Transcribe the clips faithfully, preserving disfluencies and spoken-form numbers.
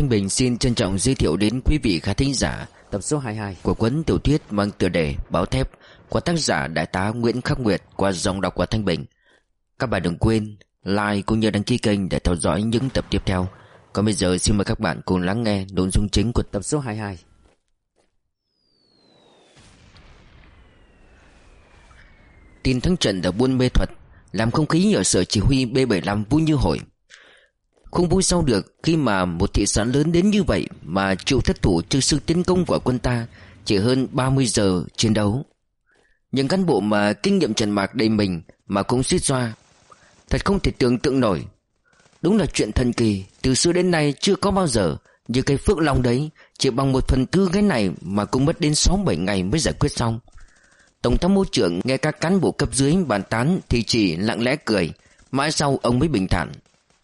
Thanh Bình xin trân trọng giới thiệu đến quý vị khán thính giả tập số hai mươi hai của cuốn tiểu thuyết mang tựa đề Báo Thép của tác giả Đại tá Nguyễn Khắc Nguyệt qua giọng đọc của Thanh Bình. Các bạn đừng quên like cũng như đăng ký kênh để theo dõi những tập tiếp theo. Còn bây giờ xin mời các bạn cùng lắng nghe nội dung chính của tập số hai mươi hai. Tin thắng trận ở Buôn Mê Thuật làm không khí ở sở chỉ huy B bảy mươi lăm vui như hồi. Không vui sao được khi mà một thị xã lớn đến như vậy mà chịu thất thủ trước sự tiến công của quân ta chỉ hơn ba mươi giờ chiến đấu. Những cán bộ mà kinh nghiệm trận mạc đầy mình mà cũng suýt xoa. Thật không thể tưởng tượng nổi. Đúng là chuyện thần kỳ, từ xưa đến nay chưa có bao giờ. Như cây Phước Long đấy, chỉ bằng một phần tư cái này mà cũng mất đến sáu bảy ngày mới giải quyết xong. Tổng tham mưu trưởng nghe các cán bộ cấp dưới bàn tán thì chỉ lặng lẽ cười. Mãi sau ông mới bình thản: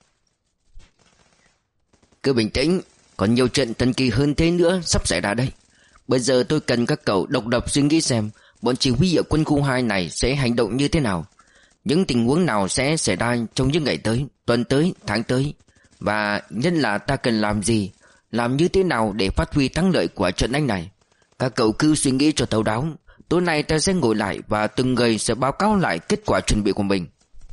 cứ bình tĩnh, còn nhiều chuyện thần kỳ hơn thế nữa sắp xảy ra đây. Bây giờ tôi cần các cậu độc lập suy nghĩ xem bọn chỉ huy ở quân khu hai này sẽ hành động như thế nào, những tình huống nào sẽ xảy ra trong những ngày tới, tuần tới, tháng tới, và nhất là ta cần làm gì, làm như thế nào để phát huy thắng lợi của trận đánh này. Các cậu cứ suy nghĩ cho thấu đáo. Tối nay ta sẽ ngồi lại và từng người sẽ báo cáo lại kết quả chuẩn bị của mình.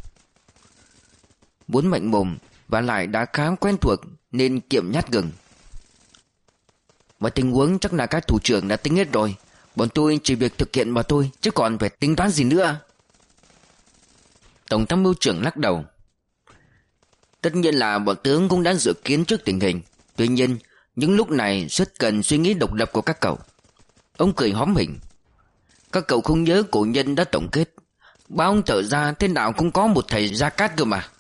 Muốn mạnh mồm và lại đã khá quen thuộc nên Kiệm nhát gừng: mọi tình huống chắc là các thủ trưởng đã tính hết rồi. Bọn tôi chỉ việc thực hiện mà thôi, chứ còn phải tính toán gì nữa. Tổng tham mưu trưởng lắc đầu: tất nhiên là bọn tướng cũng đã dự kiến trước tình hình. Tuy nhiên những lúc này rất cần suy nghĩ độc lập của các cậu. Ông cười hóm hỉnh: các cậu không nhớ cổ nhân đã tổng kết: bao ông thở ra thế nào cũng có một thầy Gia Cát cơ mà.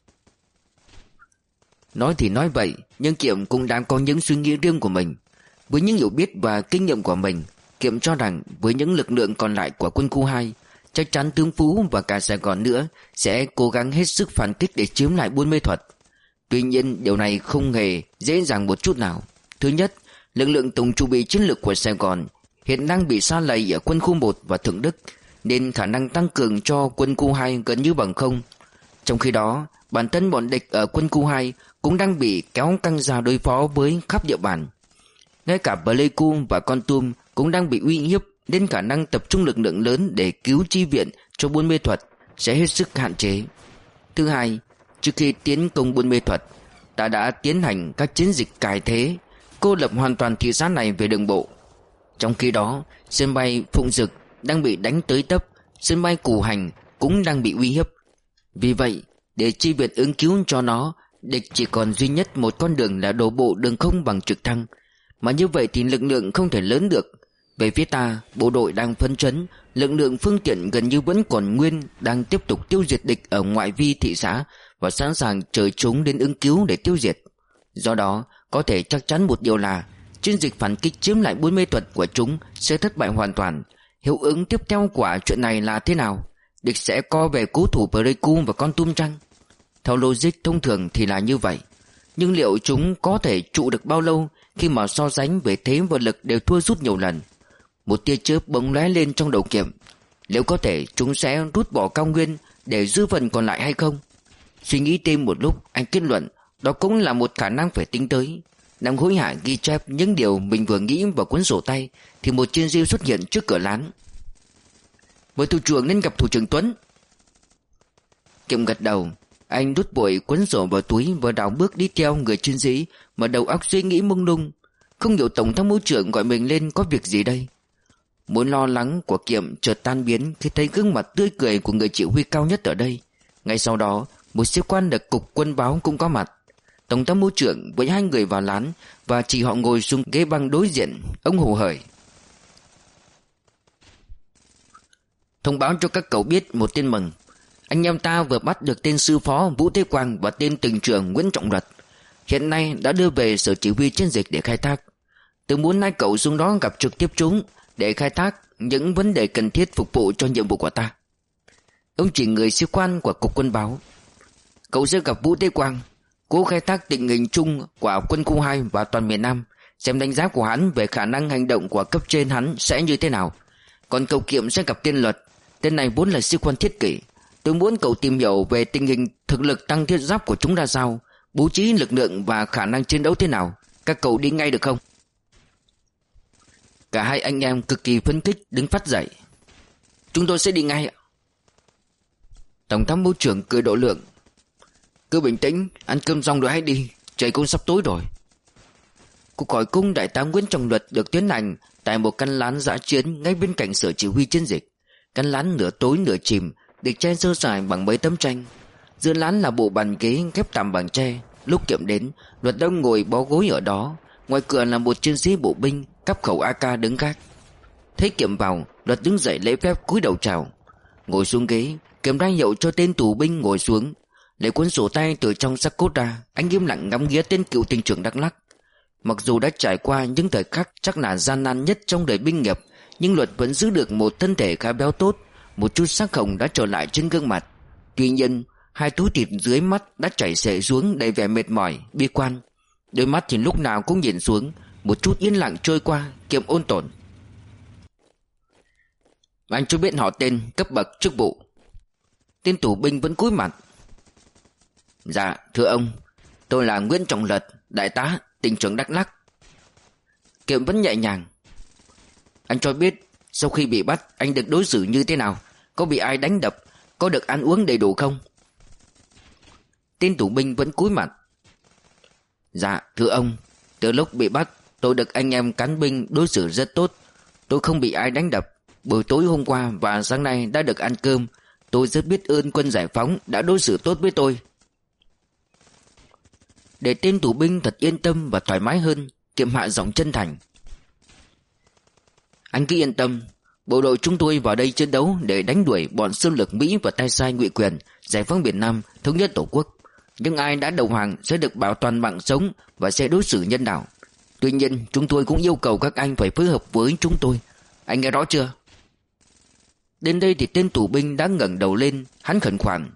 Nói thì nói vậy, nhưng Kiệm cũng đang có những suy nghĩ riêng của mình. Với những hiểu biết và kinh nghiệm của mình, Kiệm cho rằng với những lực lượng còn lại của quân khu hai, chắc chắn tướng Phú và cả Sài Gòn nữa sẽ cố gắng hết sức phản kích để chiếm lại Buôn Mê Thuật. Tuy nhiên điều này không hề dễ dàng một chút nào. Thứ nhất, lực lượng tổng chu bị chiến lược của Sài Gòn hiện đang bị sa lầy ở quân khu một và Thượng Đức, nên khả năng tăng cường cho quân khu hai gần như bằng không. Trong khi đó, bản thân bọn địch ở quân khu hai cũng đang bị kéo căng ra đối phó với khắp địa bàn. Ngay cả Pleiku và Kon Tum cũng đang bị uy hiếp, nên khả năng tập trung lực lượng lớn để cứu chi viện cho Buôn Mê Thuật sẽ hết sức hạn chế. Thứ hai, trước khi tiến công Buôn Mê Thuật, ta đã tiến hành các chiến dịch cải thế, cô lập hoàn toàn thị xã này về đường bộ. Trong khi đó, sân bay Phụng Dực đang bị đánh tới tấp, sân bay Củ Hành cũng đang bị uy hiếp. Vì vậy, để chi viện ứng cứu cho nó, địch chỉ còn duy nhất một con đường là đổ bộ đường không bằng trực thăng. Mà như vậy thì lực lượng không thể lớn được. Về phía ta, bộ đội đang phấn chấn, lực lượng phương tiện gần như vẫn còn nguyên, đang tiếp tục tiêu diệt địch ở ngoại vi thị xã và sẵn sàng chờ chúng đến ứng cứu để tiêu diệt. Do đó, có thể chắc chắn một điều là chiến dịch phản kích chiếm lại Buôn Mê Thuật của chúng sẽ thất bại hoàn toàn. Hiệu ứng tiếp theo của chuyện này là thế nào? Địch sẽ co về cố thủ Pleiku và Kon Tum chăng? Theo logic thông thường thì là như vậy. Nhưng liệu chúng có thể trụ được bao lâu khi mà so sánh về thế và lực đều thua rút nhiều lần? Một tia chớp bỗng lóe lên trong đầu Kiệm: liệu có thể chúng sẽ rút bỏ cao nguyên để giữ phần còn lại hay không? Suy nghĩ thêm một lúc, anh kết luận đó cũng là một khả năng phải tính tới. Đang hối hả ghi chép những điều mình vừa nghĩ vào cuốn sổ tay thì một chiến diêu xuất hiện trước cửa lán: mời thủ trưởng nên gặp thủ trưởng Tuấn. Kiệm gật đầu. Anh đút vội cuốn sổ vào túi và đảo bước đi theo người chiến sĩ mà đầu óc suy nghĩ mông lung. Không hiểu tổng tham mưu trưởng gọi mình lên có việc gì đây. Mối lo lắng của Kiệm chợt tan biến khi thấy gương mặt tươi cười của người chỉ huy cao nhất ở đây. Ngay sau đó, một sĩ quan đặc cục quân báo cũng có mặt. Tổng tham mưu trưởng với hai người vào lán và chỉ họ ngồi xuống ghế băng đối diện. Ông hồ hởi: thông báo cho các cậu biết một tin mừng. Anh em ta vừa bắt được tên sư phó Vũ Thế Quang và tên tình trưởng Nguyễn Trọng Luật. Hiện nay đã đưa về sở chỉ huy chiến dịch để khai thác. Tôi muốn hai cậu xuống đó gặp trực tiếp chúng để khai thác những vấn đề cần thiết phục vụ cho nhiệm vụ của ta. Ông chỉ người sĩ quan của cục quân báo: cậu sẽ gặp Vũ Thế Quang, cố khai thác tình hình chung của quân khu hai và toàn miền Nam, xem đánh giá của hắn về khả năng hành động của cấp trên hắn sẽ như thế nào. Còn cậu Kiệm sẽ gặp tên Luật. Tên này vốn là sĩ quan thiết kỷ. Tôi muốn cậu tìm hiểu về tình hình thực lực tăng thiết giáp của chúng ra sao, bố trí lực lượng và khả năng chiến đấu thế nào. Các cậu đi ngay được không? Cả hai anh em cực kỳ phấn khích đứng phát dậy. Chúng tôi sẽ đi ngay ạ. Tổng tham mưu trưởng cười độ lượng. Cứ bình tĩnh, ăn cơm xong rồi hãy đi, trời cũng sắp tối rồi. Cuộc hỏi cung đại tá Nguyễn Trọng Luật được tiến hành tại một căn lán dã chiến ngay bên cạnh sở chỉ huy chiến dịch. Căn lán nửa tối nửa chìm, được che sơ sài bằng mấy tấm tranh. Giữa lán là bộ bàn ghế ghép tằm bằng tre. Lúc Kiệm đến, Luật đang ngồi bó gối ở đó. Ngoài cửa là một chiến sĩ bộ binh cắp khẩu a ca đứng gác. Thấy Kiệm vào, Luật đứng dậy lễ phép cúi đầu chào. Ngồi xuống ghế, Kiệm ra hiệu cho tên tù binh ngồi xuống, lấy cuốn sổ tay từ trong xác cốt ra. Anh im lặng ngắm nghía tên cựu tỉnh trưởng Đắk Lắk. Mặc dù đã trải qua những thời khắc chắc là gian nan nhất trong đời binh nghiệp, nhưng Luật vẫn giữ được một thân thể khá béo tốt. Một chút sắc hồng đã trở lại trên gương mặt. Tuy nhiên, hai túi thịt dưới mắt đã chảy xệ xuống đầy vẻ mệt mỏi, bi quan. Đôi mắt thì lúc nào cũng nhìn xuống. Một chút yên lặng trôi qua, Kiệm ôn tồn. Anh cho biết họ tên, cấp bậc, chức vụ. Tên tù binh vẫn cúi mặt. Dạ, thưa ông, tôi là Nguyễn Trọng Luật, đại tá, tỉnh trưởng Đắk Lắk. Kiệm vẫn nhẹ nhàng. Anh cho biết sau khi bị bắt anh được đối xử như thế nào? Có bị ai đánh đập? Có được ăn uống đầy đủ không? Tên tù binh vẫn cúi mặt. Dạ, thưa ông, từ lúc bị bắt tôi được anh em cán binh đối xử rất tốt. Tôi không bị ai đánh đập. Buổi tối hôm qua và sáng nay đã được ăn cơm. Tôi rất biết ơn quân giải phóng đã đối xử tốt với tôi. Để tên tù binh thật yên tâm và thoải mái hơn, Kiệm hạ giọng chân thành. Anh cứ yên tâm, bộ đội chúng tôi vào đây chiến đấu để đánh đuổi bọn xâm lược Mỹ và tay sai ngụy quyền, giải phóng Việt Nam, thống nhất Tổ quốc. Nhưng ai đã đầu hàng sẽ được bảo toàn mạng sống và sẽ đối xử nhân đạo. Tuy nhiên chúng tôi cũng yêu cầu các anh phải phối hợp với chúng tôi. Anh nghe rõ chưa? Đến đây thì tên tù binh đã ngẩng đầu lên. Hắn khẩn khoản.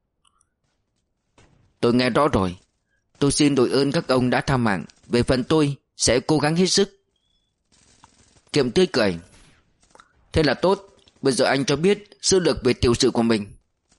Tôi nghe rõ rồi. Tôi xin đội ơn các ông đã tha mạng. Về phần tôi sẽ cố gắng hết sức. Kiệm tươi cười. Thế là tốt. Bây giờ anh cho biết sơ lược về tiểu sử của mình.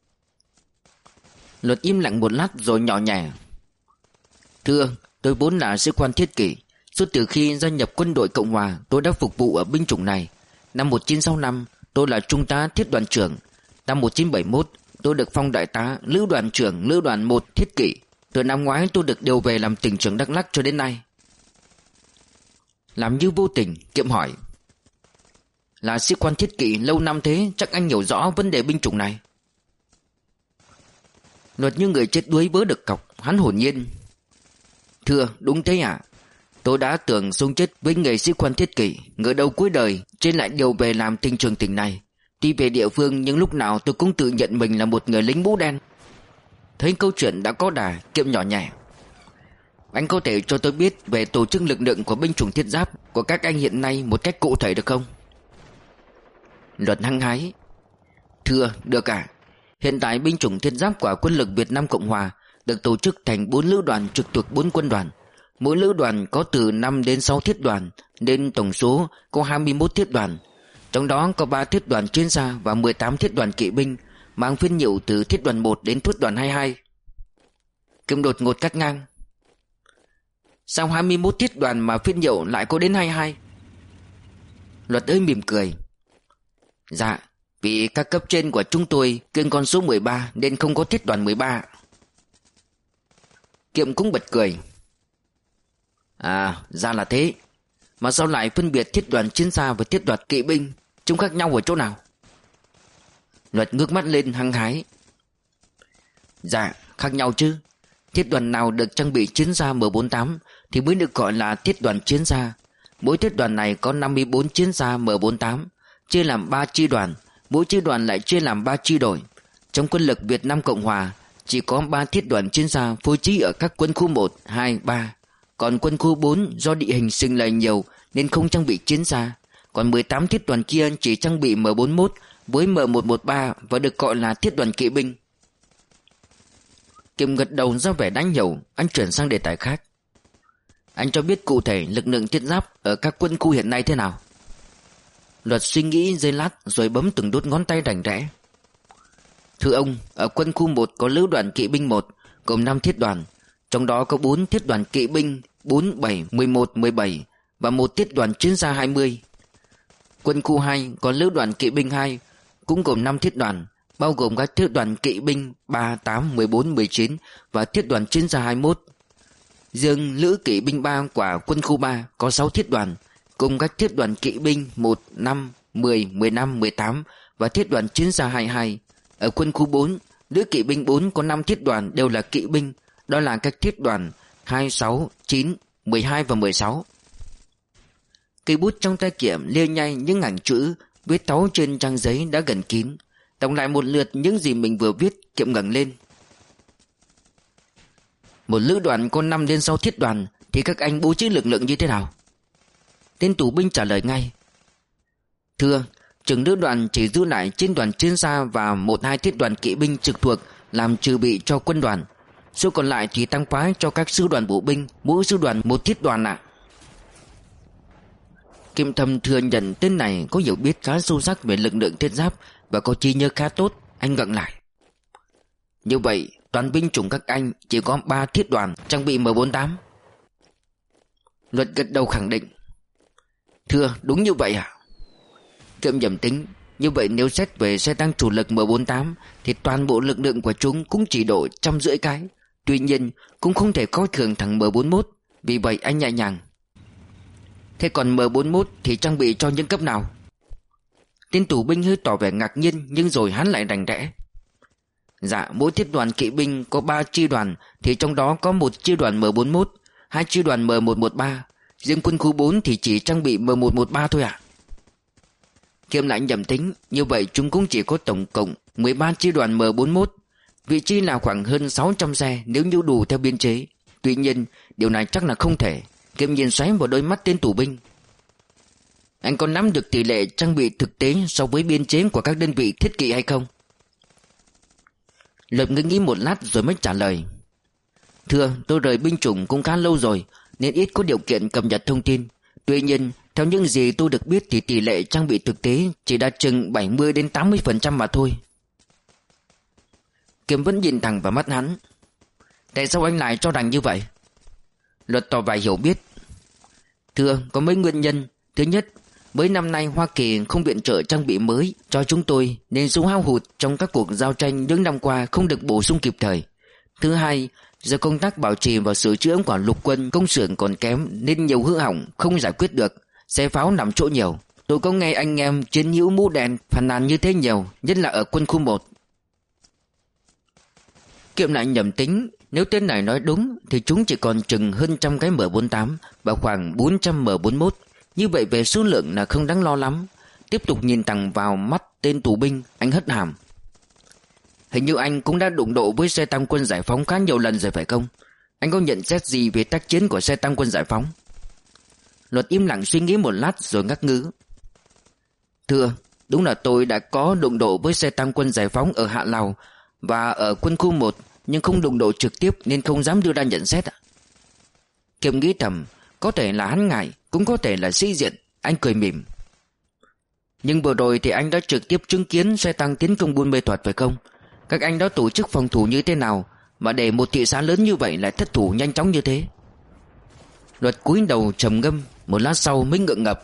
Luật im lặng một lát rồi nhỏ nhẹ. Thưa, tôi vốn là sĩ quan thiết kỷ. Suốt từ khi gia nhập quân đội Cộng Hòa, tôi đã phục vụ ở binh chủng này. Năm một nghìn chín trăm sáu mươi lăm, tôi là trung tá thiết đoàn trưởng. Năm một nghìn chín trăm bảy mươi mốt, tôi được phong đại tá lữ đoàn trưởng lữ đoàn một thiết kỷ. Từ năm ngoái tôi được điều về làm tỉnh trưởng Đắk Lắk cho đến nay. Làm như vô tình, Kiệm hỏi. Là sĩ quan thiết kỷ lâu năm thế, chắc anh hiểu rõ vấn đề binh chủng này. Luật như người chết đuối vớ được cọc. Hắn hồn nhiên. Thưa, đúng thế ạ. Tôi đã tưởng sống chết với nghề sĩ quan thiết kỷ, ngỡ đầu cuối đời trên lại điều về làm tỉnh trưởng tỉnh này. Tuy về địa phương nhưng lúc nào tôi cũng tự nhận mình là một người lính mũ đen. Thấy câu chuyện đã có đà, Kiệm nhỏ nhẹ. Anh có thể cho tôi biết về tổ chức lực lượng của binh chủng thiết giáp của các anh hiện nay một cách cụ thể được không? Luật hăng hái. Thưa, được ạ. Hiện tại binh chủng thiết giáp của quân lực Việt Nam Cộng Hòa được tổ chức thành bốn lữ đoàn trực thuộc bốn quân đoàn. Mỗi lữ đoàn có từ năm đến sáu thiết đoàn, nên tổng số có hai mươi mốt thiết đoàn. Trong đó có ba thiết đoàn chiến xa và mười tám thiết đoàn kỵ binh, mang phiên hiệu từ thiết đoàn một đến thiết đoàn hai mươi hai. Kiệm đột ngột cắt ngang. Sao hai mươi mốt thiết đoàn mà phiên hiệu lại có đến hai mươi hai? Luật ơi mỉm cười. Dạ, vì các cấp trên của chúng tôi kiêng con số mười ba nên không có thiết đoàn mười ba. Kiệm cũng bật cười. À, ra là thế. Mà sao lại phân biệt thiết đoàn chiến xa và thiết đoàn kỵ binh? Chúng khác nhau ở chỗ nào? Luật ngước mắt lên hăng hái. Dạ, khác nhau chứ. Thiết đoàn nào được trang bị chiến xa M bốn mươi tám thì mới được gọi là thiết đoàn chiến xa. Mỗi thiết đoàn này có năm mươi bốn chiến xa M bốn mươi tám, chia làm ba chi đoàn. Mỗi chi đoàn lại chia làm ba chi đội. Trong quân lực Việt Nam Cộng Hòa chỉ có ba thiết đoàn chiến xa phối trí ở các quân khu một, hai, ba. Còn quân khu bốn do địa hình sinh lời nhiều nên không trang bị chiến xa. Còn mười tám thiết đoàn kia chỉ trang bị M bốn mươi mốt với M một trăm mười ba và được gọi là thiết đoàn kỵ binh. Kiệm gật đầu ra vẻ đánh hiểu. Anh chuyển sang đề tài khác. Anh cho biết cụ thể lực lượng thiết giáp ở các quân khu hiện nay thế nào? Luật suy nghĩ giây lát rồi bấm từng đốt ngón tay rành rẽ. Thưa ông, ở quân khu một có lữ đoàn kỵ binh một gồm năm thiết đoàn. Trong đó có bốn thiết đoàn kỵ binh bốn, bảy, mười một, mười bảy và một thiết đoàn chiến xa hai mươi. Quân khu hai có lữ đoàn kỵ binh hai, cũng gồm năm thiết đoàn, bao gồm các thiết đoàn kỵ binh ba, tám, mười bốn, mười chín và thiết đoàn chiến xa hai mươi mốt. Riêng lữ kỵ binh ba của quân khu ba có sáu thiết đoàn, cùng các thiết đoàn kỵ binh một, năm, mười, mười lăm, mười tám và thiết đoàn chiến xa hai mươi hai. Ở quân khu bốn, lữ kỵ binh bốn có năm thiết đoàn đều là kỵ binh, đó là các thiết đoàn hai, sáu, chín, mười hai và mười sáu. Cây bút trong tay Kiệm lia nhanh những hàng chữ viết táu trên trang giấy đã gần kín. Đọc lại một lượt những gì mình vừa viết, Kiệm ngẩng lên. Một lữ đoàn có năm đến sáu thiết đoàn thì các anh bố trí lực lượng như thế nào? Tên tù binh trả lời ngay. Thưa, trưởng lữ đoàn chỉ giữ lại trên đoàn chiến xa và một hai thiết đoàn kỵ binh trực thuộc làm trừ bị cho quân đoàn. Số còn lại thì tăng phái cho các sư đoàn bộ binh, mỗi sư đoàn một thiết đoàn ạ. À. Kiệm thầm thừa nhận tên này có hiểu biết khá sâu sắc về lực lượng thiết giáp và có trí nhớ khá tốt. Anh gặng lại. Như vậy toàn binh chủng các anh chỉ có ba thiết đoàn trang bị M bốn mươi tám. Luật gật đầu khẳng định. Thưa, đúng như vậy ạ. À? Kiệm nhẩm tính. Như vậy nếu xét về xe tăng chủ lực M bốn mươi tám thì toàn bộ lực lượng của chúng cũng chỉ độ trăm rưỡi cái. Tuy nhiên cũng không thể coi thường thằng M bốn mươi mốt. Vì vậy anh nhẹ nhàng. Thế còn M bốn mươi mốt thì trang bị cho những cấp nào? Tên tù binh hơi tỏ vẻ ngạc nhiên, nhưng rồi hắn lại rành rẽ. Dạ, mỗi thiết đoàn kỵ binh có ba chi đoàn, thì trong đó có một chi đoàn M bốn mươi mốt, hai chi đoàn M một một ba. Riêng quân khu bốn thì chỉ trang bị M một một ba thôi ạ. À? Kiệm lại nhẩm tính. Như vậy chúng cũng chỉ có tổng cộng mười ba chi đoàn M bốn mươi mốt. Vị trí là khoảng hơn sáu trăm xe nếu như đủ theo biên chế. Tuy nhiên điều này chắc là không thể. Kiệm nhìn xoáy vào đôi mắt tên tù binh. Anh có nắm được tỷ lệ trang bị thực tế so với biên chế của các đơn vị thiết kỵ hay không? Lập ngẫm nghĩ một lát rồi mới trả lời. Thưa, tôi rời binh chủng cũng khá lâu rồi nên ít có điều kiện cập nhật thông tin. Tuy nhiên theo những gì tôi được biết thì tỷ lệ trang bị thực tế chỉ đạt chừng bảy mươi đến tám mươi phần trăm mà thôi. Kiệm vẫn nhìn thẳng vào mắt hắn. Tại sao anh lại cho rằng như vậy? Luật tỏ vẻ hiểu biết. Thưa, có mấy nguyên nhân. Thứ nhất, mấy năm nay Hoa Kỳ không viện trợ trang bị mới cho chúng tôi nên số hao hụt trong các cuộc giao tranh những năm qua không được bổ sung kịp thời. Thứ hai, do công tác bảo trì và sửa chữa của lục quân công xưởng còn kém nên nhiều hư hỏng không giải quyết được, xe pháo nằm chỗ nhiều. Tôi có nghe anh em chiến hữu mũ đèn phàn nàn như thế nhiều, nhất là ở quân khu một. Kiệm lại nhẩm tính. Nếu tên này nói đúng thì chúng chỉ còn chừng hơn trăm cái M bốn mươi tám và khoảng bốn trăm M bốn mươi mốt. Như vậy về số lượng là không đáng lo lắm. Tiếp tục nhìn thẳng vào mắt tên tù binh, anh hất hàm. Hình như anh cũng đã đụng độ với xe tăng quân giải phóng khá nhiều lần rồi phải không? Anh có nhận xét gì về tác chiến của xe tăng quân giải phóng? Luật im lặng suy nghĩ một lát rồi ngắc ngứ. Thưa, đúng là tôi đã có đụng độ với xe tăng quân giải phóng ở Hạ Lào và ở quân khu một, nhưng không đụng độ trực tiếp nên không dám đưa ra nhận xét. Kiệm nghĩ thầm, có thể là hắn ngại, cũng có thể là sĩ diện. Anh cười mỉm. Nhưng vừa rồi thì anh đã trực tiếp chứng kiến xe tăng tiến công Buôn Mê Thuột phải không? Các anh đã tổ chức phòng thủ như thế nào mà để một thị xã lớn như vậy lại thất thủ nhanh chóng như thế? Luật cúi đầu trầm ngâm, một lát sau mới ngượng ngập.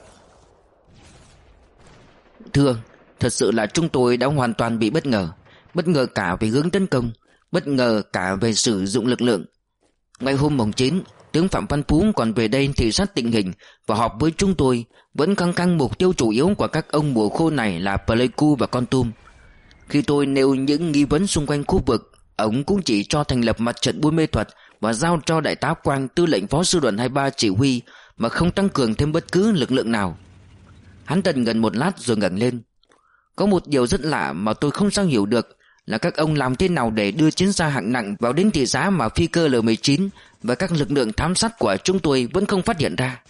Thưa, thật sự là chúng tôi đã hoàn toàn bị bất ngờ. Bất ngờ cả về hướng tấn công, bất ngờ cả về sử dụng lực lượng. Ngày hôm mùng chín, tướng Phạm Văn Phú còn về đây thị sát tình hình và họp với chúng tôi. Vẫn căng căng mục tiêu chủ yếu của các ông mùa khô này là Pleiku và Kon Tum. Khi tôi nêu những nghi vấn xung quanh khu vực, ông cũng chỉ cho thành lập mặt trận Buôn Mê Thuột và giao cho đại tá Quang, tư lệnh phó sư đoàn hai mươi ba chỉ huy, mà không tăng cường thêm bất cứ lực lượng nào. Hắn tần gần một lát rồi ngẩng lên. Có một điều rất lạ mà tôi không sao hiểu được là các ông làm thế nào để đưa chiến xa hạng nặng vào đến thị xã mà phi cơ L mười chín và các lực lượng thám sát của chúng tôi vẫn không phát hiện ra.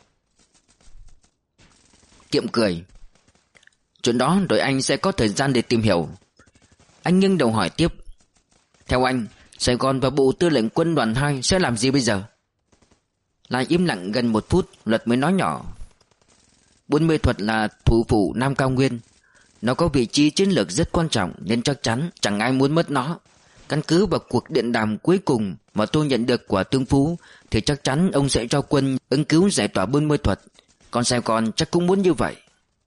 Kiệm cười. Chuyện đó rồi anh sẽ có thời gian để tìm hiểu. Anh nghiêng đầu hỏi tiếp. Theo anh, Sài Gòn và Bộ Tư lệnh Quân đoàn hai sẽ làm gì bây giờ? Lại im lặng gần một phút, Luật mới nói nhỏ. Buôn Mê Thuột là thủ phủ Nam Cao Nguyên. Nó có vị trí chiến lược rất quan trọng nên chắc chắn chẳng ai muốn mất nó. Căn cứ vào cuộc điện đàm cuối cùng mà tôi nhận được của Tướng Phú thì chắc chắn ông sẽ cho quân ứng cứu giải tỏa bốn mươi thuật. Còn Sài Gòn chắc cũng muốn như vậy.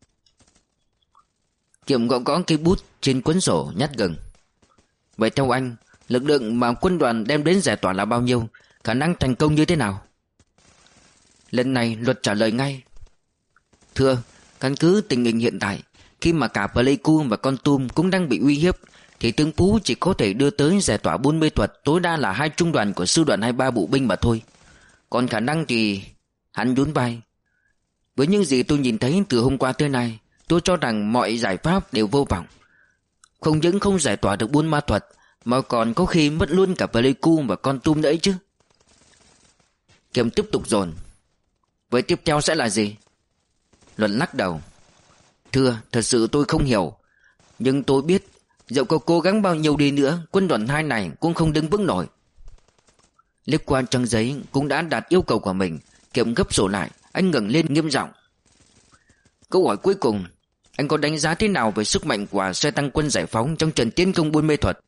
Kiệm gõ gõ cây bút trên cuốn sổ nhát gừng. Vậy theo anh, lực lượng mà quân đoàn đem đến giải tỏa là bao nhiêu? Khả năng thành công như thế nào? Lần này Luật trả lời ngay. Thưa, căn cứ tình hình hiện tại, khi mà cả Pleiku và Kon Tum cũng đang bị uy hiếp, thì Tướng Phú chỉ có thể đưa tới giải tỏa bốn mươi thuật tối đa là hai trung đoàn của sư đoàn hai mươi ba bộ binh mà thôi. Còn khả năng thì... Hắn nhún vai. Với những gì tôi nhìn thấy từ hôm qua tới nay, tôi cho rằng mọi giải pháp đều vô vọng. Không những không giải tỏa được bốn ma thuật, mà còn có khi mất luôn cả Pleiku và Kon Tum nữa chứ. Kiệm tiếp tục dồn. Vậy tiếp theo sẽ là gì? Luận lắc đầu. Thưa, thật sự tôi không hiểu. Nhưng tôi biết, dẫu có cố gắng bao nhiêu đi nữa, quân đoàn hai này cũng không đứng vững nổi. Liếc qua trang giấy cũng đã đạt yêu cầu của mình. Kiệm gấp sổ lại. Anh ngẩng lên nghiêm giọng. Câu hỏi cuối cùng, anh có đánh giá thế nào về sức mạnh của xe tăng quân giải phóng trong trận tiến công bốn mươi thuật?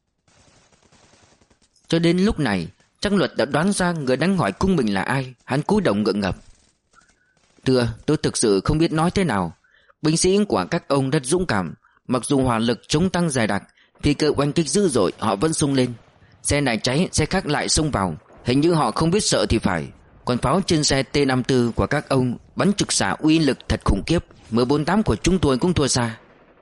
Cho đến lúc này, chắc Luật đã đoán ra người đang hỏi cung mình là ai. Hắn cúi đầu ngượng ngập. Thưa, tôi thực sự không biết nói thế nào. Binh sĩ của các ông rất dũng cảm. Mặc dù hỏa lực chống tăng dày đặc, phi cơ oanh kích dữ dội họ vẫn xông lên. Xe này cháy, xe khác lại xông vào. Hình như họ không biết sợ thì phải. Còn pháo trên xe T năm mươi tư của các ông bắn trực xạ uy lực thật khủng khiếp. M bốn tám của chúng tôi cũng thua xa.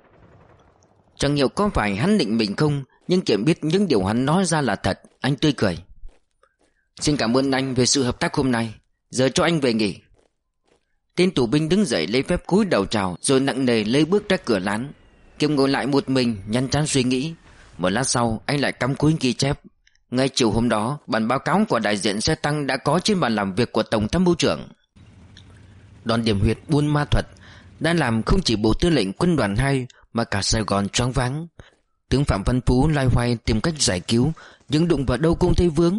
Chẳng hiểu có phải hắn định mình không, nhưng Kiệm biết những điều hắn nói ra là thật. Anh tươi cười. Xin cảm ơn anh về sự hợp tác hôm nay. Giờ cho anh về nghỉ. Tên tù binh đứng dậy lấy phép cúi đầu chào, rồi nặng nề lấy bước ra cửa lán. Kiệm ngồi lại một mình nhăn trán suy nghĩ. Một lát sau anh lại cắm cúi ghi chép. Ngay chiều hôm đó, bản báo cáo của đại diện xe tăng đã có trên bàn làm việc của Tổng tham mưu trưởng. Đoàn điểm huyệt Buôn Ma Thuật đã làm không chỉ bộ tư lệnh quân đoàn hai mà cả Sài Gòn choáng váng. Tướng Phạm Văn Phú loay hoay tìm cách giải cứu, nhưng đụng vào đâu cũng thấy vướng.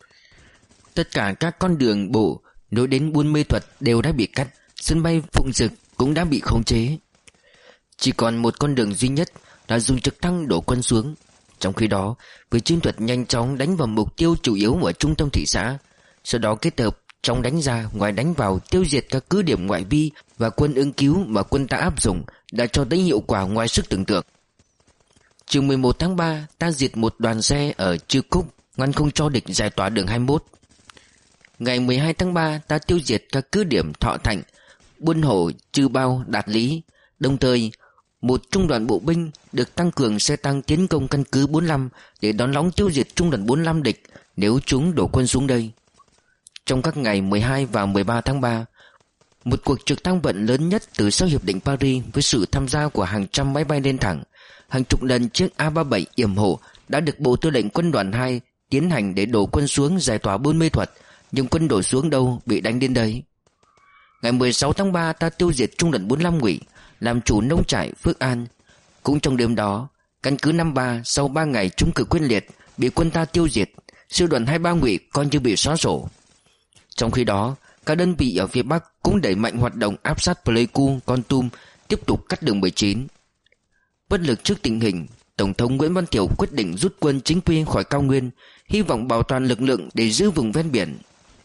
Tất cả các con đường bộ nối đến Buôn Mê Thuật đều đã bị cắt. Sân bay Phụng Dực cũng đã bị khống chế. Chỉ còn một con đường duy nhất là dùng trực thăng đổ quân xuống. Trong khi đó, với chiến thuật nhanh chóng đánh vào mục tiêu chủ yếu ở trung tâm thị xã, sau đó kết hợp trong đánh ra ngoài đánh vào tiêu diệt các cứ điểm ngoại vi và quân ứng cứu mà quân ta áp dụng đã cho thấy hiệu quả ngoài sức tưởng tượng. Chiều mười một tháng ba, ta diệt một đoàn xe ở Chư Cúc, ngăn không cho địch giải tỏa đường hai mươi mốt. Ngày mười hai tháng ba, ta tiêu diệt các cứ điểm Thọ Thạnh, Buôn Hổ, Chư Bao, Đạt Lý. Đồng thời, một trung đoàn bộ binh được tăng cường xe tăng tiến công căn cứ bốn mươi lăm để đón lõng tiêu diệt trung đoàn bốn mươi lăm địch nếu chúng đổ quân xuống đây. Trong các ngày mười hai và mười ba tháng ba, một cuộc trực thăng vận lớn nhất từ sau Hiệp định Paris với sự tham gia của hàng trăm máy bay lên thẳng, hàng chục lần chiếc A ba mươi bảy yểm hộ đã được Bộ Tư lệnh Quân đoàn hai tiến hành để đổ quân xuống giải tỏa bốn mươi thuật, nhưng quân đổ xuống đâu bị đánh đến đấy. Ngày mười sáu tháng ba, ta tiêu diệt trung đoàn bốn mươi lăm Ngụy, làm chủ nông trại Phước An. Cũng trong đêm đó, căn cứ năm mươi ba sau ba ngày chống cự quyết liệt bị quân ta tiêu diệt, sư đoàn hai mươi ba Ngụy coi như bị xóa sổ. Trong khi đó, các đơn vị ở phía Bắc cũng đẩy mạnh hoạt động áp sát Pleiku, Kon Tum, tiếp tục cắt đường mười chín. Bất lực trước tình hình, Tổng thống Nguyễn Văn Thiệu quyết định rút quân chính quy khỏi cao nguyên, hy vọng bảo toàn lực lượng để giữ vùng ven biển.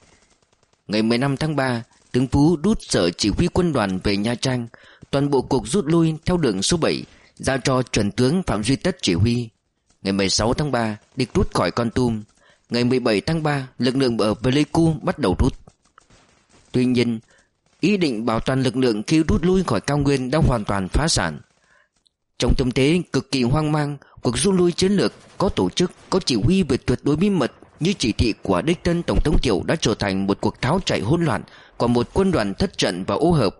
Ngày mười lăm tháng ba, tướng Phú rút sở chỉ huy quân đoàn về Nha Trang, toàn bộ cuộc rút lui theo đường số bảy, giao cho chuẩn tướng Phạm Duy Tất chỉ huy. Ngày mười sáu tháng ba, địch rút khỏi Kon Tum. Ngày mười bảy tháng ba, lực lượng ở Pleiku bắt đầu rút. Tuy nhiên, ý định bảo toàn lực lượng khi rút lui khỏi cao nguyên đã hoàn toàn phá sản. Trong tâm thế cực kỳ hoang mang, cuộc rút lui chiến lược có tổ chức, có chỉ huy về tuyệt đối bí mật như chỉ thị của đích thân Tổng thống Thiệu đã trở thành một cuộc tháo chạy hỗn loạn của một quân đoàn thất trận và ô hợp.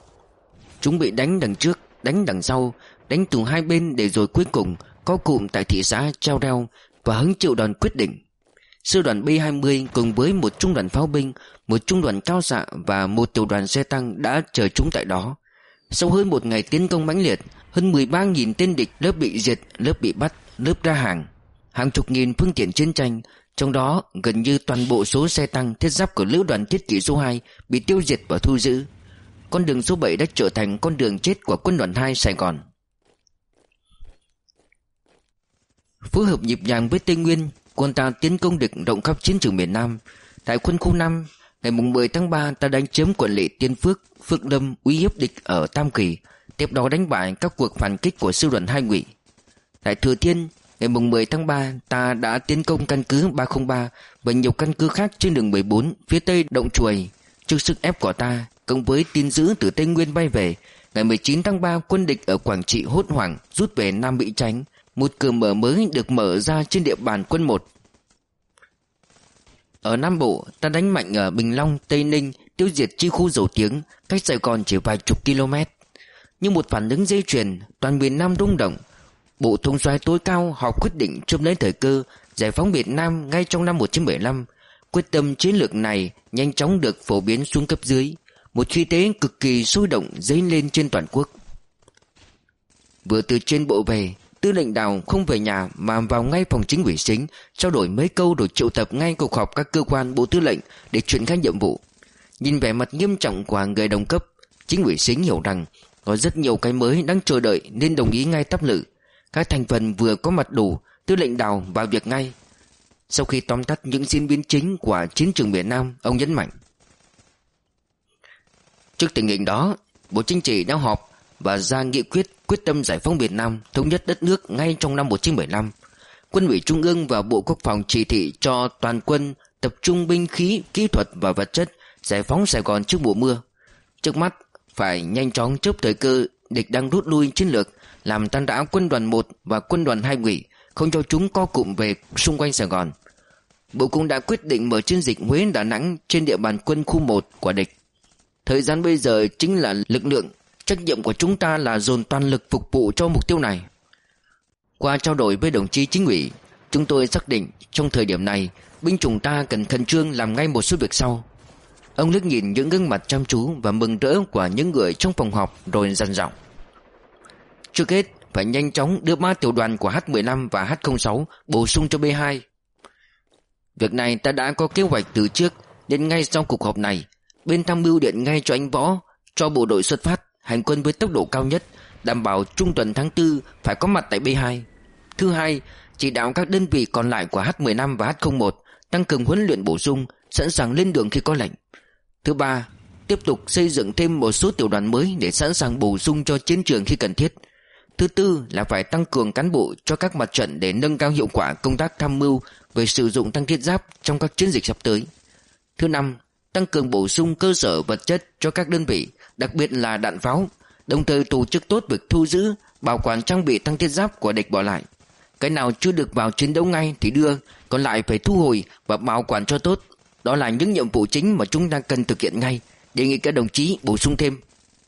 Chúng bị đánh đằng trước, đánh đằng sau, đánh từ hai bên để rồi cuối cùng có cụm tại thị xã Chao Reo và hứng chịu đòn quyết định. Sư đoàn B hai mươi cùng với một trung đoàn pháo binh, một trung đoàn cao xạ và một tiểu đoàn xe tăng đã chờ chúng tại đó. Sau hơn một ngày tiến công mãnh liệt, hơn mười ba nghìn tên địch lớp bị diệt, lớp bị bắt, lớp ra hàng. Hàng chục nghìn phương tiện chiến tranh, trong đó gần như toàn bộ số xe tăng thiết giáp của lữ đoàn thiết kỷ số hai bị tiêu diệt và thu giữ. Con đường số bảy đã trở thành con đường chết của quân đoàn hai Sài Gòn. Phối hợp nhịp nhàng với Tây Nguyên, quân ta tiến công địch rộng khắp chiến trường miền Nam. Tại quân khu năm, ngày mười tháng ba ta đánh chiếm quận lỵ Tiên Phước, Phước Lâm, uy hiếp địch ở Tam Kỳ, tiếp đó đánh bại các cuộc phản kích của sư đoàn Hai Ngụy. Tại Thừa Thiên, ngày mười tháng ba ta đã tiến công căn cứ ba không ba và nhiều căn cứ khác trên đường mười bốn phía tây Động Chuồi. Trước sức ép của ta, cộng với tin dữ từ Tây Nguyên bay về, ngày mười chín tháng ba quân địch ở Quảng Trị hốt hoảng rút về Nam Mỹ Chánh. Một cửa mở mới được mở ra trên địa bàn quân một. Ở Nam Bộ, ta đánh mạnh ở Bình Long, Tây Ninh, tiêu diệt chi khu dầu tiếng, cách Sài Gòn chỉ vài chục km. Như một phản ứng dây chuyền, toàn miền Nam rung động. Bộ Thống soái tối cao họp quyết định chụp lấy thời cơ giải phóng Việt Nam ngay trong năm một nghìn chín trăm bảy mươi lăm. Quyết tâm chiến lược này nhanh chóng được phổ biến xuống cấp dưới. Một khí thế cực kỳ sôi động dấy lên trên toàn quốc. Vừa từ trên bộ về, Tư lệnh Đào không về nhà mà vào ngay phòng chính ủy Sính, trao đổi mấy câu rồi triệu tập ngay cuộc họp các cơ quan bộ tư lệnh để triển khai nhiệm vụ. Nhìn vẻ mặt nghiêm trọng của người đồng cấp, chính ủy Sính hiểu rằng có rất nhiều cái mới đang chờ đợi nên đồng ý ngay tắp lự. Các thành phần vừa có mặt đủ, Tư lệnh Đào vào việc ngay. Sau khi tóm tắt những diễn biến chính của chiến trường miền Nam, ông nhấn mạnh: trước tình hình đó, Bộ Chính trị đã họp và ra nghị quyết quyết tâm giải phóng Việt Nam, thống nhất đất nước ngay trong năm một nghìn chín trăm bảy mươi lăm. Quân ủy Trung ương và Bộ Quốc phòng chỉ thị cho toàn quân tập trung binh khí, kỹ thuật và vật chất giải phóng Sài Gòn trước mùa mưa. Trước mắt phải nhanh chóng chớp thời cơ địch đang rút lui chiến lược, làm tan rã quân đoàn một và quân đoàn Hai Ngụy, không cho chúng co cụm về xung quanh Sài Gòn. Bộ cũng đã quyết định mở chiến dịch Huế Đà Nẵng trên địa bàn quân khu một của địch. Thời gian bây giờ chính là lực lượng, trách nhiệm của chúng ta là dồn toàn lực phục vụ cho mục tiêu này. Qua trao đổi với đồng chí chính ủy, chúng tôi xác định trong thời điểm này, binh chủng ta cần khẩn trương làm ngay một số việc sau. Ông liếc nhìn những gương mặt chăm chú và mừng rỡ của những người trong phòng họp rồi dằn giọng: trước hết phải nhanh chóng đưa ba tiểu đoàn của H mười lăm và H không sáu bổ sung cho B hai. Việc này ta đã có kế hoạch từ trước, nên ngay sau cuộc họp này, bên tham mưu điện ngay cho anh Võ cho bộ đội xuất phát hành quân với tốc độ cao nhất, đảm bảo trung tuần tháng tư phải có mặt tại B hai. Thứ hai, chỉ đạo các đơn vị còn lại của H mười lăm và H không một tăng cường huấn luyện bổ sung, sẵn sàng lên đường khi có lệnh. Thứ ba, tiếp tục xây dựng thêm một số tiểu đoàn mới để sẵn sàng bổ sung cho chiến trường khi cần thiết. Thứ tư là phải tăng cường cán bộ cho các mặt trận để nâng cao hiệu quả công tác tham mưu về sử dụng tăng thiết giáp trong các chiến dịch sắp tới. Thứ năm, tăng cường bổ sung cơ sở vật chất cho các đơn vị, đặc biệt là đạn pháo, đồng thời tổ chức tốt việc thu giữ, bảo quản trang bị tăng thiết giáp của địch bỏ lại. Cái nào chưa được vào chiến đấu ngay thì đưa, còn lại phải thu hồi và bảo quản cho tốt. Đó là những nhiệm vụ chính mà chúng ta cần thực hiện ngay. Đề nghị các đồng chí bổ sung thêm.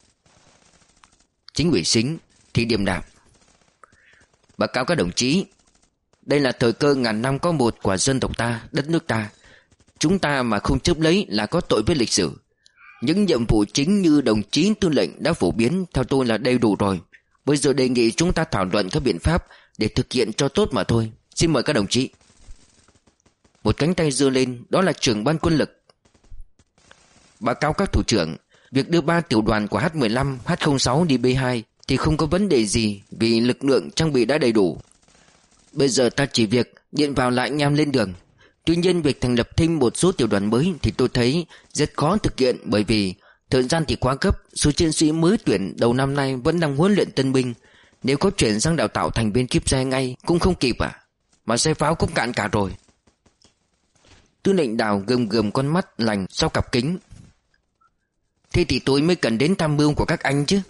Chính ủy Sính thì điềm đạm: báo cáo các đồng chí, đây là thời cơ ngàn năm có một của dân tộc ta, đất nước ta. Chúng ta mà không chấp lấy là có tội với lịch sử. Những nhiệm vụ chính như đồng chí tư lệnh đã phổ biến theo tôi là đầy đủ rồi. Bây giờ đề nghị chúng ta thảo luận các biện pháp để thực hiện cho tốt mà thôi. Xin mời các đồng chí. Một cánh tay giơ lên, đó là trưởng ban quân lực: báo cáo các thủ trưởng, việc đưa ba tiểu đoàn của H mười lăm, H không sáu đi B hai thì không có vấn đề gì vì lực lượng trang bị đã đầy đủ. Bây giờ ta chỉ việc điện vào lại anh em lên đường. Tuy nhiên việc thành lập thêm một số tiểu đoàn mới thì tôi thấy rất khó thực hiện, bởi vì thời gian thì quá gấp, số chiến sĩ mới tuyển đầu năm nay vẫn đang huấn luyện tân binh. Nếu có chuyển sang đào tạo thành viên kíp xe ngay cũng không kịp à, mà xe pháo cũng cạn cả rồi. Tư lệnh Đào gườm gườm con mắt lành sau cặp kính: thế thì tôi mới cần đến tham mưu của các anh chứ.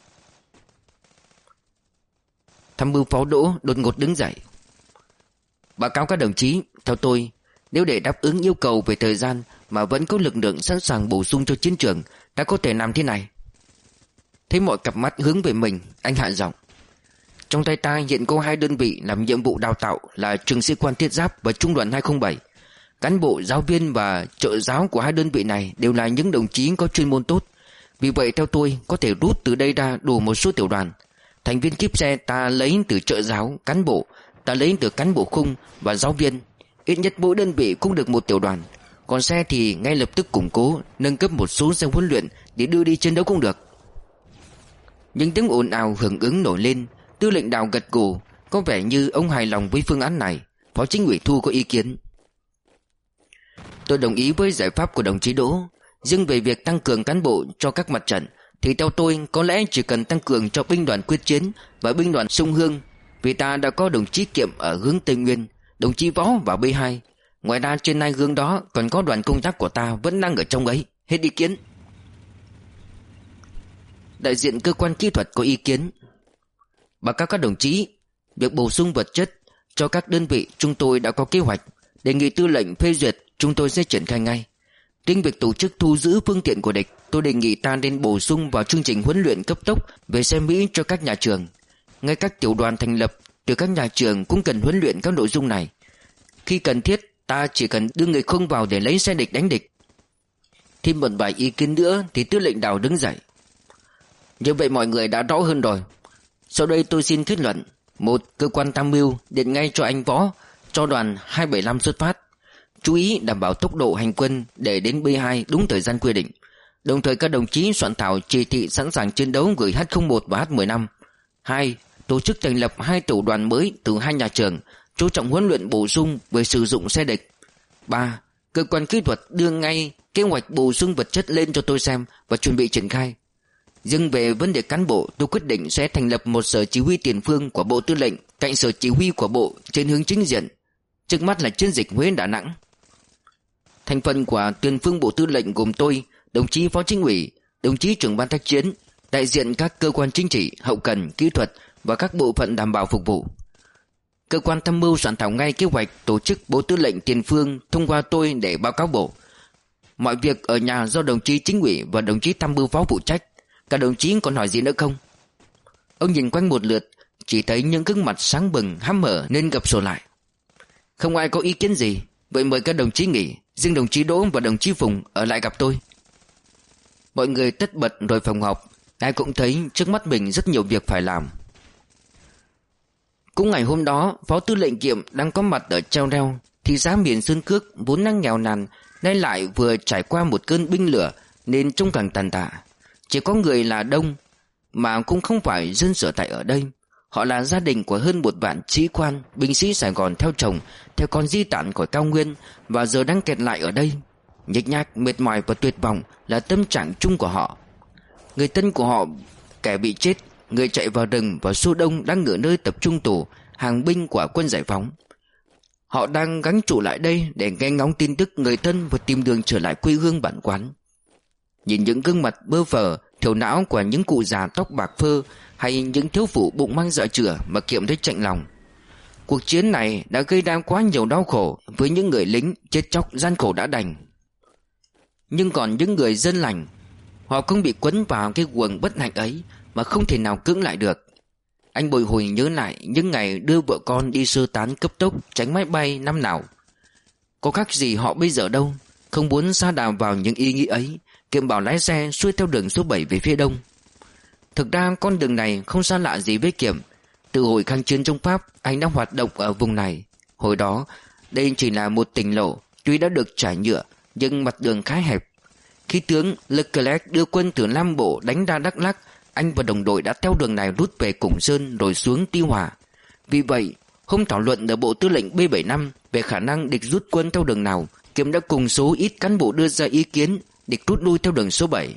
Tham mưu Phó Đỗ đột ngột đứng dậy: báo cáo các đồng chí, theo tôi, nếu để đáp ứng yêu cầu về thời gian mà vẫn có lực lượng sẵn sàng bổ sung cho chiến trường, ta có thể làm thế này. Thấy mọi cặp mắt hướng về mình, anh hạ giọng: trong tay ta hiện có hai đơn vị làm nhiệm vụ đào tạo là trường sĩ quan thiết giáp và trung đoàn hai không bảy. Cán bộ, giáo viên và trợ giáo của hai đơn vị này đều là những đồng chí có chuyên môn tốt. Vì vậy theo tôi có thể rút từ đây ra đủ một số tiểu đoàn. Thành viên kíp xe ta lấy từ trợ giáo, cán bộ, ta lấy từ cán bộ khung và giáo viên. Ít nhất mỗi đơn vị cũng được một tiểu đoàn. Còn xe thì ngay lập tức củng cố, nâng cấp một số xe huấn luyện để đưa đi chiến đấu cũng được. Những tiếng ồn ào hưởng ứng nổi lên. Tư lệnh Đào gật gù, Có vẻ như ông hài lòng với phương án này. Phó Chính ủy Thu có ý kiến. Tôi đồng ý với giải pháp của đồng chí Đỗ. Riêng về việc tăng cường cán bộ cho các mặt trận thì theo tôi có lẽ chỉ cần tăng cường cho binh đoàn quyết chiến và binh đoàn sông Hương, vì ta đã có đồng chí Kiệm ở hướng Tây Nguyên, đồng chí Võ vào B hai. Ngoài ra trên hai hướng đó còn có đoàn công tác của ta vẫn đang ở trong ấy. Hết ý kiến. Đại diện cơ quan kỹ thuật có ý kiến. Báo cáo các đồng chí, việc bổ sung vật chất cho các đơn vị chúng tôi đã có kế hoạch. Đề nghị tư lệnh phê duyệt, chúng tôi sẽ triển khai ngay. Riêng việc tổ chức thu giữ phương tiện của địch, tôi đề nghị ta nên bổ sung vào chương trình huấn luyện cấp tốc về xe Mỹ cho các nhà trường. Ngay các tiểu đoàn thành lập từ các nhà trường cũng cần huấn luyện các nội dung này. Khi cần thiết, ta chỉ cần đưa người không vào để lấy xe địch đánh địch. Thêm một vài ý kiến nữa thì tư lệnh Đào đứng dậy. Như vậy mọi người đã rõ hơn rồi. Sau đây tôi xin kết luận. Một, cơ quan tham mưu điện ngay cho anh Võ, cho đoàn hai bảy năm xuất phát. Chú ý đảm bảo tốc độ hành quân để đến B hai đúng thời gian quy định. Đồng thời các đồng chí soạn thảo chỉ thị sẵn sàng chiến đấu gửi H không một và H mười lăm. Hai, tổ chức thành lập hai tiểu đoàn mới từ hai nhà trường, chú trọng huấn luyện bổ sung về sử dụng xe địch. Ba, cơ quan kỹ thuật đưa ngay kế hoạch bổ sung vật chất lên cho tôi xem và chuẩn bị triển khai. Riêng về vấn đề cán bộ, tôi quyết định sẽ thành lập một sở chỉ huy tiền phương của Bộ Tư lệnh cạnh sở chỉ huy của Bộ trên hướng chính diện. Trước mắt là chiến dịch Huế Đà Nẵng. Thành phần của tiền phương Bộ Tư lệnh gồm tôi, đồng chí Phó Chính ủy, đồng chí trưởng ban tác chiến, đại diện các cơ quan chính trị, hậu cần, kỹ thuật và các bộ phận đảm bảo phục vụ. Cơ quan tham mưu soạn thảo ngay kế hoạch tổ chức Bộ Tư lệnh tiền phương thông qua tôi để báo cáo Bộ. Mọi việc ở nhà do đồng chí Chính ủy và đồng chí tham mưu phó phụ trách. Các đồng chí còn hỏi gì nữa không? Ông nhìn quanh một lượt, chỉ thấy những gương mặt sáng bừng hăm hở nên gập sổ lại. Không ai có ý kiến gì, vậy mời các đồng chí nghỉ. Riêng đồng chí Đỗ và đồng chí Phùng ở lại gặp tôi. Mọi người tất bật rồi phòng họp. Ai cũng thấy trước mắt mình rất nhiều việc phải làm. Cũng ngày hôm đó, Phó Tư lệnh Kiệm đang có mặt ở Treo Reo. Thị xã miền Sơn Cước vốn đang nghèo nàn, nay lại vừa trải qua một cơn binh lửa nên trông càng tàn tạ. Chỉ có người là đông, mà cũng không phải dân sở tại ở đây. Họ là gia đình của hơn một vạn sĩ quan, binh sĩ Sài Gòn theo chồng, theo con di tản khỏi cao nguyên, và giờ đang kẹt lại ở đây. Nhếch nhác, mệt mỏi và tuyệt vọng là tâm trạng chung của họ. Người thân của họ, kẻ bị chết, người chạy vào rừng và số đông đang ở nơi tập trung tù, hàng binh của quân giải phóng. Họ đang gắng trụ lại đây để nghe ngóng tin tức người thân và tìm đường trở lại quê hương bản quán. Nhìn những gương mặt bơ phờ, thiểu não của những cụ già tóc bạc phơ hay những thiếu phụ bụng mang dạ chửa mà Kiệm thấy chạnh lòng. Cuộc chiến này đã gây ra quá nhiều đau khổ với những người lính chết chóc gian khổ đã đành. Nhưng còn những người dân lành, họ không bị quấn vào cái guồng bất hạnh ấy mà không thể nào cưỡng lại được. Anh bồi hồi nhớ lại những ngày đưa vợ con đi sơ tán cấp tốc tránh máy bay năm nào. Có khác gì họ bây giờ đâu. Không muốn sa đà vào những ý nghĩ ấy, Kiệm bảo lái xe xuôi theo đường số bảy về phía đông. Thực ra con đường này không xa lạ gì với Kiệm. Từ hồi kháng chiến chống Pháp, anh đã hoạt động ở vùng này. Hồi đó, đây chỉ là một tỉnh lộ, tuy đã được trải nhựa, nhưng mặt đường khá hẹp. Khi tướng Leclerc đưa quân từ Nam Bộ đánh ra Đắk Lắk, anh và đồng đội đã theo đường này rút về Củng Sơn rồi xuống Tuy Hòa. Vì vậy, hôm thảo luận ở Bộ Tư lệnh B bảy năm về khả năng địch rút quân theo đường nào, Kiệm đã cùng số ít cán bộ đưa ra ý kiến địch rút lui theo đường số bảy.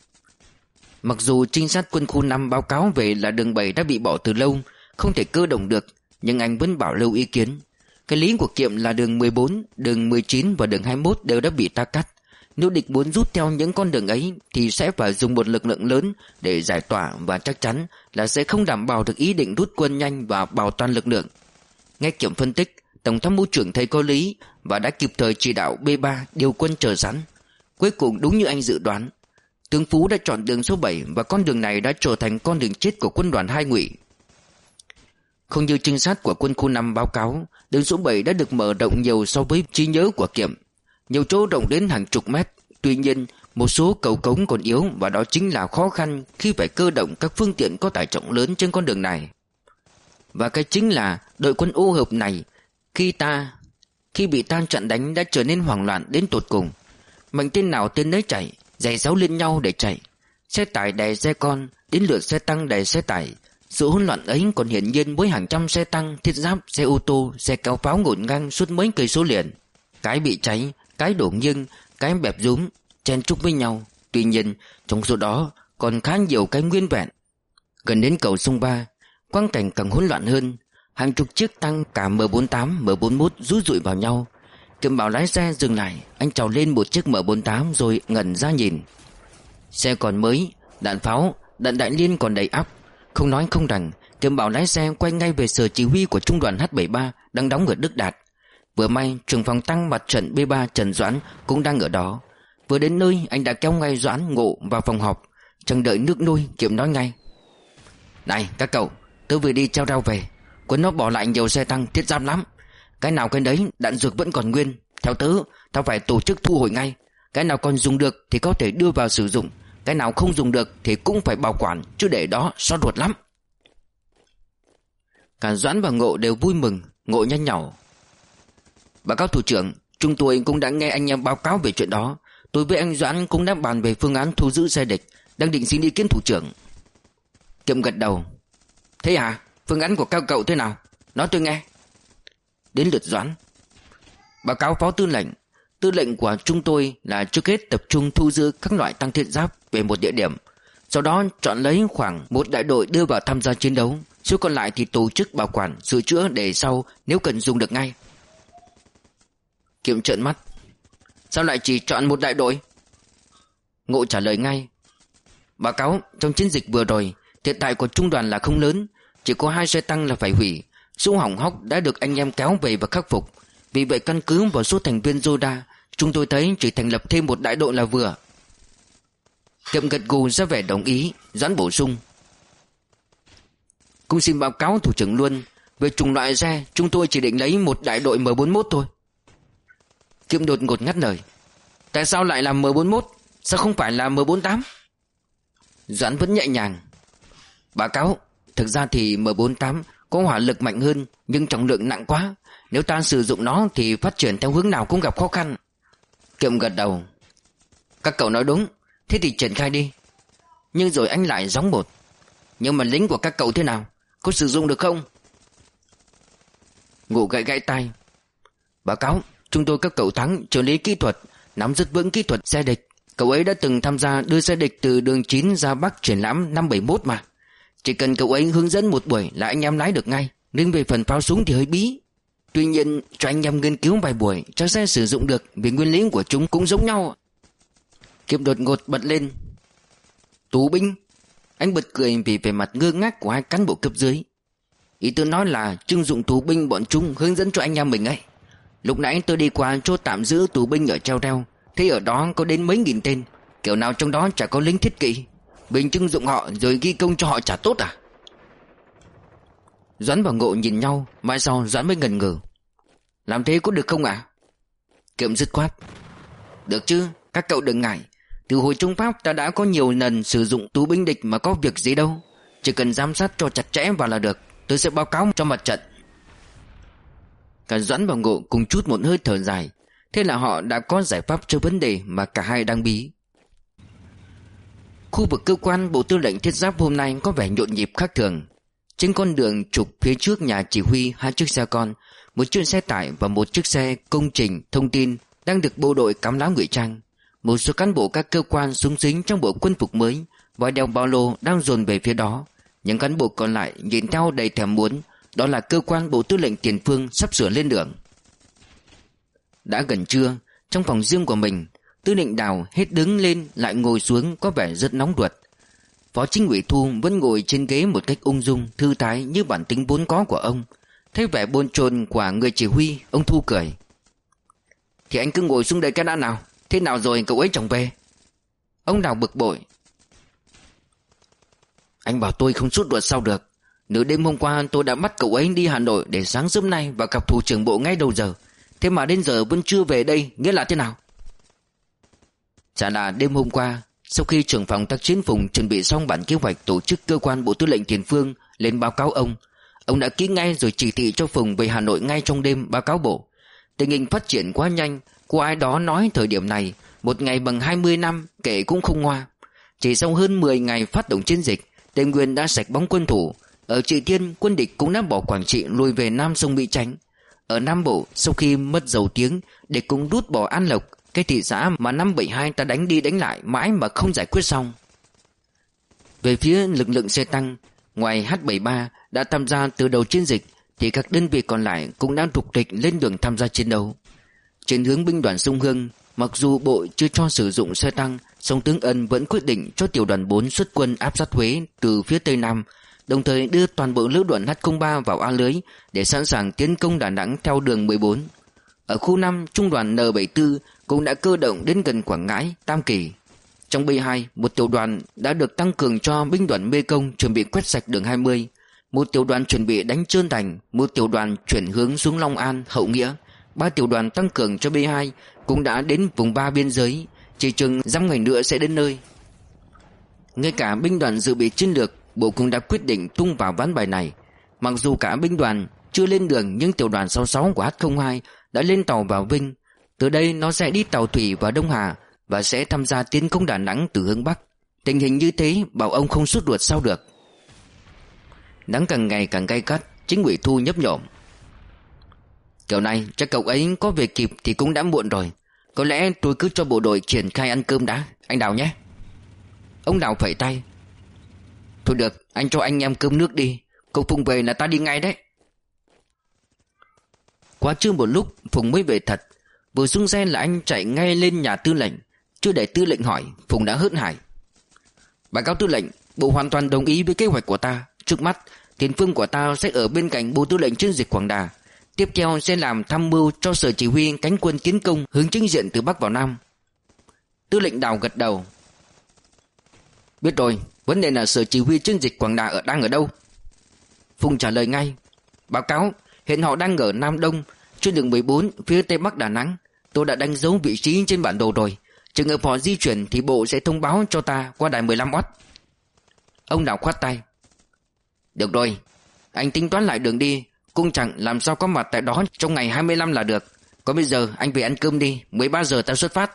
Mặc dù trinh sát quân khu năm báo cáo về là đường bảy đã bị bỏ từ lâu, không thể cơ động được, nhưng anh vẫn bảo lưu ý kiến. Cái lý của Kiệm là đường mười bốn, đường mười chín và đường hai mươi mốt đều đã bị ta cắt. Nếu địch muốn rút theo những con đường ấy thì sẽ phải dùng một lực lượng lớn để giải tỏa, và chắc chắn là sẽ không đảm bảo được ý định rút quân nhanh và bảo toàn lực lượng. Nghe Kiệm phân tích, Tổng tham mưu trưởng thấy có lý và đã kịp thời chỉ đạo B ba điều quân chờ sẵn. Cuối cùng đúng như anh dự đoán, tướng Phú đã chọn đường số bảy và con đường này đã trở thành con đường chết của quân đoàn hai Ngụy. Không như trinh sát của quân khu năm báo cáo, đường số bảy đã được mở rộng nhiều so với trí nhớ của Kiệm. Nhiều chỗ rộng đến hàng chục mét. Tuy nhiên, một số cầu cống còn yếu, và đó chính là khó khăn khi phải cơ động các phương tiện có tải trọng lớn trên con đường này. Và cái chính là đội quân ô hợp này khi ta khi bị ta chặn đánh đã trở nên hoảng loạn đến tột cùng. Mạnh tên nào tên nấy chạy, giày giáo lên nhau để chạy. Xe tải đè xe con, đến lượt xe tăng đè xe tải. Sự hỗn loạn ấy còn hiển nhiên với hàng trăm xe tăng, thiết giáp, xe ô tô, xe kéo pháo ngổn ngang suốt mấy cây số liền. Cái bị cháy, cái đổ nghiêng, cái bẹp rúm, chen chúc với nhau. Tuy nhiên trong số đó còn khá nhiều cái nguyên vẹn. Gần đến cầu sông Ba, quang cảnh càng hỗn loạn hơn. Hàng chục chiếc tăng cả M bốn mươi tám, M bốn mươi mốt rúi rụi vào nhau. Kiệm Bảo lái xe dừng lại. Anh trèo lên một chiếc M bốn mươi tám rồi ngẩn ra nhìn. Xe còn mới, đạn pháo, đạn đại liên còn đầy ắp. Không nói không rằng, Kiệm Bảo lái xe quay ngay về sở chỉ huy của trung đoàn H bảy mươi ba đang đóng ở Đức Đạt. Vừa may trưởng phòng tăng mặt trận B ba Trần Doãn cũng đang ở đó. Vừa đến nơi anh đã kéo ngay Doãn, Ngộ vào phòng họp. Chẳng đợi nước nôi, Kiệm nói ngay: "Này các cậu, tớ vừa đi treo rau về. Quân nó bỏ lại nhiều xe tăng thiết giáp lắm. Cái nào cái đấy đạn dược vẫn còn nguyên. Theo tớ, tao phải tổ chức thu hồi ngay. Cái nào còn dùng được thì có thể đưa vào sử dụng. Cái nào không dùng được thì cũng phải bảo quản, chứ để đó xót ruột lắm." Cả Doãn và Ngộ đều vui mừng. Ngộ nhanh nhỏ: "Báo cáo thủ trưởng, chúng tôi cũng đã nghe anh em báo cáo về chuyện đó. Tôi với anh Doãn cũng đã bàn về phương án thu giữ xe địch, đang định xin ý kiến thủ trưởng." Kiệm gật đầu: "Thế à, phương án của các cậu thế nào? Nói tôi nghe." Đến lượt Doãn: "Báo cáo phó tư lệnh, tư lệnh của chúng tôi là trước hết tập trung thu giữ các loại tăng thiết giáp về một địa điểm, sau đó chọn lấy khoảng một đại đội đưa vào tham gia chiến đấu, số còn lại thì tổ chức bảo quản, sửa chữa để sau nếu cần dùng được ngay." Kiệm trợn mắt: "Sao lại chỉ chọn một đại đội?" Ngộ trả lời ngay: "Báo cáo, trong chiến dịch vừa rồi, thiệt hại của trung đoàn là không lớn, chỉ có hai xe tăng là phải hủy, số hỏng hóc đã được anh em kéo về và khắc phục. Vì vậy căn cứ vào số thành viên Yoda, chúng tôi thấy chỉ thành lập thêm một đại đội là vừa." Kiệm gật gù ra vẻ đồng ý. Doãn bổ sung: "Cũng xin báo cáo thủ trưởng luôn, về chủng loại xe chúng tôi chỉ định lấy một đại đội M bốn mươi mốt thôi." Kiệm đột ngột ngắt lời: "Tại sao lại là M bốn mươi mốt? Sao không phải là M bốn mươi tám?" Doãn vẫn nhẹ nhàng: "Báo cáo, thực ra thì M bốn mươi tám có hỏa lực mạnh hơn, nhưng trọng lượng nặng quá. Nếu ta sử dụng nó thì phát triển theo hướng nào cũng gặp khó khăn." Kiệm gật đầu: "Các cậu nói đúng, thế thì triển khai đi." Nhưng rồi anh lại gióng một: "Nhưng mà lính của các cậu thế nào? Có sử dụng được không?" Ngộ gãi gãi tai: "Báo cáo, chúng tôi các cậu Thắng trợ lý kỹ thuật, nắm rất vững kỹ thuật xe địch. Cậu ấy đã từng tham gia đưa xe địch từ đường chín ra Bắc triển lãm năm bảy mốt mà. Chỉ cần cậu ấy hướng dẫn một buổi là anh em lái được ngay. Nhưng về phần pháo súng thì hơi bí. Tuy nhiên cho anh em nghiên cứu vài buổi chắc sẽ sử dụng được, vì nguyên lý của chúng cũng giống nhau." Kiệm đột ngột bật lên: "Tù binh?" Anh bật cười vì vẻ mặt ngơ ngác của hai cán bộ cấp dưới. "Ý tôi nói là trưng dụng tù binh bọn chúng hướng dẫn cho anh em mình ấy. Lúc nãy tôi đi qua chỗ tạm giữ tù binh ở Treo Reo, thấy ở đó có đến mấy nghìn tên, kiểu nào trong đó chả có lính thiết kỵ. Mình trưng dụng họ rồi ghi công cho họ chả tốt à?" Doãn và Ngộ nhìn nhau, mãi sau Doãn mới ngần ngừ: "Làm thế có được không ạ?" À? Kiệm dứt khoát: "Được chứ, các cậu đừng ngại. Từ hồi Trung Pháp ta đã có nhiều lần sử dụng tù binh địch mà có việc gì đâu. Chỉ cần giám sát cho chặt chẽ vào là được. Tôi sẽ báo cáo cho mặt trận." Cả Doãn và Ngộ cùng chút một hơi thở dài. Thế là họ đã có giải pháp cho vấn đề mà cả hai đang bí. Khu vực cơ quan Bộ Tư lệnh Thiết giáp hôm nay có vẻ nhộn nhịp khác thường. Trên con đường trục phía trước nhà chỉ huy, hai chiếc xe con, một chiếc xe tải và một chiếc xe công trình thông tin đang được bộ đội cắm lá ngụy trang. Một số cán bộ các cơ quan súng xính trong bộ quân phục mới, vòi đeo ba lô đang dồn về phía đó. Những cán bộ còn lại nhìn theo đầy thèm muốn. Đó là cơ quan Bộ Tư lệnh Tiền phương sắp sửa lên đường. Đã gần trưa, trong phòng riêng của mình, Tư lệnh Đào hết đứng lên lại ngồi xuống có vẻ rất nóng ruột. Phó Chính ủy Thu vẫn ngồi trên ghế một cách ung dung, thư thái như bản tính vốn có của ông. Thấy vẻ bồn chồn của người chỉ huy, ông Thu cười: "Thì anh cứ ngồi xuống đây cái đã nào. Thế nào rồi cậu ấy chẳng về?" Ông Đào bực bội: "Anh bảo tôi không sốt ruột sao được. Nửa đêm hôm qua tôi đã bắt cậu ấy đi Hà Nội để sáng sớm nay và gặp thủ trưởng bộ ngay đầu giờ. Thế mà đến giờ vẫn chưa về đây, nghĩa là thế nào?" Chả là đêm hôm qua, sau khi trưởng phòng tác chiến Phùng chuẩn bị xong bản kế hoạch tổ chức cơ quan Bộ Tư lệnh Tiền phương lên báo cáo ông, ông đã ký ngay rồi chỉ thị cho Phùng về Hà Nội ngay trong đêm báo cáo bộ. Tình hình phát triển quá nhanh, có ai đó nói thời điểm này một ngày bằng hai mươi năm kể cũng không ngoa. Chỉ sau hơn mười ngày phát động chiến dịch, Tây Nguyên đã sạch bóng quân thủ, Ở Trị Thiên, quân địch cũng đã bỏ Quảng Trị lùi về Nam sông Mỹ Chánh. Ở Nam Bộ, sau khi mất dầu tiếng, địch cũng rút bỏ An Lộc, cái thị xã mà năm bảy hai ta đánh đi đánh lại mãi mà không giải quyết xong. Về phía lực lượng xe tăng, ngoài H bảy ba đã tham gia từ đầu chiến dịch, thì các đơn vị còn lại cũng đang trục trịch lên đường tham gia chiến đấu. Trên hướng binh đoàn Sông Hương, mặc dù bộ chưa cho sử dụng xe tăng, song tướng Ân vẫn quyết định cho tiểu đoàn bốn xuất quân áp sát Huế từ phía Tây Nam, đồng thời đưa toàn bộ lữ đoàn H không ba vào A lưới để sẵn sàng tiến công Đà Nẵng theo đường mười bốn. Ở khu năm, trung đoàn N bảy tư cũng đã cơ động đến gần Quảng Ngãi, Tam Kỳ. Trong B hai, một tiểu đoàn đã được tăng cường cho binh đoàn Mê Công chuẩn bị quét sạch đường hai mươi, một tiểu đoàn chuẩn bị đánh Trơn Thành, một tiểu đoàn chuyển hướng xuống Long An, Hậu Nghĩa. Ba tiểu đoàn tăng cường cho B hai cũng đã đến vùng ba biên giới, chỉ chừng dăm ngày nữa sẽ đến nơi. Ngay cả binh đoàn dự bị chiến lược, bộ cũng đã quyết định tung vào ván bài này. Mặc dù cả binh đoàn chưa lên đường, nhưng tiểu đoàn sáu mươi sáu của H không hai đã lên tàu vào Vinh. Từ đây nó sẽ đi tàu thủy vào Đông Hà và sẽ tham gia tiến công Đà Nẵng từ hướng Bắc. Tình hình như thế bảo ông không sốt ruột sao được. Nắng càng ngày càng gay gắt, chính ủy Thu nhấp nhổm. Kiểu này chắc cậu ấy có về kịp thì cũng đã muộn rồi. Có lẽ tôi cứ cho bộ đội triển khai ăn cơm đã, anh Đào nhé. Ông Đào phẩy tay. Thôi được, anh cho anh em cơm nước đi. Cậu Phùng về là ta đi ngay đấy. Quá trưa một lúc Phùng mới về thật. Vừa xuống xe là anh chạy ngay lên nhà tư lệnh. Chưa để tư lệnh hỏi, Phùng đã hớn hải. Báo cáo tư lệnh, bộ hoàn toàn đồng ý với kế hoạch của ta. Trước mắt, tiền phương của ta sẽ ở bên cạnh bộ tư lệnh chiến dịch Quảng Đà. Tiếp theo sẽ làm tham mưu cho sở chỉ huy cánh quân tiến công hướng chính diện từ Bắc vào Nam. Tư lệnh Đào gật đầu. Biết rồi, vấn đề là sở chỉ huy chiến dịch Quảng Đà ở đang ở đâu? Phùng trả lời ngay. Báo cáo, hiện họ đang ở Nam Đông, trên đường mười bốn, phía Tây Bắc Đà Nẵng. Tôi đã đánh dấu vị trí trên bản đồ rồi. Trường hợp họ di chuyển thì bộ sẽ thông báo cho ta qua đài mười lăm oát. Ông Đào khoát tay. Được rồi, anh tính toán lại đường đi, cung chẳng làm sao có mặt tại đó trong ngày hai mươi lăm là được. Còn bây giờ anh về ăn cơm đi, mười ba giờ ta xuất phát.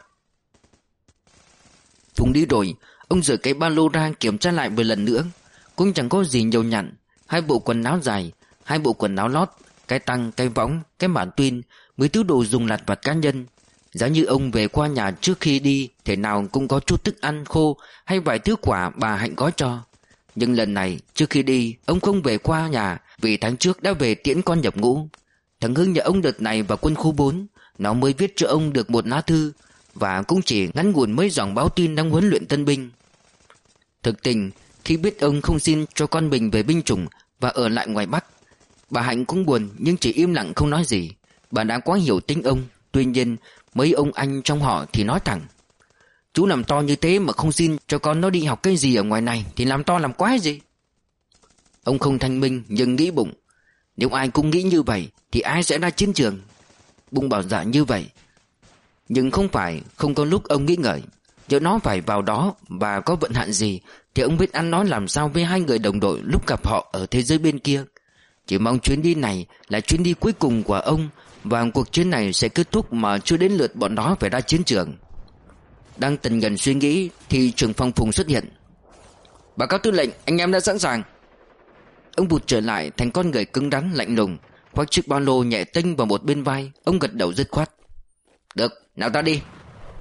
Phùng đi rồi, ông rời cái ba lô ra kiểm tra lại một lần nữa. Cũng chẳng có gì nhiều nhặn. Hai bộ quần áo dài, hai bộ quần áo lót, cái tăng, cái võng, cái bản tuyên, mấy thứ đồ dùng lặt vặt cá nhân. Giá như ông về qua nhà trước khi đi, thể nào cũng có chút thức ăn khô hay vài thứ quả bà Hạnh gói cho. Nhưng lần này trước khi đi, ông không về qua nhà vì tháng trước đã về tiễn con nhập ngũ. Thằng Hưng nhà ông đợt này vào quân khu bốn, nó mới viết cho ông được một lá thư, và cũng chỉ ngắn ngủn mấy dòng báo tin đang huấn luyện tân binh. Thực tình, khi biết ông không xin cho con mình về binh chủng và ở lại ngoài Bắc, bà Hạnh cũng buồn nhưng chỉ im lặng không nói gì. Bà đã quá hiểu tính ông. Tuy nhiên mấy ông anh trong họ thì nói thẳng: chú làm to như thế mà không xin cho con nó đi học cái gì ở ngoài này thì làm to làm quái gì. Ông không thanh minh nhưng nghĩ bụng, nếu ai cũng nghĩ như vậy thì ai sẽ ra chiến trường. Bụng bảo dạ như vậy. Nhưng không phải không có lúc ông nghĩ ngợi, nếu nó phải vào đó và có vận hạn gì thì ông biết ăn nói làm sao với hai người đồng đội lúc gặp họ ở thế giới bên kia. Chỉ mong chuyến đi này là chuyến đi cuối cùng của ông, và cuộc chiến này sẽ kết thúc mà chưa đến lượt bọn nó phải ra chiến trường. Đang tần ngần suy nghĩ thì trưởng phòng Phùng xuất hiện. Báo cáo tư lệnh, anh em đã sẵn sàng. Ông vụt trở lại thành con người cứng rắn lạnh lùng, khoác chiếc ba lô nhẹ tênh vào một bên vai. Ông gật đầu dứt khoát. Được, nào ta đi.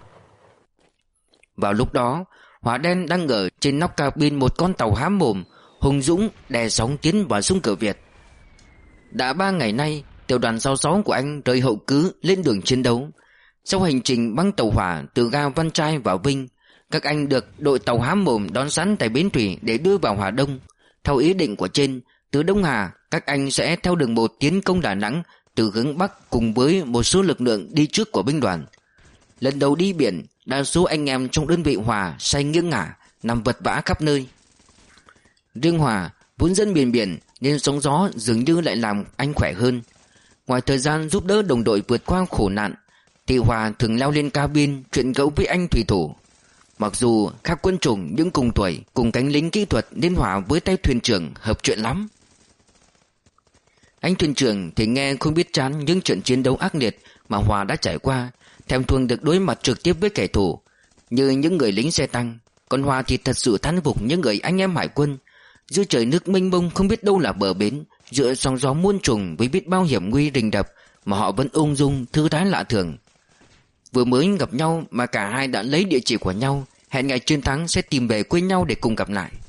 Vào lúc đó, Hỏa Đen đang ở trên nóc cabin một con tàu hám mồm, hùng dũng đè sóng tiến vào súng cửa Việt. Đã ba ngày nay, tiểu đoàn sáu mươi sáu của anh rời Hậu Cứ lên đường chiến đấu. Sau hành trình băng tàu hỏa từ ga Văn Trai vào Vinh, các anh được đội tàu hám mồm đón sẵn tại bến thủy để đưa vào Hà Đông. Theo ý định của trên, từ Đông Hà, các anh sẽ theo đường một tiến công Đà Nẵng từ hướng Bắc cùng với một số lực lượng đi trước của binh đoàn. Lần đầu đi biển, đa số anh em trong đơn vị Hòa say nghiêng ngả, nằm vật vã khắp nơi. Riêng Hòa vốn dân biển biển nên sóng gió dường như lại làm anh khỏe hơn. Ngoài thời gian giúp đỡ đồng đội vượt qua khổ nạn, thì Hòa thường leo lên cabin chuyện gẫu với anh thủy thủ. Mặc dù khác quân chủng nhưng cùng tuổi, cùng cánh lính kỹ thuật nên Hòa với tay thuyền trưởng hợp chuyện lắm. Anh thuyền trưởng thì nghe không biết chán những trận chiến đấu ác liệt mà Hòa đã trải qua, thèm thuồng được đối mặt trực tiếp với kẻ thù như những người lính xe tăng. Còn Hòa thì thật sự thán phục những người anh em hải quân. Giữa trời nước mênh mông không biết đâu là bờ bến, giữa sóng gió muôn trùng với biết bao hiểm nguy rình rập, mà họ vẫn ung dung thư thái lạ thường. Vừa mới gặp nhau mà cả hai đã lấy địa chỉ của nhau, hẹn ngày chiến thắng sẽ tìm về quê nhau để cùng gặp lại.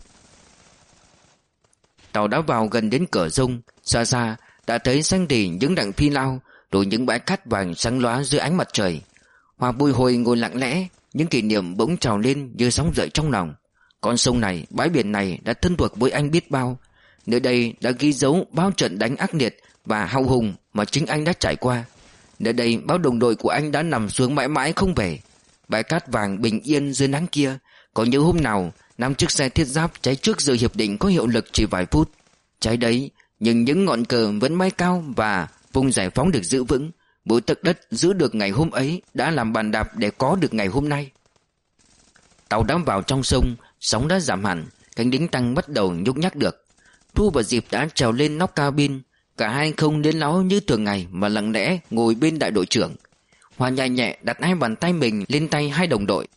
Tàu đã vào gần đến cửa Dung. Xa xa đã thấy xanh rì những đặng phi lao, rồi những bãi cát vàng sáng lóa dưới ánh mặt trời. Hoa bồi hồi ngồi lặng lẽ, những kỷ niệm bỗng trào lên như sóng dậy trong lòng. Con sông này, bãi biển này đã thân thuộc với anh biết bao. Nơi đây đã ghi dấu bao trận đánh ác liệt và hào hùng mà chính anh đã trải qua. Nơi đây bao đồng đội của anh đã nằm xuống mãi mãi không về. Bãi cát vàng bình yên dưới nắng kia, có nhớ hôm nào năm chiếc xe thiết giáp cháy trước giờ hiệp định có hiệu lực chỉ vài phút. Cháy đấy, nhưng những ngọn cờ vẫn bay cao và vùng giải phóng được giữ vững. Mỗi tấc đất giữ được ngày hôm ấy đã làm bàn đạp để có được ngày hôm nay. Tàu đã vào trong sông, sóng đã giảm hẳn, cánh đính tăng bắt đầu nhúc nhắc được. Thu và Diệp đã trèo lên nóc cabin. Cả hai không đến láo như thường ngày mà lặng lẽ ngồi bên đại đội trưởng. Hoa nhẹ nhẹ đặt hai bàn tay mình lên tay hai đồng đội.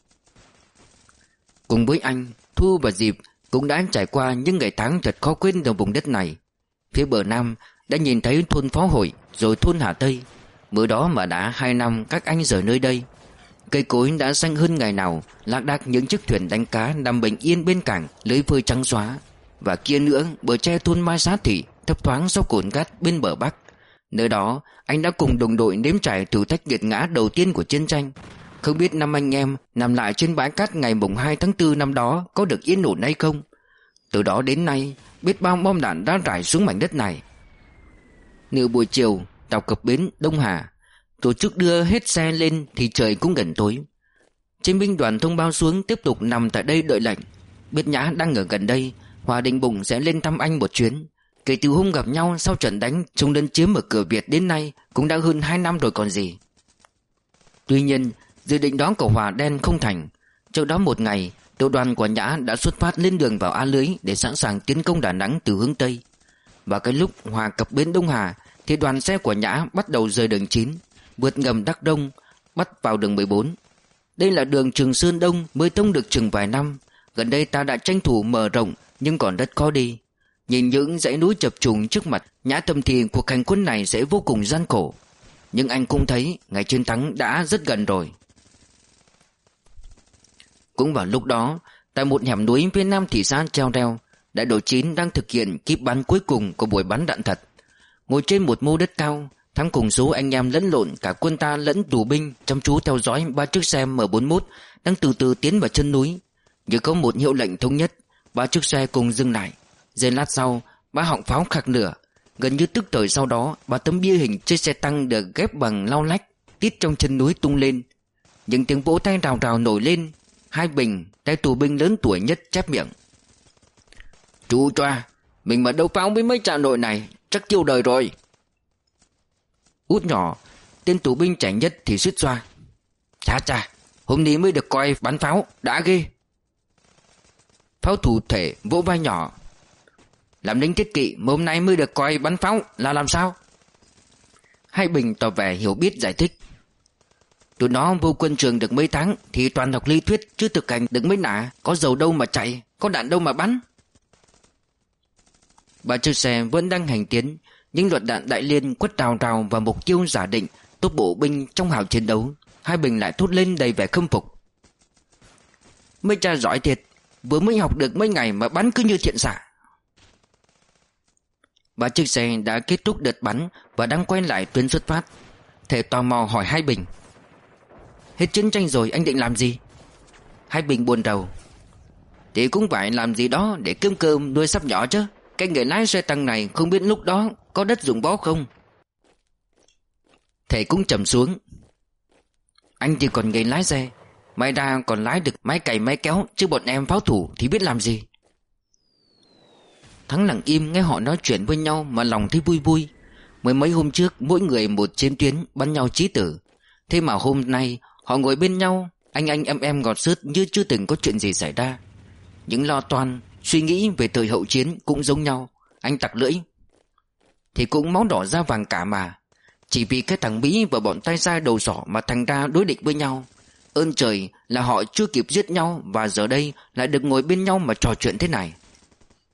Cùng với anh, Thu và Diệp cũng đã trải qua những ngày tháng thật khó quên ở vùng đất này. Phía bờ Nam đã nhìn thấy thôn Phó Hội, rồi thôn Hà Tây. Bữa đó mà đã hai năm các anh rời nơi đây. Cây cối đã xanh hơn ngày nào, lác đác những chiếc thuyền đánh cá nằm bình yên bên cảng, lưới phơi trắng xóa. Và kia nữa, bờ tre thôn Mai Xá Thị thấp thoáng sau cồn cát bên bờ Bắc. Nơi đó anh đã cùng đồng đội nếm trải thử thách nghiệt ngã đầu tiên của chiến tranh. Không biết năm anh em nằm lại trên bãi cát ngày mùng hai tháng tư năm đó có được yên ổn hay không. Từ đó đến nay, biết bao bom đạn đã rải xuống mảnh đất này. Nửa buổi chiều, tàu cập bến Đông Hà. Tổ chức đưa hết xe lên thì trời cũng gần tối. Trên binh đoàn thông báo xuống tiếp tục nằm tại đây đợi lệnh. Biết Nhã đang ở gần đây, Hòa định bụng sẽ lên thăm anh một chuyến. Kể từ hôm gặp nhau sau trận đánh chống lấn chiếm ở cửa Việt đến nay cũng đã hơn hai năm rồi còn gì. Tuy nhiên, dự định đó của Hòa đen không thành. Trước đó một ngày, tiểu đoàn của Nhã đã xuất phát lên đường vào A Lưới để sẵn sàng tiến công Đà Nẵng từ hướng Tây. Và cái lúc Hòa cập bến Đông Hà thì đoàn xe của Nhã bắt đầu rời đường chín, vượt ngầm Đắc Đông, bắt vào đường mười bốn. Đây là đường Trường Sơn Đông mới thông được chừng vài năm. Gần đây ta đã tranh thủ mở rộng nhưng còn rất khó đi. Nhìn những dãy núi chập trùng trước mặt, Nhã thầm thì cuộc hành quân này sẽ vô cùng gian khổ. Nhưng anh cũng thấy ngày chiến thắng đã rất gần rồi. Cũng vào lúc đó, tại một hẻm núi phía nam thị xã Treo Reo, đại đội chín đang thực hiện kíp bắn cuối cùng của buổi bắn đạn thật. Ngồi trên một mô đất cao, Thắng cùng số anh em lẫn lộn cả quân ta lẫn tù binh chăm chú theo dõi ba chiếc xe M bốn mốt đang từ từ tiến vào chân núi. Như có một hiệu lệnh thống nhất, ba chiếc xe cùng dừng lại. Giây lát sau, ba họng pháo khạc lửa. Gần như tức thời sau đó, ba tấm bia hình trên xe tăng được ghép bằng lau lách tít trong chân núi tung lên. Những tiếng vỗ tay rào rào nổi lên. Hai Bình, tay tù binh lớn tuổi nhất chép miệng: "Chú choa, mình mà đấu pháo với mấy trà nội này chắc tiêu đời rồi." Út nhỏ, tên tù binh trẻ nhất thì suýt xoa: "Chà chà, hôm nay mới được coi bắn pháo, đã ghê." Pháo thủ thể vỗ vai nhỏ: "Làm lính thiết kỵ mà hôm nay mới được coi bắn pháo là làm sao?" Hai Bình tỏ vẻ hiểu biết giải thích: "Tụi nó vô quân trường được mấy tháng thì toàn học lý thuyết chứ thực hành được mấy nã, có dầu đâu mà chạy, có đạn đâu mà bắn." Ba chiếc xe vẫn đang hành tiến, những loạt đạn đại liên quất rào rào vào mục tiêu giả định tốt bộ binh trong hào chiến đấu. Hai Bình lại thốt lên đầy vẻ khâm phục: "Mấy cha giỏi thiệt, vừa mới học được mấy ngày mà bắn cứ như thiện xạ." Ba chiếc xe đã kết thúc đợt bắn và đang quay lại tuyến xuất phát. Thể tò mò hỏi Hai Bình: "Hết chiến tranh rồi anh định làm gì?" Hai Bình buồn rầu: "Thì cũng phải làm gì đó để kiếm cơm nuôi sắp nhỏ chứ. Cái người lái xe tăng này không biết lúc đó có đất dụng bó không." Thể cũng trầm xuống: "Anh chỉ còn nghề lái xe, may ra còn lái được máy cày máy kéo, chứ bọn em pháo thủ thì biết làm gì." Thắng lặng im nghe họ nói chuyện với nhau mà lòng thấy vui vui. Mới mấy hôm trước mỗi người một chiến tuyến bắn nhau chí tử. Thế mà hôm nay họ ngồi bên nhau, anh anh em em gọt sứt như chưa từng có chuyện gì xảy ra. Những lo toan, suy nghĩ về thời hậu chiến cũng giống nhau. Anh tặc lưỡi: "Thì cũng máu đỏ da vàng cả mà. Chỉ vì cái thằng Mỹ và bọn tay sai đầu sỏ mà thành ra đối địch với nhau. Ơn trời là họ chưa kịp giết nhau và giờ đây lại được ngồi bên nhau mà trò chuyện thế này."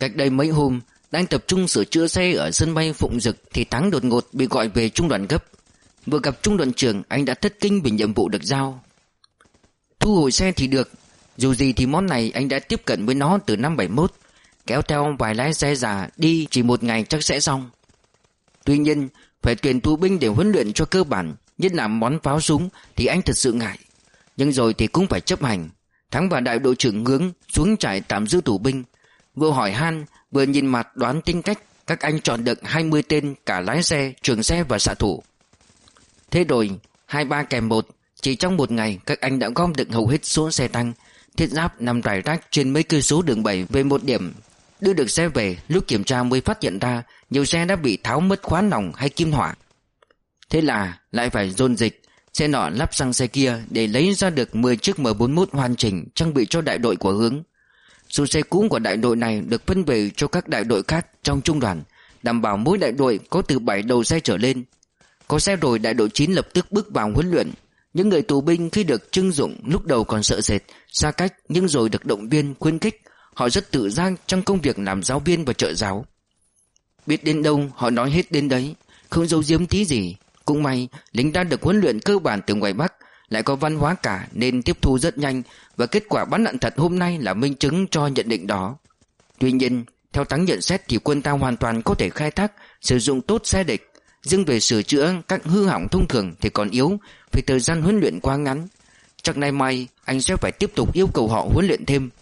Cách đây mấy hôm, đang tập trung sửa chữa xe ở sân bay Phụng Dực thì Thắng đột ngột bị gọi về trung đoàn gấp. Vừa gặp trung đoàn trưởng, anh đã thất kinh vì nhiệm vụ được giao. Thu hồi xe thì được, dù gì thì món này anh đã tiếp cận với nó từ năm bảy mốt, kéo theo vài lái xe già đi chỉ một ngày chắc sẽ xong. Tuy nhiên, phải tuyển tù binh để huấn luyện cho cơ bản, nhất là món pháo súng thì anh thật sự ngại. Nhưng rồi thì cũng phải chấp hành. Thắng và đại đội trưởng Ngưỡng xuống trại tạm giữ tù binh, vừa hỏi han vừa nhìn mặt đoán tính cách. Các anh chọn được hai mươi tên, cả lái xe, trưởng xe và xạ thủ. Thế rồi hai ba kèm một, chỉ trong một ngày các anh đã gom được hầu hết số xe tăng, thiết giáp nằm rải rác trên mấy cây số đường bảy về một điểm. Đưa được xe về, lúc kiểm tra mới phát hiện ra nhiều xe đã bị tháo mất khóa nòng hay kim hỏa. Thế là lại phải dồn dịch, xe nọ lắp sang xe kia để lấy ra được mười chiếc M bốn mươi mốt hoàn chỉnh trang bị cho đại đội của Hướng. Số xe cũ của đại đội này được phân về cho các đại đội khác trong trung đoàn, đảm bảo mỗi đại đội có từ bảy đầu xe trở lên. Có xe rồi đại đội chín lập tức bước vào huấn luyện. Những người tù binh khi được trưng dụng lúc đầu còn sợ sệt, xa cách, nhưng rồi được động viên, khuyến khích. Họ rất tự giác trong công việc làm giáo viên và trợ giáo. Biết đến đâu họ nói hết đến đấy, không giấu giếm tí gì. Cũng may lính đã được huấn luyện cơ bản từ ngoài Bắc, lại có văn hóa cả nên tiếp thu rất nhanh, và kết quả bắn đạn thật hôm nay là minh chứng cho nhận định đó. Tuy nhiên, theo Thắng nhận xét thì quân ta hoàn toàn có thể khai thác, sử dụng tốt xe địch. Riêng về sửa chữa các hư hỏng thông thường thì còn yếu, vì thời gian huấn luyện quá ngắn. Chắc nay mai anh sẽ phải tiếp tục yêu cầu họ huấn luyện thêm.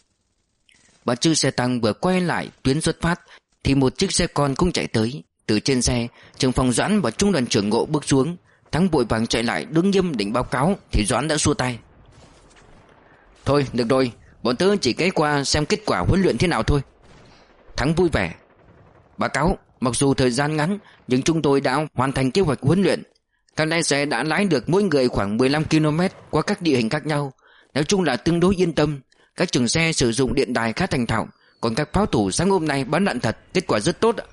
Bà Trư xe tăng vừa quay lại tuyến xuất phát thì một chiếc xe con cũng chạy tới. Từ trên xe, trưởng phòng Doãn và trung đoàn trưởng Ngộ bước xuống. Thắng vội vàng chạy lại đứng nghiêm định báo cáo thì Doãn đã xua tay. Thôi được rồi, bọn tớ chỉ ghé qua xem kết quả huấn luyện thế nào thôi. Thắng vui vẻ. Báo cáo, mặc dù thời gian ngắn nhưng chúng tôi đã hoàn thành kế hoạch huấn luyện. Các lái xe đã lái được mỗi người khoảng mười lăm ki lô mét qua các địa hình khác nhau. Nói chung là tương đối yên tâm. Các trường xe sử dụng điện đài khá thành thạo, còn các pháo thủ sáng hôm nay bắn đạn thật, kết quả rất tốt.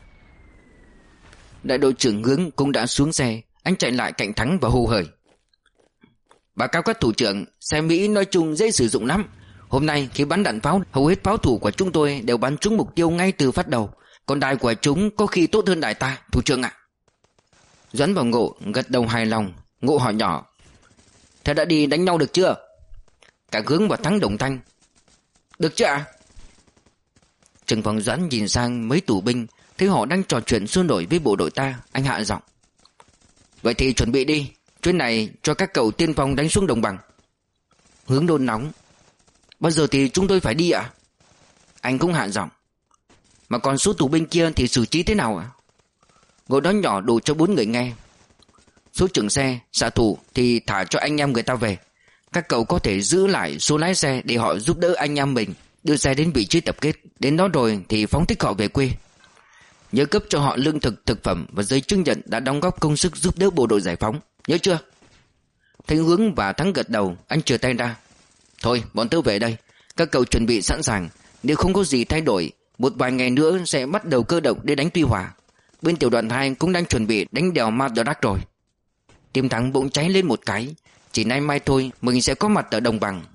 Đại đội trưởng Hướng cũng đã xuống xe. Anh chạy lại cạnh Thắng và hô hởi. Báo cáo các thủ trưởng, xe Mỹ nói chung dễ sử dụng lắm. Hôm nay khi bắn đạn pháo, hầu hết pháo thủ của chúng tôi đều bắn trúng mục tiêu ngay từ phát đầu. Còn đài của chúng có khi tốt hơn đài ta, thủ trưởng ạ. Doãn và Ngộ gật đầu hài lòng. Ngộ hỏi nhỏ. Thế đã đi đánh nhau được chưa? Cả Hướng và Thắng đồng thanh. Được chưa ạ? Trưởng phòng Doãn nhìn sang mấy tù binh, thấy họ đang trò chuyện xô nổi với bộ đội ta. Anh hạ giọng. Vậy thì chuẩn bị đi, chuyến này cho các cậu tiên phong đánh xuống đồng bằng. Hướng đôn nóng. Bao giờ thì chúng tôi phải đi ạ? Anh cũng hạ giọng. Mà còn số tù binh kia thì xử trí thế nào ạ? Ngồi đó nhỏ đủ cho bốn người nghe. Số trưởng xe, xạ thủ thì thả cho anh em người ta về. Các cậu có thể giữ lại số lái xe để họ giúp đỡ anh em mình đưa xe đến vị trí tập kết. Đến đó rồi thì phóng thích họ về quê. Nhớ cấp cho họ lương thực, thực phẩm và giấy chứng nhận đã đóng góp công sức giúp đỡ bộ đội giải phóng. Nhớ chưa? Thấy Hướng và Thắng gật đầu, anh chìa tay ra. Thôi bọn tớ về đây. Các cậu chuẩn bị sẵn sàng. Nếu không có gì thay đổi, một vài ngày nữa sẽ bắt đầu cơ động để đánh Tuy Hòa. Bên tiểu đoàn hai cũng đang chuẩn bị đánh đèo Madrak rồi. Tim Thắng bỗng cháy lên một cái. Chỉ nay mai thôi mình sẽ có mặt ở đồng bằng.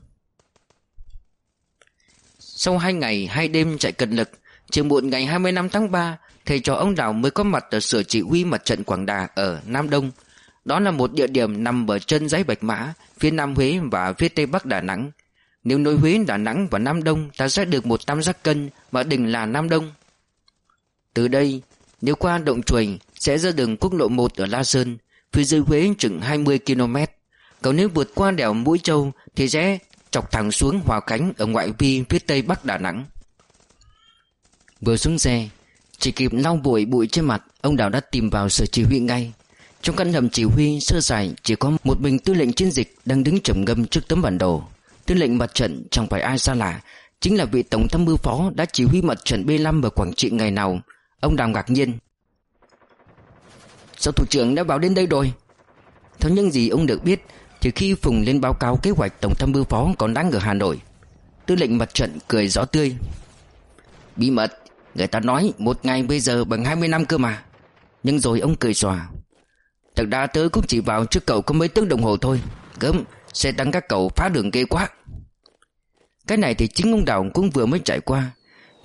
Sau hai ngày hai đêm chạy cật lực, chiều muộn ngày hai mươi lăm tháng ba, thầy trò ông Đào mới có mặt ở sở chỉ huy mặt trận Quảng Đà ở Nam Đông. Đó là một địa điểm nằm ở chân dãy Bạch Mã, phía Nam Huế và phía Tây Bắc Đà Nẵng. Nếu nối Huế, Đà Nẵng và Nam Đông, ta sẽ được một tam giác cân và đỉnh là Nam Đông. Từ đây, nếu qua Động Chuồi sẽ ra đường quốc lộ một ở La Sơn, phía dưới Huế chừng hai mươi ki lô mét. Còn nếu vượt qua đèo Mũi Châu thì sẽ chọc thẳng xuống Hòa Khánh ở ngoại vi phía Tây Bắc Đà Nẵng. Vừa xuống xe, chỉ kịp lau bụi bụi trên mặt, ông Đào đã tìm vào sở chỉ huy ngay. Trong căn hầm chỉ huy sơ sài chỉ có một mình tư lệnh chiến dịch đang đứng trầm ngâm trước tấm bản đồ. Tư lệnh mặt trận chẳng phải ai xa lạ, chính là vị tổng tham mưu phó đã chỉ huy mặt trận B năm ở Quảng Trị ngày nào. Ông Đào ngạc nhiên. Sao thủ trưởng đã vào đến đây rồi? Theo những gì ông được biết thì khi Phùng lên báo cáo kế hoạch, tổng tham mưu phó còn đang ở Hà Nội. Tư lệnh mặt trận cười rõ tươi. Bí mật, người ta nói một ngày bây giờ bằng hai mươi năm cơ mà. Nhưng rồi ông cười xòa. Thật ra tớ cũng chỉ vào trước cậu có mấy tiếng đồng hồ thôi. Gớm, xe tăng các cậu phá đường ghê quá. Cái này thì chính ông Đào cũng vừa mới trải qua.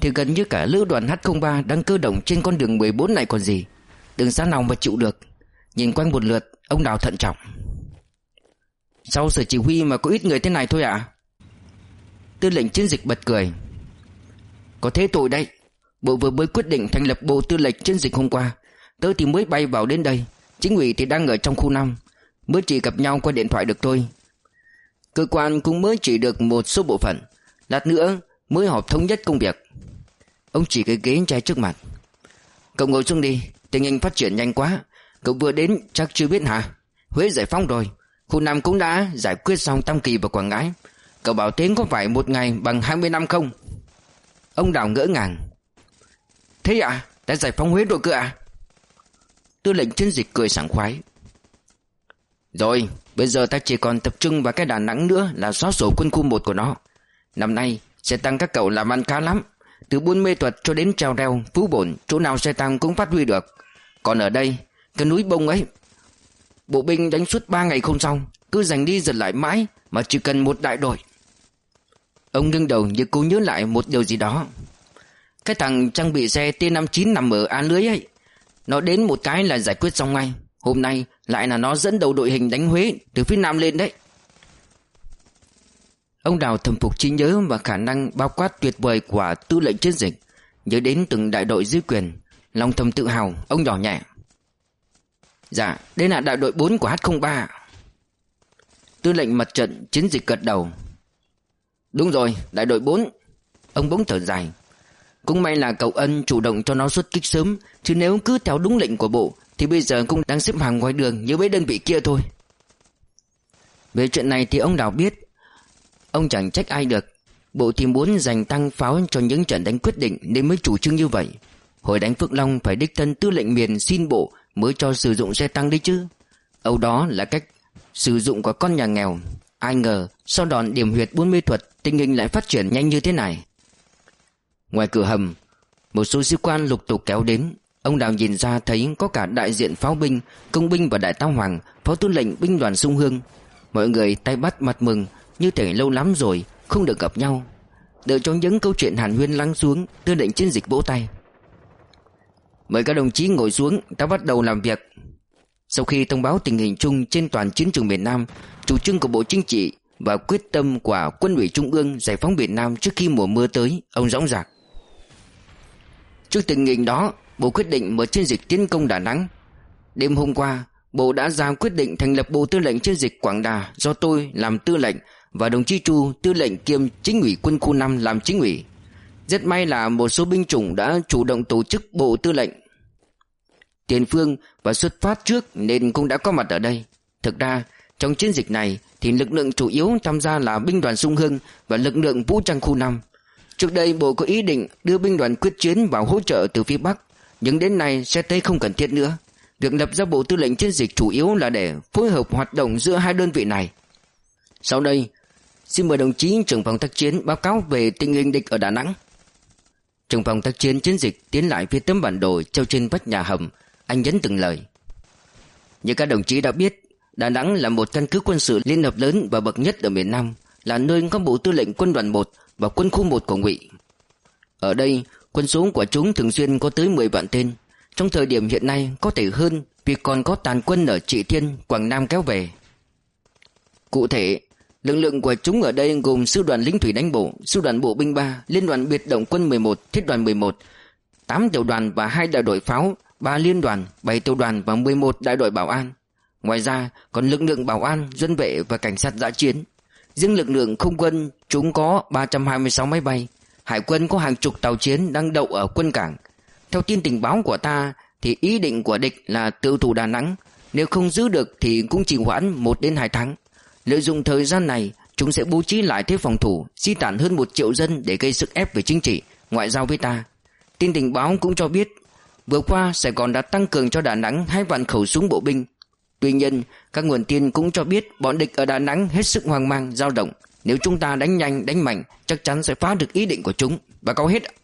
thì gần như cả lữ đoàn H không ba đang cơ động trên con đường mười bốn này còn gì. Đường xa nào mà chịu được. Nhìn quanh một lượt, ông Đào thận trọng. Sau sở chỉ huy mà có ít người thế này thôi à? Tư lệnh chiến dịch bật cười. Có thế tội đấy. Bộ vừa mới quyết định thành lập bộ tư lệnh chiến dịch hôm qua. Tớ thì mới bay vào đến đây. Chính ủy thì đang ở trong khu năm, mới chỉ gặp nhau qua điện thoại được thôi. Cơ quan cũng mới chỉ được một số bộ phận. Lát nữa mới họp thống nhất công việc. Ông chỉ cái ghế trai trước mặt. Cậu ngồi xuống đi. Tình hình phát triển nhanh quá. Cậu vừa đến chắc chưa biết hả? Huế giải phóng rồi. Khu năm cũng đã giải quyết xong Tam Kỳ và Quảng Ngãi. Cậu bảo thế có phải một ngày bằng hai mươi năm không? Ông Đào ngỡ ngàng. Thế à? Đã giải phóng Huế rồi cơ à? Tư lệnh chiến dịch cười sảng khoái. Rồi, bây giờ ta chỉ còn tập trung vào cái Đà Nẵng nữa là xóa sổ quân khu một của nó. Năm nay xe tăng các cậu làm ăn khá lắm. Từ Buôn Mê Thuật cho đến Treo Reo, Phú Bổn, chỗ nào xe tăng cũng phát huy được. Còn ở đây, cái núi Bông ấy, bộ binh đánh suốt ba ngày không xong, cứ giành đi giật lại mãi mà chỉ cần một đại đội. Ông ngưng đầu như cố nhớ lại một điều gì đó. Cái thằng trang bị xe T năm mươi chín nằm ở An Lưới ấy, nó đến một cái là giải quyết xong ngay. Hôm nay lại là nó dẫn đầu đội hình đánh Huế từ phía Nam lên đấy. Ông Đào thầm phục trí nhớ và khả năng bao quát tuyệt vời của tư lệnh chiến dịch. Nhớ đến từng đại đội dưới quyền, lòng thầm tự hào. Ông nhỏ nhẹ. Dạ, đây là đại đội bốn của H không ba. Tư lệnh mặt trận chiến dịch gật đầu. Đúng rồi, đại đội bốn. Ông bỗng thở dài. Cũng may là cậu Ân chủ động cho nó xuất kích sớm, chứ nếu cứ theo đúng lệnh của bộ thì bây giờ cũng đang xếp hàng ngoài đường như mấy đơn vị kia thôi. Về chuyện này thì ông Đào biết. Ông chẳng trách ai được. Bộ thì muốn dành tăng pháo cho những trận đánh quyết định nên mới chủ trương như vậy. Hồi đánh Phước Long phải đích thân tư lệnh miền xin bộ mới cho sử dụng xe tăng đấy chứ. Âu đó là cách sử dụng của con nhà nghèo. Ai ngờ sau đòn điểm huyệt Buôn Mê Thuật, tình hình lại phát triển nhanh như thế này. Ngoài cửa hầm, một số sĩ quan lục tục kéo đến. Ông Đào nhìn ra thấy có cả đại diện pháo binh, công binh và đại tá Hoàng, phó tư lệnh binh đoàn Sông Hương. Mọi người tay bắt mặt mừng, như thể lâu lắm rồi không được gặp nhau. Đợi cho những câu chuyện hàn huyên lắng xuống, tư lệnh chiến dịch vỗ tay. Mời các đồng chí ngồi xuống, ta bắt đầu làm việc. Sau khi thông báo tình hình chung trên toàn chiến trường miền Nam, chủ trương của Bộ Chính trị và quyết tâm của Quân ủy Trung ương giải phóng miền Nam trước khi mùa mưa tới, ông dõng dạc. Trước tình hình đó, Bộ quyết định mở chiến dịch tiến công Đà Nẵng. Đêm hôm qua, Bộ đã ra quyết định thành lập Bộ Tư lệnh chiến dịch Quảng Đà do tôi làm tư lệnh và đồng chí Chu, tư lệnh kiêm chính ủy quân khu năm làm chính ủy. Rất may là một số binh chủng đã chủ động tổ chức Bộ Tư lệnh tiền phương và xuất phát trước nên cũng đã có mặt ở đây. Thực ra, trong chiến dịch này thì lực lượng chủ yếu tham gia là binh đoàn Sông Hương và lực lượng vũ trang khu năm. Trước đây Bộ có ý định đưa binh đoàn quyết chiến vào hỗ trợ từ phía Bắc, nhưng đến nay sẽ thấy không cần thiết nữa. Việc lập ra Bộ Tư lệnh chiến dịch chủ yếu là để phối hợp hoạt động giữa hai đơn vị này. Sau đây, xin mời đồng chí trưởng phòng tác chiến báo cáo về tình hình địch ở Đà Nẵng. Trưởng phòng tác chiến chiến dịch tiến lại phía tấm bản đồ treo trên vách nhà hầm. Anh nhấn từng lời. Như các đồng chí đã biết, Đà Nẵng là một căn cứ quân sự liên hợp lớn và bậc nhất ở miền Nam, là nơi có Bộ Tư lệnh quân đoàn một và quân khu một của Ngụy. Ở đây, quân số của chúng thường xuyên có tới mười vạn tên. Trong thời điểm hiện nay có thể hơn vì còn có tàn quân ở Trị Thiên, Quảng Nam kéo về. Cụ thể, lực lượng của chúng ở đây gồm sư đoàn lính thủy đánh bộ, sư đoàn bộ binh ba, liên đoàn biệt động quân mười một, thiết đoàn mười một, tám tiểu đoàn và hai đại đội pháo, ba liên đoàn, bảy tiểu đoàn và mười một đại đội bảo an. Ngoài ra còn lực lượng bảo an, dân vệ và cảnh sát dã chiến. Riêng lực lượng không quân chúng có ba trăm hai mươi sáu máy bay. Hải quân có hàng chục tàu chiến đang đậu ở quân cảng. Theo tin tình báo của ta thì ý định của địch là tiêu thụ Đà Nẵng. Nếu không giữ được thì cũng chỉ hoãn một đến hai tháng. Lợi dụng thời gian này, chúng sẽ bố trí lại thế phòng thủ, di tản hơn một triệu dân để gây sức ép về chính trị, ngoại giao với ta. Tin tình báo cũng cho biết vừa qua Sài Gòn đã tăng cường cho Đà Nẵng hai vạn khẩu súng bộ binh. Tuy nhiên, các nguồn tin cũng cho biết bọn địch ở Đà Nẵng hết sức hoang mang, dao động. Nếu chúng ta đánh nhanh, đánh mạnh, chắc chắn sẽ phá được ý định của chúng. Báo cáo hết.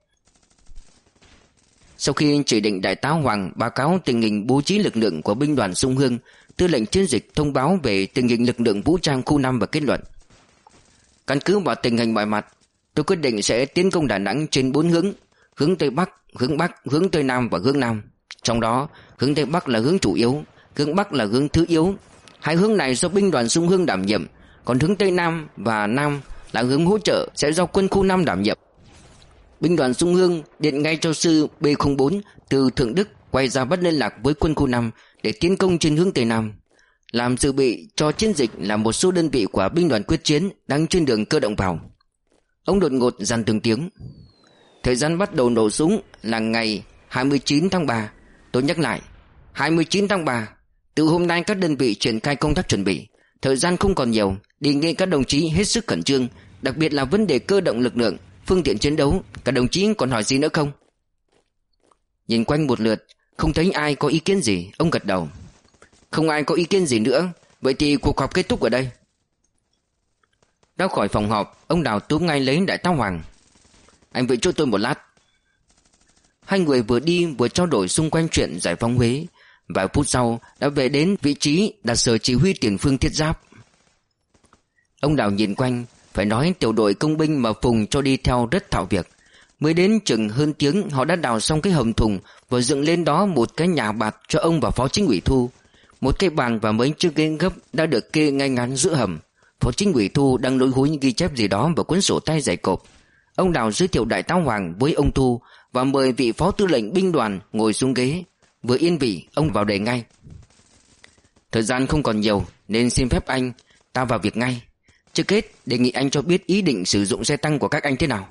Sau khi chỉ định đại tá Hoàng báo cáo tình hình bố trí lực lượng của binh đoàn Sông Hương, tư lệnh chiến dịch thông báo về tình hình lực lượng vũ trang khu năm và kết luận. Căn cứ vào tình hình mọi mặt, Tôi quyết định sẽ tiến công Đà Nẵng trên bốn hướng: hướng Tây Bắc, hướng Bắc, hướng Tây Nam và hướng Nam. Trong đó, hướng Tây Bắc là hướng chủ yếu, hướng Bắc là hướng thứ yếu. Hai hướng này do binh đoàn Xung Hương đảm nhiệm, còn hướng Tây Nam và Nam là hướng hỗ trợ sẽ do quân khu năm đảm nhiệm. Binh đoàn Xung Hương điện ngay cho sư B không bốn từ Thượng Đức quay ra bắt liên lạc với quân khu năm để tiến công trên hướng Tây Nam. Làm dự bị cho chiến dịch là một số đơn vị của binh đoàn quyết chiến đang trên đường cơ động vào. Ông đột ngột dằn từng tiếng. Thời gian bắt đầu nổ súng là ngày hai mươi chín tháng ba. Tôi nhắc lại, hai mươi chín tháng ba. Từ hôm nay các đơn vị triển khai công tác chuẩn bị. Thời gian không còn nhiều, đề nghị các đồng chí hết sức khẩn trương, đặc biệt là vấn đề cơ động lực lượng, phương tiện chiến đấu. Các đồng chí còn hỏi gì nữa không? Nhìn quanh một lượt, không thấy ai có ý kiến gì, ông gật đầu. Không ai có ý kiến gì nữa, vậy thì cuộc họp kết thúc ở đây. Ra khỏi phòng họp, ông Đào túm ngay lấy Đại tá Hoàng. Anh đợi chỗ tôi một lát. Hai người vừa đi vừa trao đổi xung quanh chuyện giải phóng Huế. Vài phút sau đã về đến vị trí đặt sở chỉ huy tiền phương thiết giáp. Ông Đào nhìn quanh, phải nói tiểu đội công binh mà Phùng cho đi theo rất thạo việc. Mới đến chừng hơn tiếng họ đã đào xong cái hầm thùng và dựng lên đó một cái nhà bạt cho ông và Phó Chính ủy Thu. Một cái bàn và mấy chiếc ghế gấp đã được kê ngay ngắn giữa hầm. Phó Chính ủy Thu đang lối húi ghi chép gì đó vào cuốn sổ tay dày cộp. Ông Đào giới thiệu Đại tá Hoàng với ông Thu và mời vị phó tư lệnh binh đoàn ngồi xuống ghế. Vừa yên vị, ông vào đề ngay. Thời gian không còn nhiều nên xin phép anh ta vào việc ngay. Trước hết đề nghị anh cho biết ý định sử dụng xe tăng của các anh thế nào.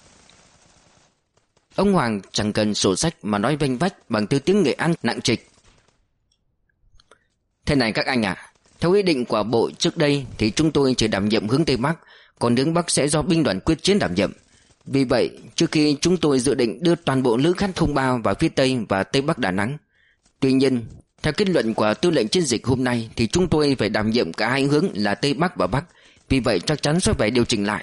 Ông Hoàng chẳng cần sổ sách mà nói vênh vách bằng thứ tiếng Nghệ An nặng trịch. Thế này các anh ạ, theo ý định của bộ trước đây thì chúng tôi chỉ đảm nhiệm hướng Tây Bắc, còn hướng Bắc sẽ do binh đoàn quyết chiến đảm nhiệm. Vì vậy, trước khi chúng tôi dự định đưa toàn bộ lữ khách không ba vào phía Tây và Tây Bắc Đà Nẵng. Tuy nhiên, theo kết luận của tư lệnh chiến dịch hôm nay thì chúng tôi phải đảm nhiệm cả hai hướng là Tây Bắc và Bắc. Vì vậy chắc chắn sẽ phải điều chỉnh lại.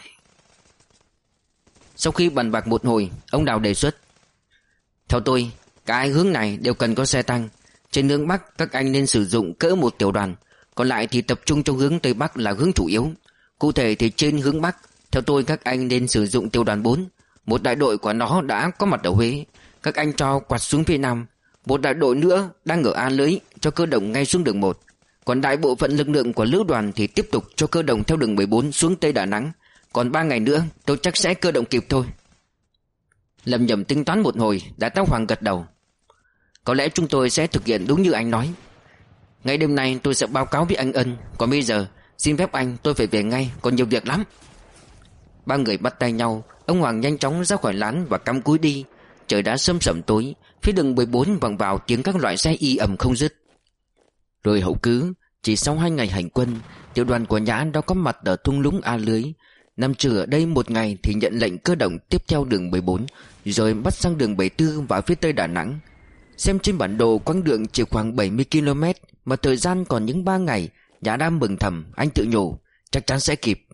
Sau khi bàn bạc một hồi, ông Đào đề xuất. Theo tôi, cả hai hướng này đều cần có xe tăng. Trên hướng Bắc các anh nên sử dụng cỡ một tiểu đoàn, còn lại thì tập trung trong hướng Tây Bắc là hướng chủ yếu. Cụ thể thì trên hướng Bắc, theo tôi các anh nên sử dụng tiểu đoàn bốn. Một đại đội của nó đã có mặt ở Huế, các anh cho quạt xuống phía Nam. Một đại đội nữa đang ở A Lưới, cho cơ động ngay xuống đường một. Còn đại bộ phận lực lượng của lữ đoàn thì tiếp tục cho cơ động theo đường mười bốn xuống Tây Đà Nẵng. Còn ba ngày nữa tôi chắc sẽ cơ động kịp thôi. Lầm nhầm tính toán một hồi, Đại tá Hoàng gật đầu. Có lẽ chúng tôi sẽ thực hiện đúng như anh nói. Ngay đêm nay tôi sẽ báo cáo với anh Ân. Còn bây giờ xin phép anh, tôi phải về ngay, còn nhiều việc lắm. Ba người bắt tay nhau. Ông Hoàng nhanh chóng ra khỏi lán và cắm cúi đi. Trời đã sớm sẩm tối. Phía đường mười bốn vang vào tiếng các loại xe y ầm không dứt. Rồi hậu cứ chỉ sau hai ngày hành quân, tiểu đoàn của Nhã đã có mặt ở thung lũng A Lưới. Nằm trừ ở đây một ngày thì nhận lệnh cơ động tiếp theo đường mười bốn, rồi bắt sang đường bảy mươi tư vào phía Tây Đà Nẵng. Xem trên bản đồ quãng đường chỉ khoảng bảy mươi ki lô mét, mà thời gian còn những ba ngày. Nhã đã mừng thầm, anh tự nhủ chắc chắn sẽ kịp.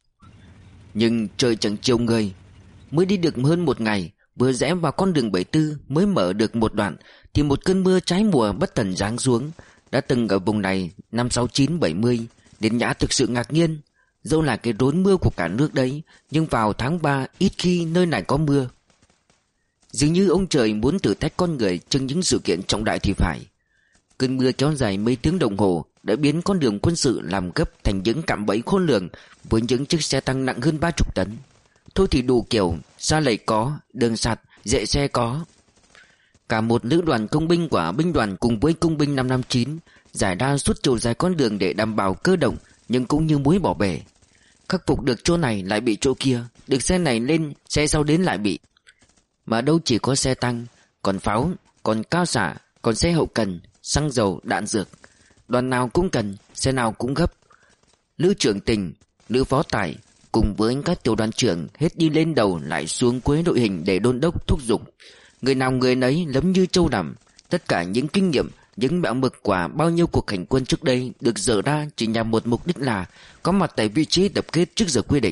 Nhưng trời chẳng chiều người. Mới đi được hơn một ngày, vừa rẽ vào con đường bảy mươi tư mới mở được một đoạn thì một cơn mưa trái mùa bất thần giáng xuống. Đã từng ở vùng này năm sáu chín bảy mươi, đến Nhã thực sự ngạc nhiên. Dẫu là cái rốn mưa của cả nước đấy, nhưng vào tháng ba ít khi nơi này có mưa. Dường như ông trời muốn thử thách con người trong những sự kiện trọng đại thì phải. Cơn mưa kéo dài mấy tiếng đồng hồ đã biến con đường quân sự làm gấp thành những cạm bẫy khôn lường, với những chiếc xe tăng nặng hơn ba chục tấn. Thôi thì đủ kiểu, sa lầy có, đường sạt, dễ xe có. Cả một lữ đoàn công binh của binh đoàn cùng với công binh năm năm chín giải đa suốt chiều dài con đường để đảm bảo cơ động, nhưng cũng như muối bỏ bể. Khắc phục được chỗ này lại bị chỗ kia, được xe này lên, xe sau đến lại bị. Mà đâu chỉ có xe tăng, còn pháo, còn cao xạ, còn xe hậu cần, xăng dầu, đạn dược. Đoàn nào cũng cần, xe nào cũng gấp. Lữ trưởng Tình, lữ phó Tài cùng với các tiểu đoàn trưởng hết đi lên đầu lại xuống cuối đội hình để đôn đốc thúc giục. Người nào người nấy lấm như trâu nằm. Tất cả những kinh nghiệm, những mẹo mực của bao nhiêu cuộc hành quân trước đây được dở ra chỉ nhằm một mục đích là có mặt tại vị trí tập kết trước giờ quy định.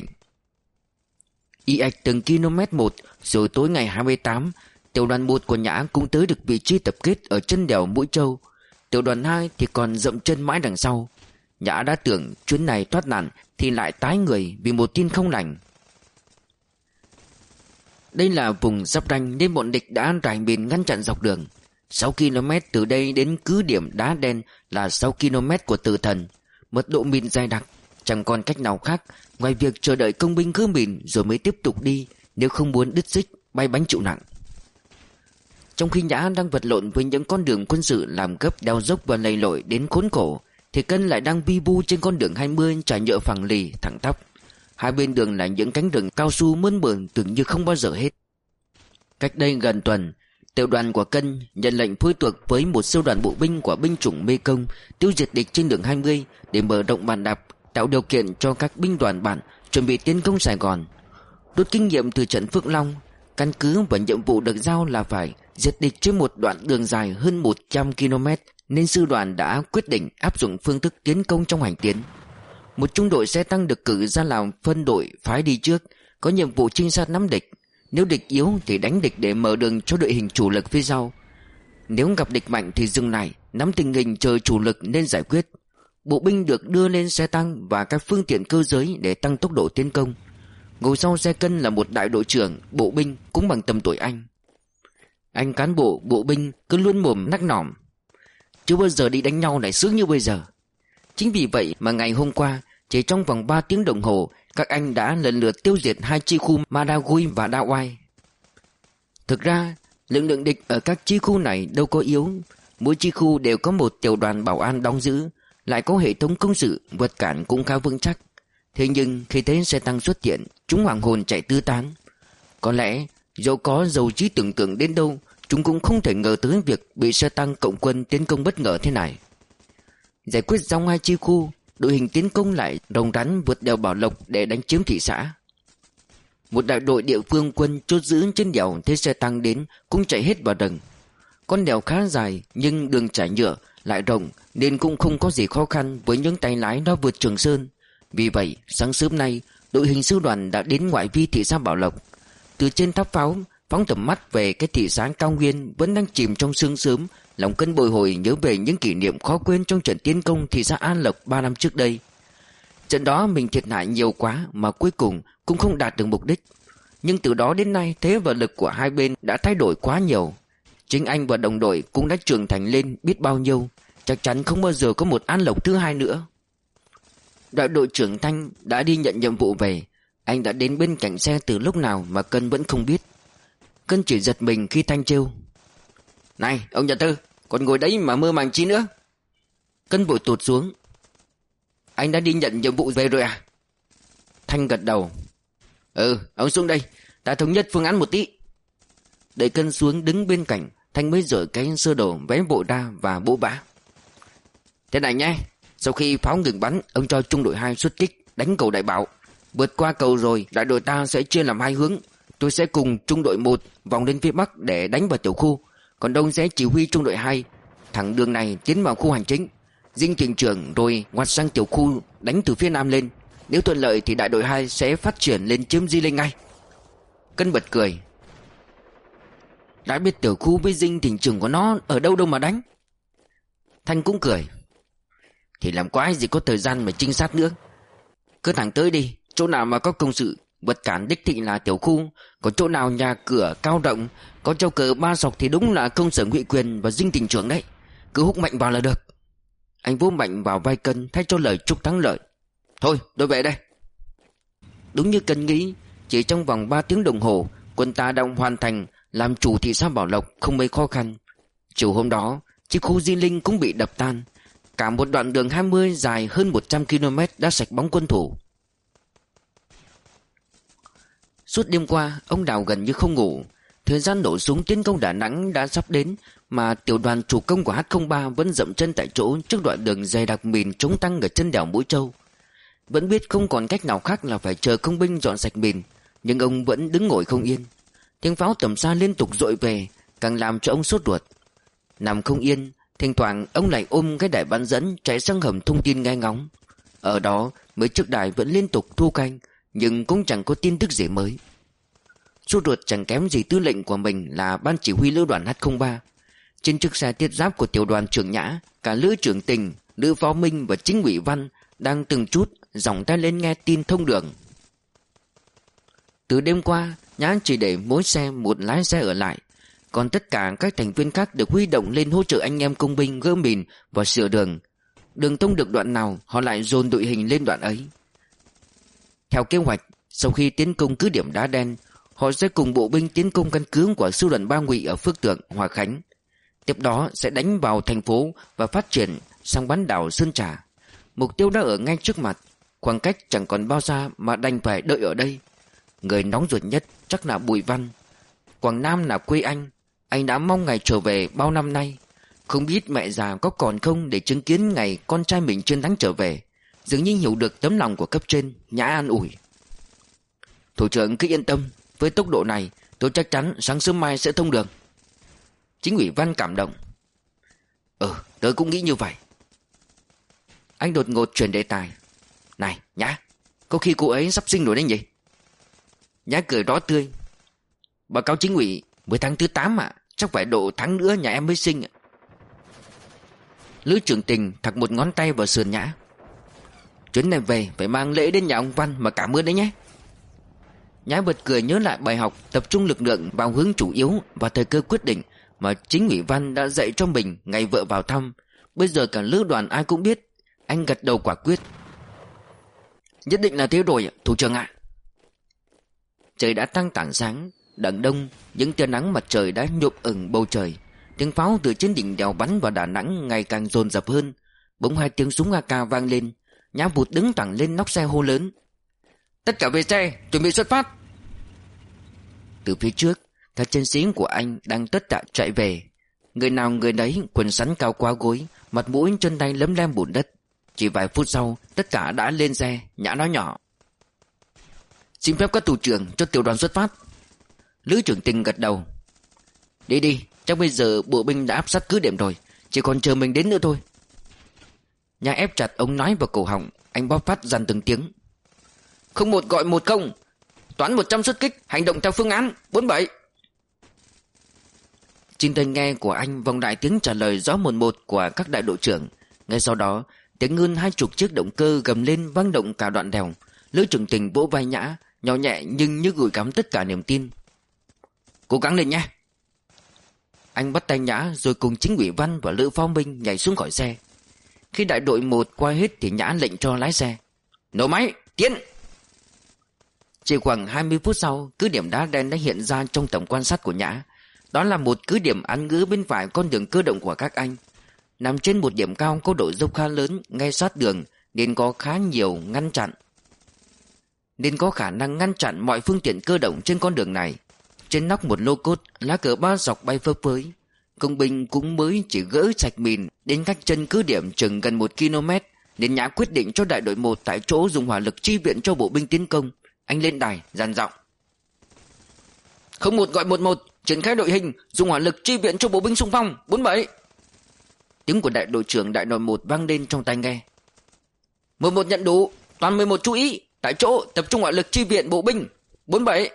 Y ạch từng km một, rồi tối ngày hai mươi tám, tiểu đoàn một của Nhã cũng tới được vị trí tập kết ở chân đèo Mũi Châu. Tiểu đoàn hai thì còn dậm chân mãi đằng sau. Nhã đã tưởng chuyến này thoát nạn thì lại tái người vì một tin không lành. Đây là vùng giáp ranh nên bọn địch đã rải mìn ngăn chặn dọc đường. Sáu ki lô mét từ đây đến cứ điểm đá đen là sáu ki lô mét của tử thần. Mật độ mìn dày đặc, chẳng còn cách nào khác ngoài việc chờ đợi công binh gỡ mìn rồi mới tiếp tục đi, nếu không muốn đứt xích, bay bánh chịu nặng. Trong khi Nhã đang vật lộn với những con đường quân sự làm gấp đeo dốc và lầy lội đến khốn khổ, thì Cân lại đang vi bu trên con đường hai mươi trải nhựa phẳng lì thẳng tắp. Hai bên đường là những cánh rừng cao su mơn mởn tưởng như không bao giờ hết. Cách đây gần tuần, tiểu đoàn của Cân nhận lệnh phối thuộc với một siêu đoàn bộ binh của binh chủng Mê Công tiêu diệt địch trên đường hai mươi để mở rộng bàn đạp, tạo điều kiện cho các binh đoàn bản chuẩn bị tiến công Sài Gòn. Rút kinh nghiệm từ trận Phước Long, căn cứ và nhiệm vụ được giao là phải diệt địch trên một đoạn đường dài hơn một trăm ki lô mét, nên sư đoàn đã quyết định áp dụng phương thức tiến công trong hành tiến. Một trung đội xe tăng được cử ra làm phân đội phái đi trước, có nhiệm vụ trinh sát nắm địch. Nếu địch yếu thì đánh địch để mở đường cho đội hình chủ lực phía sau. Nếu gặp địch mạnh thì dừng lại, nắm tình hình chờ chủ lực nên giải quyết. Bộ binh được đưa lên xe tăng và các phương tiện cơ giới để tăng tốc độ tiến công. Ngồi sau xe Cân là một đại đội trưởng bộ binh cũng bằng tầm tuổi anh. Anh cán bộ bộ binh cứ luôn mồm nắc nỏm: chưa bao giờ đi đánh nhau lại sướng như bây giờ. Chính vì vậy mà ngày hôm qua, chỉ trong vòng ba tiếng đồng hồ, các anh đã lần lượt tiêu diệt hai chi khu Madagui và Da Oai. Thực ra, lực lượng địch ở các chi khu này đâu có yếu. Mỗi chi khu đều có một tiểu đoàn bảo an đóng giữ, lại có hệ thống công sự vượt cản cũng khá vững chắc. Thế nhưng khi thấy xe tăng xuất hiện, chúng hoảng hồn chạy tứ tán. Có lẽ dẫu có giàu trí tưởng tượng đến đâu, chúng cũng không thể ngờ tới việc bị xe tăng cộng quân tiến công bất ngờ thế này. Giải quyết xong hai chi khu, đội hình tiến công lại rồng rắn vượt đèo Bảo Lộc để đánh chiếm thị xã. Một đại đội địa phương quân chốt giữ trên đèo thấy xe tăng đến cũng chạy hết vào rừng. Con đèo khá dài nhưng đường trải nhựa lại rộng nên cũng không có gì khó khăn với những tay lái đó vượt Trường Sơn. Vì vậy sáng sớm nay, đội hình sư đoàn đã đến ngoại vi thị xã Bảo Lộc. Từ trên tháp pháo phóng tầm mắt về cái thị xã cao nguyên vẫn đang chìm trong sương sớm, lòng Cân bồi hồi nhớ về những kỷ niệm khó quên trong trận tiến công thị xã An Lộc ba năm trước đây. Trận đó mình thiệt hại nhiều quá mà cuối cùng cũng không đạt được mục đích. Nhưng từ đó đến nay thế và lực của hai bên đã thay đổi quá nhiều. Chính anh và đồng đội cũng đã trưởng thành lên biết bao nhiêu. Chắc chắn không bao giờ có một An Lộc thứ hai nữa. Đại đội trưởng Thanh đã đi nhận nhiệm vụ về. Anh đã đến bên cạnh xe từ lúc nào mà Cân vẫn không biết. Cân chỉ giật mình khi Thanh trêu: "Này ông Nhật Tư, còn ngồi đấy mà mơ màng chi nữa?" Cân vội tụt xuống: "Anh đã đi nhận nhiệm vụ về rồi à?" Thanh gật đầu: "Ừ, ông xuống đây, ta thống nhất phương án một tí." Đợi Cân xuống đứng bên cạnh, Thanh mới dở cái sơ đồ vẽ bộ ra và bố bã: "Thế này nhé, sau khi pháo ngừng bắn, ông cho trung đội hai xuất kích đánh cầu Đại Bảo. Vượt qua cầu rồi, đại đội ta sẽ chia làm hai hướng. Tôi sẽ cùng trung đội một vòng lên phía bắc để đánh vào tiểu khu, còn Đông sẽ chỉ huy trung đội hai thẳng đường này tiến vào khu hành chính. Dinh thuyền trưởng rồi ngoặt sang tiểu khu đánh từ phía nam lên. Nếu thuận lợi thì đại đội hai sẽ phát triển lên chiếm Di Linh ngay." Cân bật cười: "Đã biết tiểu khu với dinh thuyền trưởng của nó ở đâu đâu mà đánh." Thanh cũng cười: "Thì làm quái gì có thời gian mà trinh sát nữa. Cứ thẳng tới đi, chỗ nào mà có công sự vượt cản đích thị là tiểu khu, còn chỗ nào nhà cửa cao rộng có treo cờ ba sọc thì đúng là công sở Ngụy Quyền và dinh tỉnh trưởng đấy. Cứ húc mạnh vào là được." Anh vỗ mạnh vào vai Cân thay cho lời chúc thắng lợi: "Thôi tôi về đây." Đúng như Cân nghĩ, chỉ trong vòng ba tiếng đồng hồ, quân ta đã hoàn thành làm chủ thị xã Bảo Lộc không mấy khó khăn. Chiều hôm đó, chiếc khu Di Linh cũng bị đập tan. Cả một đoạn đường hai mươi dài hơn một trăm ki lô mét đã sạch bóng quân thủ. Suốt đêm qua, ông Đào gần như không ngủ. Thời gian nổ súng tiến công Đà Nẵng đã sắp đến, mà tiểu đoàn chủ công của H không ba vẫn dậm chân tại chỗ trước đoạn đường dày đặc mìn chống tăng ở chân đèo Mũi Châu. Vẫn biết không còn cách nào khác là phải chờ công binh dọn sạch mìn, nhưng ông vẫn đứng ngồi không yên. Tiếng pháo tầm xa liên tục dội về, càng làm cho ông sốt ruột. Nằm không yên, thỉnh thoảng ông lại ôm cái đài bán dẫn chạy sang hầm thông tin nghe ngóng. Ở đó mấy chiếc đài vẫn liên tục thu canh, nhưng cũng chẳng có tin tức gì mới. Sốt ruột chẳng kém gì tư lệnh của mình là ban chỉ huy lữ đoàn H không ba. Trên chiếc xe thiết giáp của tiểu đoàn trưởng Nhã, cả lữ trưởng Tình, lữ phó Minh và chính ủy Văn đang từng chút giỏng tay lên nghe tin thông đường. Từ đêm qua, Nhã chỉ để mỗi xe một lái xe ở lại, còn tất cả các thành viên khác được huy động lên hỗ trợ anh em công binh gỡ mìn và sửa đường. Đường thông được đoạn nào họ lại dồn đội hình lên đoạn ấy. Theo kế hoạch, sau khi tiến công cứ điểm Đá Đen, họ sẽ cùng bộ binh tiến công căn cứ của sư đoàn Ba Ngụy ở Phước Tượng, Hòa Khánh. Tiếp đó sẽ đánh vào thành phố và phát triển sang bán đảo Sơn Trà. Mục tiêu đã ở ngay trước mặt, khoảng cách chẳng còn bao xa mà đành phải đợi ở đây. Người nóng ruột nhất chắc là Bùi Văn. Quảng Nam là quê anh, anh đã mong ngày trở về bao năm nay. Không biết mẹ già có còn không để chứng kiến ngày con trai mình chiến thắng trở về. Dường như hiểu được tấm lòng của cấp trên, Nhã an ủi. Thủ trưởng cứ yên tâm, với tốc độ này tôi chắc chắn sáng sớm mai sẽ thông đường. Chính ủy Văn cảm động. Ừ, tớ cũng nghĩ như vậy. Anh đột ngột chuyển đề tài. Này Nhã, có khi cô ấy sắp sinh rồi đấy nhỉ? Nhã cười rõ tươi. Báo cáo chính ủy, mới tháng thứ tám ạ, chắc phải độ tháng nữa nhà em mới sinh ạ. Lữ trưởng Tình thặc một ngón tay vào sườn Nhã. Chuyến này về phải mang lễ đến nhà ông Văn mà cảm ơn đấy nhé. Nhã bật cười nhớ lại bài học tập trung lực lượng vào hướng chủ yếu và thời cơ quyết định mà chính ủy Văn đã dạy cho mình ngày vợ vào thăm. Bây giờ cả lữ đoàn ai cũng biết. Anh gật đầu quả quyết. Nhất định là thế rồi thủ trưởng ạ. Trời đã tăng tảng sáng. Đằng đông những tia nắng mặt trời đã nhuộm ửng bầu trời. Tiếng pháo từ trên đỉnh đèo bắn vào Đà Nẵng ngày càng dồn dập hơn. Bỗng hai tiếng súng a ca vang lên. Nhã vụt đứng thẳng lên nóc xe hô lớn. Tất cả về xe, chuẩn bị xuất phát. Từ phía trước, các chiến sĩ của anh đang tất tả chạy về. Người nào người nấy quần sắn cao quá gối, mặt mũi chân tay lấm lem bùn đất. Chỉ vài phút sau, tất cả đã lên xe. Nhã nói nhỏ. Xin phép các thủ trưởng cho tiểu đoàn xuất phát. Lữ trưởng Tình gật đầu. Đi đi, chắc bây giờ bộ binh đã áp sát cứ điểm rồi, chỉ còn chờ mình đến nữa thôi. Nhã ép chặt ống nói vào cổ họng. Anh bóp phát dằn từng tiếng. Không một gọi một không. Toán một trăm xuất kích, hành động theo phương án bốn bảy. Trên tai nghe của anh vòng đại tiếng trả lời rõ một một của các đại đội trưởng. Ngay sau đó, tiếng hơn hai chục chiếc động cơ gầm lên vang động cả đoạn đèo. Lữ trưởng Tình vỗ vai Nhã, nhỏ nhẹ nhưng như gửi gắm tất cả niềm tin. Cố gắng lên nhé. Anh bắt tay Nhã rồi cùng chính ủy Văn và Lữ Pháo Minh nhảy xuống khỏi xe. Khi đại đội một qua hết thì Nhã lệnh cho lái xe. Nổ máy, tiến. Chỉ khoảng hai mươi phút sau, cứ điểm Đá Đen đã hiện ra trong tầm quan sát của Nhã. Đó là một cứ điểm án ngữ bên phải con đường cơ động của các anh. Nằm trên một điểm cao có độ dốc khá lớn ngay sát đường nên có khá nhiều ngăn chặn. Nên có khả năng ngăn chặn mọi phương tiện cơ động trên con đường này. Trên nóc một lô cốt, lá cờ ba dọc bay phấp phới. Công binh cũng mới chỉ gỡ sạch mìn đến cách chân cứ điểm chừng gần một ki lô mét nên Nhã quyết định cho đại đội một tại chỗ dùng hỏa lực chi viện cho bộ binh tiến công. Anh lên đài dàn giọng. Không một gọi một một, triển khai đội hình dùng hỏa lực chi viện cho bộ binh xung phong bốn bảy. Tiếng của đại đội trưởng đại đội một vang lên trong tai nghe. Một một nhận đủ, toàn mười một chú ý, tại chỗ tập trung hỏa lực chi viện bộ binh bốn bảy.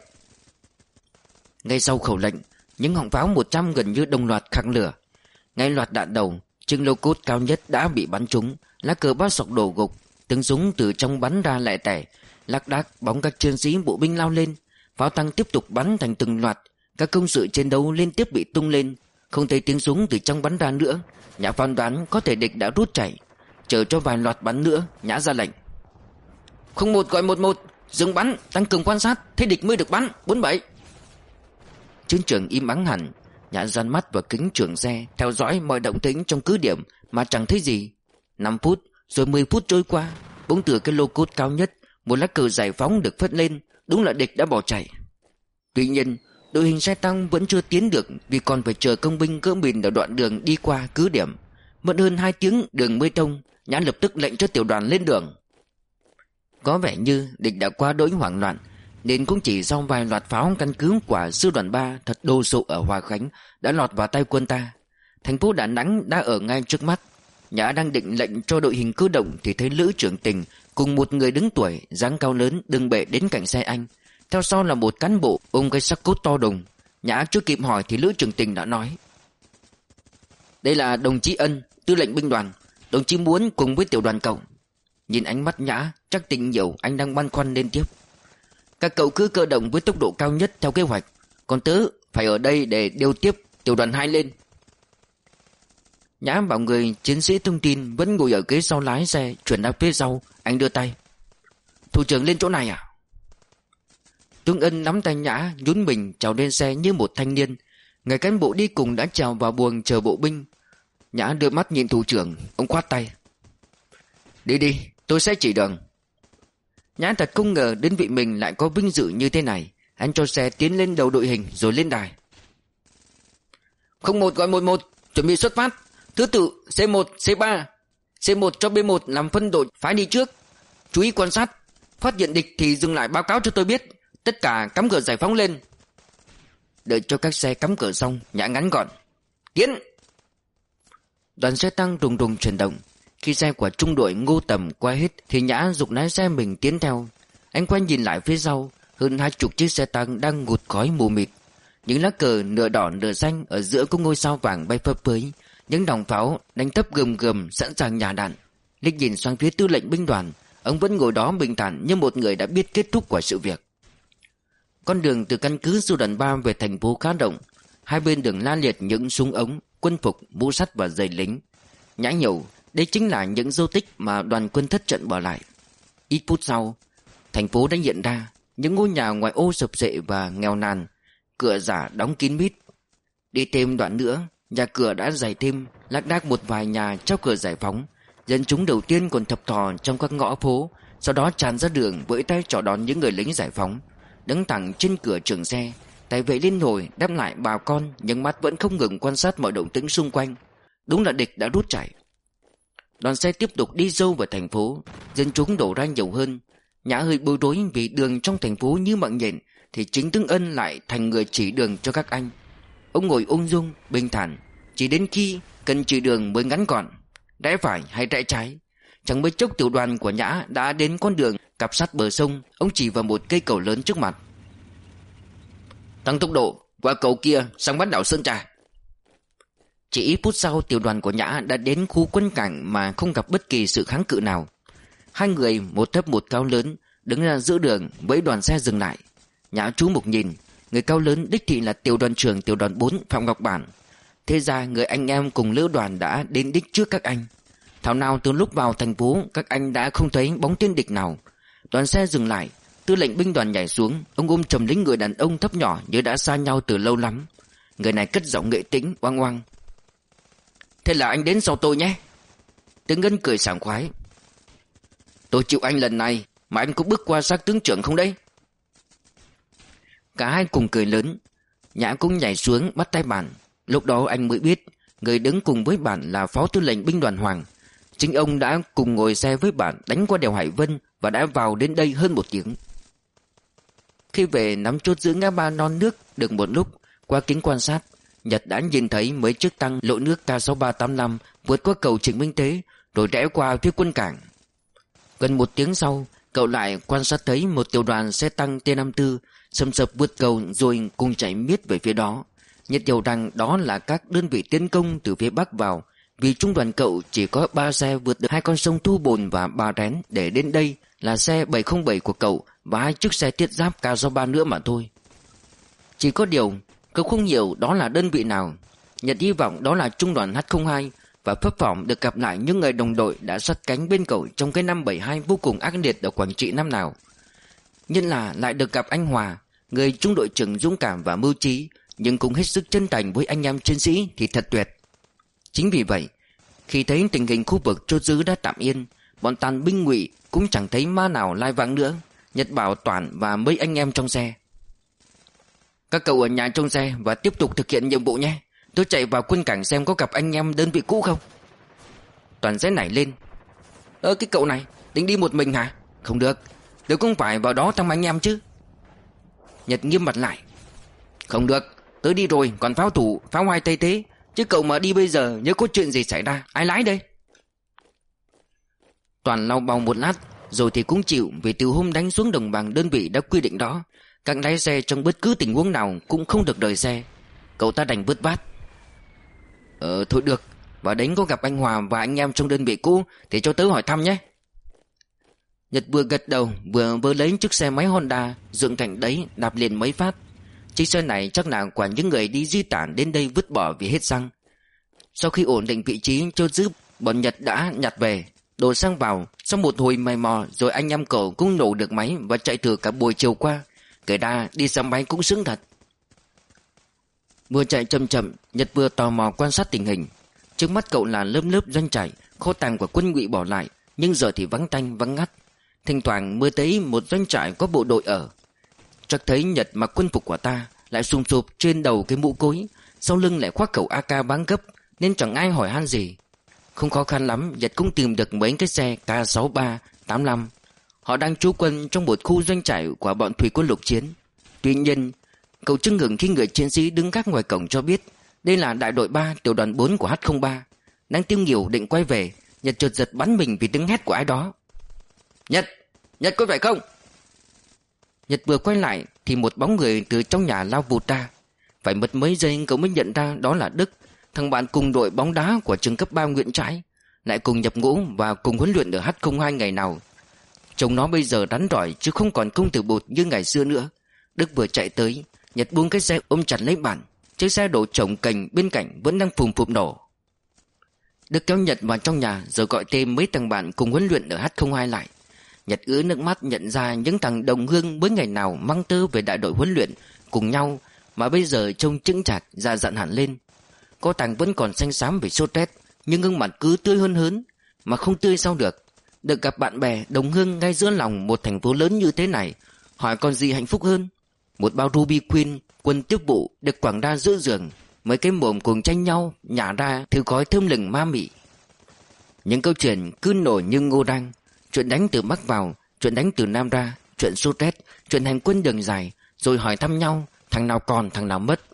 Ngay sau khẩu lệnh, những họng pháo một trăm gần như đồng loạt khạc lửa. Ngay loạt đạn đầu, trên lô cốt cao nhất đã bị bắn trúng, lá cờ ba sọc đổ gục, tiếng súng từ trong bắn ra lẹ tẻ. Lác đác bóng các chiến sĩ bộ binh lao lên, pháo tăng tiếp tục bắn thành từng loạt. Các công sự chiến đấu liên tiếp bị tung lên, không thấy tiếng súng từ trong bắn ra nữa. Nhã phán đoán có thể địch đã rút chạy. Chờ cho vài loạt bắn nữa, Nhã ra lệnh. Không một gọi một một, dừng bắn, tăng cường quan sát, thế địch mới được bắn bốn bảy. Chiến trường im ắng hẳn. Nhã dán mắt vào kính trưởng xe, theo dõi mọi động tĩnh trong cứ điểm mà chẳng thấy gì. Năm phút rồi mười phút trôi qua, bỗng từ cái lô cốt cao nhất một lá cờ giải phóng được phất lên. Đúng là địch đã bỏ chạy. Tuy nhiên đội hình xe tăng vẫn chưa tiến được vì còn phải chờ công binh gỡ mìn ở đoạn đường đi qua cứ điểm. Mất hơn hai tiếng đường mới thông, Nhã lập tức lệnh cho tiểu đoàn lên đường. Có vẻ như địch đã quá đỗi hoảng loạn nên cũng chỉ sau vài loạt pháo căn cứ của sư đoàn ba thật đồ sộ ở Hòa Khánh đã lọt vào tay quân ta. Thành phố Đà Nẵng đã ở ngay trước mắt. Nhã đang định lệnh cho đội hình cơ động thì thấy Lữ trưởng Tình cùng một người đứng tuổi dáng cao lớn đứng bệ đến cạnh xe anh. Theo sau là một cán bộ ôm cái xác cốt to đùng. Nhã chưa kịp hỏi thì Lữ trưởng Tình đã nói. Đây là đồng chí Ân, tư lệnh binh đoàn. Đồng chí muốn cùng với tiểu đoàn cậu. Nhìn ánh mắt Nhã chắc Tình hiểu anh đang băn khoăn lên tiếp. Các cậu cứ cơ động với tốc độ cao nhất theo kế hoạch, còn tớ phải ở đây để điều tiếp tiểu đoàn hai lên. Nhã bảo người chiến sĩ thông tin vẫn ngồi ở ghế sau lái xe chuyển ra phía sau. Anh đưa tay. Thủ trưởng lên chỗ này à? Tuấn Ân nắm tay Nhã, nhún mình trèo lên xe như một thanh niên. Người cán bộ đi cùng đã trèo vào buồng chờ bộ binh. Nhã đưa mắt nhìn thủ trưởng. Ông khoát tay. Đi đi, tôi sẽ chỉ đường. Nhã thật không ngờ đơn vị mình lại có vinh dự như thế này. Anh cho xe tiến lên đầu đội hình rồi lên đài. Không một gọi một một, chuẩn bị xuất phát. Thứ tự C một, C ba. C một cho B một làm phân đội phái đi trước. Chú ý quan sát. Phát hiện địch thì dừng lại báo cáo cho tôi biết. Tất cả cắm cửa giải phóng lên. Đợi cho các xe cắm cửa xong, Nhã ngắn gọn. Tiến. Đoàn xe tăng đùng đùng chuyển động. Khi xe của trung đội Ngô Tầm qua hết thì Nhã giục lái xe mình tiến theo. Anh quay nhìn lại phía sau. Hơn hai chục chiếc xe tăng đang ngụt khói mù mịt. Những lá cờ nửa đỏ nửa xanh ở giữa có ngôi sao vàng bay phấp phới. Những đòng pháo đánh tấp gầm gầm sẵn sàng nhả đạn. Liếc nhìn sang phía tư lệnh binh đoàn, ông vẫn ngồi đó bình thản như một người đã biết kết thúc của sự việc. Con đường từ căn cứ sư đoàn ba về thành phố khá rộng. Hai bên đường la liệt những súng ống, quân phục, mũ sắt và giày lính. Nhã hiểu đây chính là những dấu tích mà đoàn quân thất trận bỏ lại. Ít phút sau, thành phố đã hiện ra. Những ngôi nhà ngoài ô sập xệ và nghèo nàn, cửa giả đóng kín mít. Đi thêm đoạn nữa, nhà cửa đã dày thêm, lác đác một vài nhà treo cờ giải phóng. Dân chúng đầu tiên còn thập thò trong các ngõ phố, sau đó tràn ra đường vẫy tay chào đón những người lính giải phóng. Đứng thẳng trên cửa trường xe, tay vệ lên nổi đáp lại bà con, nhưng mắt vẫn không ngừng quan sát mọi động tĩnh xung quanh. Đúng là địch đã rút chạy. Đoàn xe tiếp tục đi sâu vào thành phố. Dân chúng đổ ra nhiều hơn. Nhã hơi bối rối vì đường trong thành phố như mạng nhện, thì chính Tướng Ân lại thành người chỉ đường cho các anh. Ông ngồi ung dung, bình thản, chỉ đến khi cần chỉ đường mới ngắn gọn. Rẽ phải hay rẽ trái. Chẳng mấy chốc tiểu đoàn của Nhã đã đến con đường cặp sát bờ sông. Ông chỉ vào một cây cầu lớn trước mặt. Tăng tốc độ, qua cầu kia sang bán đảo Sơn Trà. Chỉ ít phút sau, tiểu đoàn của Nhã đã đến khu quân cảnh mà không gặp bất kỳ sự kháng cự nào. Hai người, một thấp một cao lớn, đứng ra giữa đường với đoàn xe dừng lại. Nhã chú mục nhìn, người cao lớn đích thị là tiểu đoàn trưởng tiểu đoàn bốn Phạm Ngọc Bản. Thế ra người anh em cùng lữ đoàn đã đến đích trước các anh. Thảo nào từ lúc vào thành phố các anh đã không thấy bóng tên địch nào. Đoàn xe dừng lại, tư lệnh binh đoàn nhảy xuống. Ông ôm chầm lính người đàn ông thấp nhỏ như đã xa nhau từ lâu lắm. Người này cất giọng nghệ tĩnh oang oang. Thế là anh đến sau tôi nhé. Tướng Ngân cười sảng khoái. Tôi chịu anh lần này, mà anh có bước qua xác tướng trưởng không đấy? Cả hai cùng cười lớn. Nhã cũng nhảy xuống bắt tay Bản. Lúc đó anh mới biết người đứng cùng với Bản là phó tư lệnh binh đoàn Hoàng. Chính ông đã cùng ngồi xe với Bản đánh qua đèo Hải Vân và đã vào đến đây hơn một tiếng. Khi về nắm chốt giữ ngã ba Non Nước được một lúc, qua kính quan sát, Nhật đã nhìn thấy mấy chiếc tăng lộ nước K sáu ba tám năm vượt qua cầu Trịnh Minh Tế rồi rẽ qua phía quân cảng. Gần một tiếng sau, cậu lại quan sát thấy một tiểu đoàn xe tăng T năm mươi tư sầm sập vượt cầu rồi cùng chạy miết về phía đó. Nhật hiểu rằng đó là các đơn vị tiến công từ phía Bắc vào, vì trung đoàn cậu chỉ có ba xe vượt được hai con sông Thu Bồn và Bà Rén để đến đây là xe bảy không bảy của cậu và hai chiếc xe thiết giáp K sáu ba nữa mà thôi. Chỉ có điều cậu không hiểu đó là đơn vị nào. Nhật hy vọng đó là trung đoàn H không hai và phấp phỏng được gặp lại những người đồng đội đã sát cánh bên cậu trong cái năm bảy hai vô cùng ác liệt ở Quảng Trị năm nào. Nhưng là lại được gặp anh Hòa, người trung đội trưởng dũng cảm và mưu trí, nhưng cũng hết sức chân thành với anh em chiến sĩ thì thật tuyệt. Chính vì vậy, khi thấy tình hình khu vực chốt giữ đã tạm yên, bọn tàn binh Ngụy cũng chẳng thấy ma nào lai vãng nữa. Nhật bảo Toản và mấy anh em trong xe: các cậu ở nhà trong xe và tiếp tục thực hiện nhiệm vụ nhé. Tôi chạy vào quân cảng xem có gặp anh em đơn vị cũ không. Toàn sẽ nảy lên: Ơ cái cậu này tính đi một mình hả? Không được, tôi không phải vào đó thăm anh em chứ. Nhật nghiêm mặt lại: không được, tớ đi rồi còn pháo thủ, pháo hoài tây thế. Chứ cậu mà đi bây giờ nhớ có chuyện gì xảy ra, ai lái đây? Toàn lau bầu một lát rồi thì cũng chịu, vì từ hôm đánh xuống đồng bằng đơn vị đã quy định đó, các lái xe trong bất cứ tình huống nào cũng không được rời xe. Cậu ta đành vứt vát: Ờ thôi được, và đánh có gặp anh Hòa và anh em trong đơn vị cũ thì cho tớ hỏi thăm nhé. Nhật vừa gật đầu vừa vơ lấy chiếc xe máy Honda dựng cạnh đấy đạp liền mấy phát. Chiếc xe này chắc là của những người đi di tản đến đây vứt bỏ vì hết xăng. Sau khi ổn định vị trí chốt giữ, bọn Nhật đã nhặt về, đổ xăng vào. Sau một hồi mày mò rồi anh em cậu cũng nổ được máy và chạy thử cả buổi chiều qua. Kể ra đi xe máy cũng sướng thật. Vừa chạy chậm chậm, Nhật vừa tò mò quan sát tình hình. Trước mắt cậu là lớp lớp doanh trại, kho tàng của quân Ngụy bỏ lại, nhưng giờ thì vắng tanh vắng ngắt. Thỉnh thoảng mới thấy một doanh trại có bộ đội ở. Chắc thấy Nhật mặc quân phục của ta, lại sùm sụp trên đầu cái mũ cối, sau lưng lại khoác khẩu a ca báng gấp, nên chẳng ai hỏi han gì. Không khó khăn lắm, Nhật cũng tìm được mấy cái xe K sáu ba, tám lăm. Họ đang trú quân trong một khu doanh trại của bọn thủy quân lục chiến. Tuy nhiên, cậu chưng ngừng khi người chiến sĩ đứng gác ngoài cổng cho biết đây là đại đội ba tiểu đoàn bốn của H không ba. Đang tiêu nghỉu định quay về, Nhật chợt giật bắn mình vì tiếng hét của ai đó. Nhật! Nhật có phải không? Nhật vừa quay lại thì một bóng người từ trong nhà lao vụt ra. Phải mất mấy giây cậu mới nhận ra đó là Đức, thằng bạn cùng đội bóng đá của trường cấp ba Nguyễn Trãi, lại cùng nhập ngũ và cùng huấn luyện ở H không hai ngày nào. Trông nó bây giờ rắn rỏi chứ không còn công tử bột như ngày xưa nữa. Đức vừa chạy tới, Nhật buông cái xe ôm chặt lấy bạn. Chiếc xe đổ chồng cành bên cạnh vẫn đang phùm phụm nổ. Đức kéo Nhật vào trong nhà rồi gọi thêm mấy thằng bạn cùng huấn luyện ở H không hai lại. Nhật ứa nước mắt nhận ra những thằng đồng hương mới ngày nào mang tơ về đại đội huấn luyện cùng nhau mà bây giờ trông chững chạc già dặn hẳn lên. Có thằng vẫn còn xanh xám vì sốt rét, nhưng gương mặt cứ tươi hơn hớn. Mà không tươi sao được. Được gặp bạn bè đồng hương ngay giữa lòng một thành phố lớn như thế này, hỏi còn gì hạnh phúc hơn. Một bao Ruby Queen, quân tiếp vụ được quảng ra giữa giường, mấy cái mồm cùng tranh nhau nhả ra thứ gói thơm lừng ma mị. Những câu chuyện cứ nổi như ngô đăng. Chuyện đánh từ Bắc vào, chuyện đánh từ Nam ra, chuyện sốt rét, chuyện hành quân đường dài, rồi hỏi thăm nhau, thằng nào còn thằng nào mất.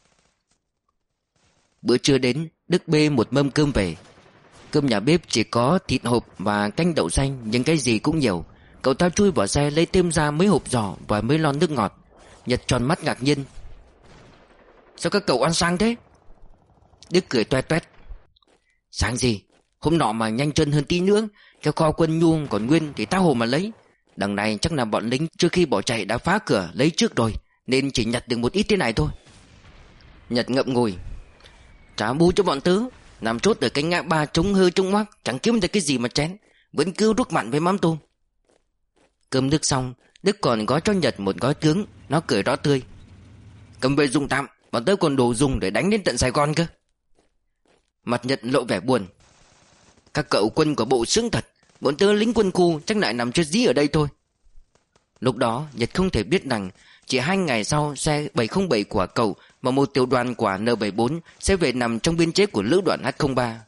Bữa trưa đến, Đức bê một mâm cơm về. Cơm nhà bếp chỉ có thịt hộp và canh đậu xanh, nhưng cái gì cũng nhiều. Cậu ta chui vào xe lấy thêm ra mấy hộp giò và mấy lon nước ngọt. Nhật tròn mắt ngạc nhiên. Sao các cậu ăn sang thế? Đức cười toe toét. Sang gì? Hôm nọ mà nhanh chân hơn tí nữa, cái kho quân nhu còn nguyên thì tao hồ mà lấy. Đằng này chắc là bọn lính trước khi bỏ chạy đã phá cửa lấy trước rồi, nên chỉ nhặt được một ít thế này thôi. Nhật ngậm ngùi. Trả bù cho bọn tớ, nằm chốt ở cái ngã ba trống hơ trống ngoác, chẳng kiếm được cái gì mà chén, vẫn cứ rút mặn với mắm tôm. Cơm nước xong, Đức còn gói cho Nhật một gói tướng. Nó cười rõ tươi. Cầm về dùng tạm, bọn tớ còn đồ dùng để đánh đến tận Sài Gòn cơ. Mặt Nhật lộ vẻ buồn. Các cậu quân của bộ sướng thật, bọn tớ lính quân khu chắc lại nằm chết dí ở đây thôi. Lúc đó Nhật không thể biết rằng chỉ hai ngày sau, xe bảy không bảy của cậu và một tiểu đoàn của N bảy bốn sẽ về nằm trong biên chế của lữ đoàn H không ba.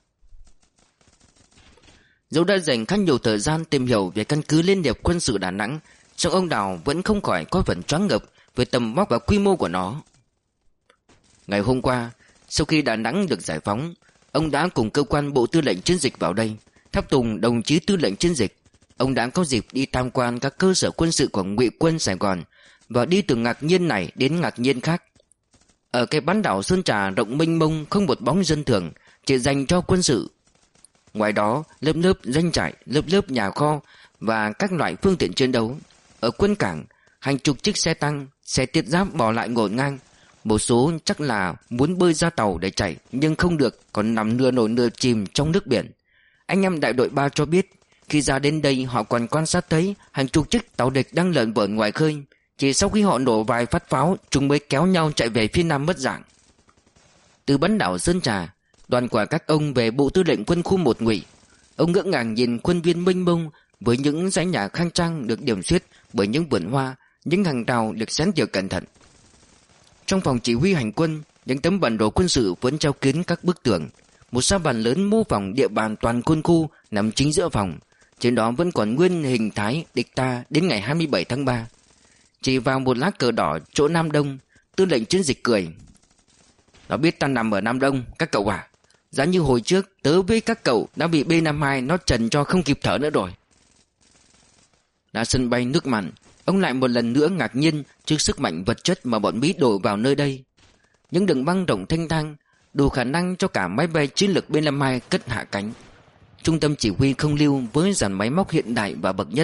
Dẫu đã dành khá nhiều thời gian tìm hiểu về căn cứ liên hiệp quân sự Đà Nẵng, song ông Đào vẫn không khỏi có phần choáng ngợp về tầm vóc và quy mô của nó. Ngày hôm qua, sau khi Đà Nẵng được giải phóng, ông đã cùng cơ quan Bộ Tư lệnh Chiến dịch vào đây, tháp tùng đồng chí Tư lệnh Chiến dịch. Ông đã có dịp đi tham quan các cơ sở quân sự của Ngụy quân Sài Gòn và đi từ ngạc nhiên này đến ngạc nhiên khác. Ở cái bán đảo Sơn Trà rộng mênh mông không một bóng dân thường, chỉ dành cho quân sự. Ngoài đó, lớp lớp doanh trại, lớp lớp nhà kho và các loại phương tiện chiến đấu. Ở quân cảng, hàng chục chiếc xe tăng, xe thiết giáp bỏ lại ngổn ngang. Một số chắc là muốn bơi ra tàu để chạy nhưng không được, còn nằm nửa nổi nửa chìm trong nước biển. Anh em đại đội ba cho biết, khi ra đến đây họ còn quan sát thấy hàng chục chiếc tàu địch đang lởn vởn ngoài khơi. Chỉ sau khi họ nổ vài phát pháo, chúng mới kéo nhau chạy về phía nam mất dạng. Từ bán đảo Sơn Trà, đoàn của các ông về Bộ Tư lệnh Quân khu một Ngụy. Ông ngỡ ngàng nhìn khuôn viên mênh mông với những dãy nhà khang trang được điểm xuyết bởi những vườn hoa, những hàng rào được xén tỉa cẩn thận. Trong phòng chỉ huy hành quân, những tấm bản đồ quân sự vẫn treo kín các bức tường. Một sa bàn lớn mô phỏng địa bàn toàn quân khu nằm chính giữa phòng. Trên đó vẫn còn nguyên hình thái địch ta đến ngày hai mươi bảy tháng ba. Chỉ vào một lá cờ đỏ chỗ Nam Đông, Tư lệnh Chiến dịch cười. Nó biết ta nằm ở Nam Đông, các cậu à. Giá như hồi trước tớ với các cậu đã bị B năm mươi hai nó trần cho không kịp thở nữa rồi. Đã sân bay nước mặn, ông lại một lần nữa ngạc nhiên trước sức mạnh vật chất mà bọn Mỹ đổ vào nơi đây. Những đường băng rộng thanh thang, đủ khả năng cho cả máy bay chiến lược B năm mươi hai cất hạ cánh. Trung tâm chỉ huy không lưu với dàn máy móc hiện đại và bậc nhất,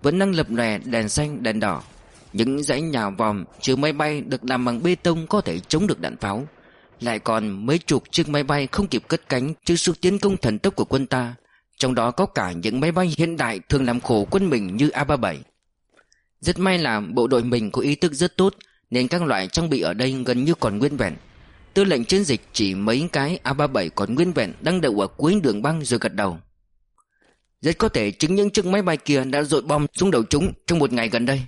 vẫn đang lập lòe đèn xanh đèn đỏ. Những dãy nhà vòm chứa máy bay được làm bằng bê tông có thể chống được đạn pháo. Lại còn mấy chục chiếc máy bay không kịp cất cánh trước sự tiến công thần tốc của quân ta. Trong đó có cả những máy bay hiện đại thường làm khổ quân mình như A ba mươi bảy. Rất may là bộ đội mình có ý thức rất tốt, nên các loại trang bị ở đây gần như còn nguyên vẹn. Tư lệnh chiến dịch chỉ mấy cái A ba mươi bảy còn nguyên vẹn đang đậu ở cuối đường băng rồi gật đầu. Rất có thể chính những chiếc máy bay kia đã dội bom xuống đầu chúng trong một ngày gần đây.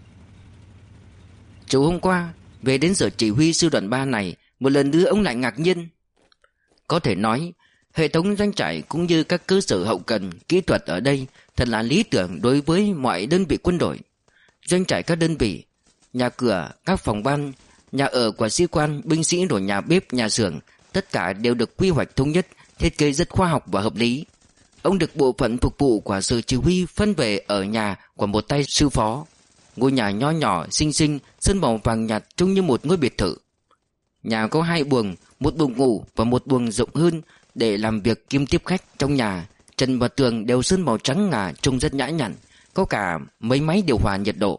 Chiều hôm qua, về đến sở chỉ huy sư đoàn ba này, một lần nữa ông lại ngạc nhiên. Có thể nói, hệ thống doanh trại cũng như các cơ sở hậu cần, kỹ thuật ở đây thật là lý tưởng đối với mọi đơn vị quân đội. Doanh trại các đơn vị, nhà cửa, các phòng ban, nhà ở của sĩ quan, binh sĩ rồi nhà bếp, nhà xưởng, tất cả đều được quy hoạch thống nhất, thiết kế rất khoa học và hợp lý. Ông được bộ phận phục vụ của sở chỉ huy phân về ở nhà của một tay sư phó. Ngôi nhà nho nhỏ, xinh xinh, sơn màu vàng nhạt trông như một ngôi biệt thự. Nhà có hai buồng, một buồng ngủ và một buồng rộng hơn để làm việc kiêm tiếp khách. Trong nhà, trần và tường đều sơn màu trắng ngà trông rất nhã nhặn, có cả mấy máy điều hòa nhiệt độ.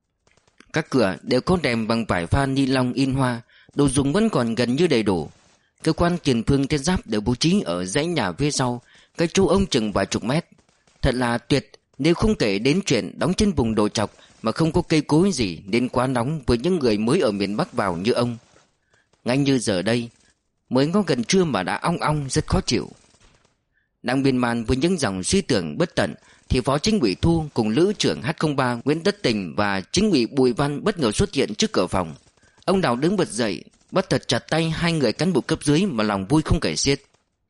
Các cửa đều có rèm bằng vải pha ni lông in hoa, đồ dùng vẫn còn gần như đầy đủ. Cơ quan tiền phương thiết giáp đều bố trí ở dãy nhà phía sau, cách chỗ ông chừng vài chục mét. Thật là tuyệt, nếu không kể đến chuyện đóng trên vùng đồi chọc mà không có cây cối gì nên quá nóng với những người mới ở miền Bắc vào như ông. Ngay như giờ đây, mới có gần trưa mà đã ong ong rất khó chịu. Đang miên man với những dòng suy tưởng bất tận thì Phó Chính ủy Thu cùng Lữ trưởng H không ba Nguyễn Tất Tình và Chính ủy Bùi Văn bất ngờ xuất hiện trước cửa phòng. Ông Đào đứng bật dậy, bắt thật chặt tay hai người cán bộ cấp dưới mà lòng vui không kể xiết.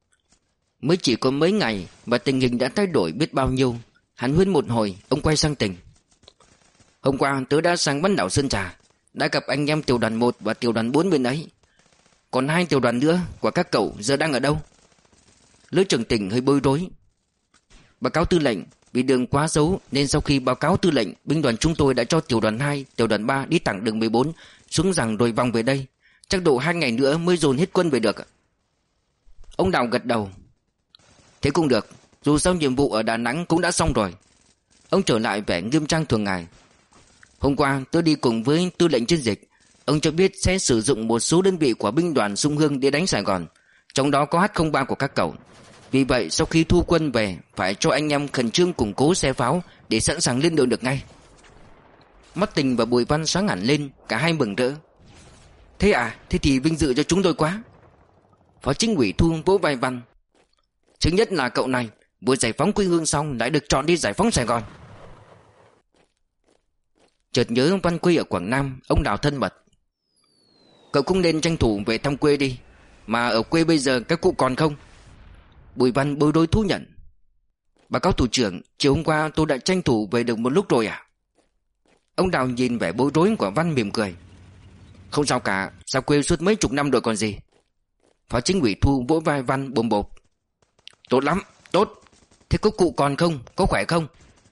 Mới chỉ có mấy ngày mà tình hình đã thay đổi biết bao nhiêu. Hắn huyên một hồi, ông quay sang Tình. Hôm qua tớ đã sang bán đảo Sơn Trà, đã gặp anh em tiểu đoàn một và tiểu đoàn bốn bên ấy. Còn hai tiểu đoàn nữa của các cậu giờ đang ở đâu? Lữ trưởng Tình hơi bối rối. Báo cáo tư lệnh, vì đường quá xấu nên sau khi báo cáo tư lệnh, binh đoàn chúng tôi đã cho tiểu đoàn hai, tiểu đoàn ba đi thẳng đường mười bốn xuống rằng rồi vòng về đây. Chắc độ hai ngày nữa mới dồn hết quân về được. Ông Đào gật đầu. Thế cũng được, dù sao nhiệm vụ ở Đà Nẵng cũng đã xong rồi. Ông trở lại vẻ nghiêm trang thường ngày. Hôm qua tôi đi cùng với tư lệnh chiến dịch. Ông cho biết sẽ sử dụng một số đơn vị của binh đoàn Sung Hương để đánh Sài Gòn, trong đó có H không ba của các cậu. Vì vậy sau khi thu quân về, phải cho anh em khẩn trương củng cố xe pháo để sẵn sàng lên đường được ngay. Mắt Tình và Bùi Văn sáng hẳn lên, cả hai mừng rỡ. Thế à, thế thì vinh dự cho chúng tôi quá. Phó Chính ủy Thu vỗ vai Văn. Thứ nhất là cậu này vừa giải phóng quê hương xong lại được chọn đi giải phóng Sài Gòn. Chợt nhớ Văn quê ở Quảng Nam, ông Đào thân mật. Cậu cũng nên tranh thủ về thăm quê đi. Mà ở quê bây giờ các cụ còn không? Bùi Văn bối rối thú nhận. Báo cáo thủ trưởng, chiều hôm qua tôi đã tranh thủ về được một lúc rồi à? Ông Đào nhìn vẻ bối rối của Văn mỉm cười. Không sao cả, xa quê suốt mấy chục năm rồi còn gì. Phó Chính ủy Thu vỗ vai Văn bồm bộp. Tốt lắm, tốt. Thế có cụ còn không, có khỏe không?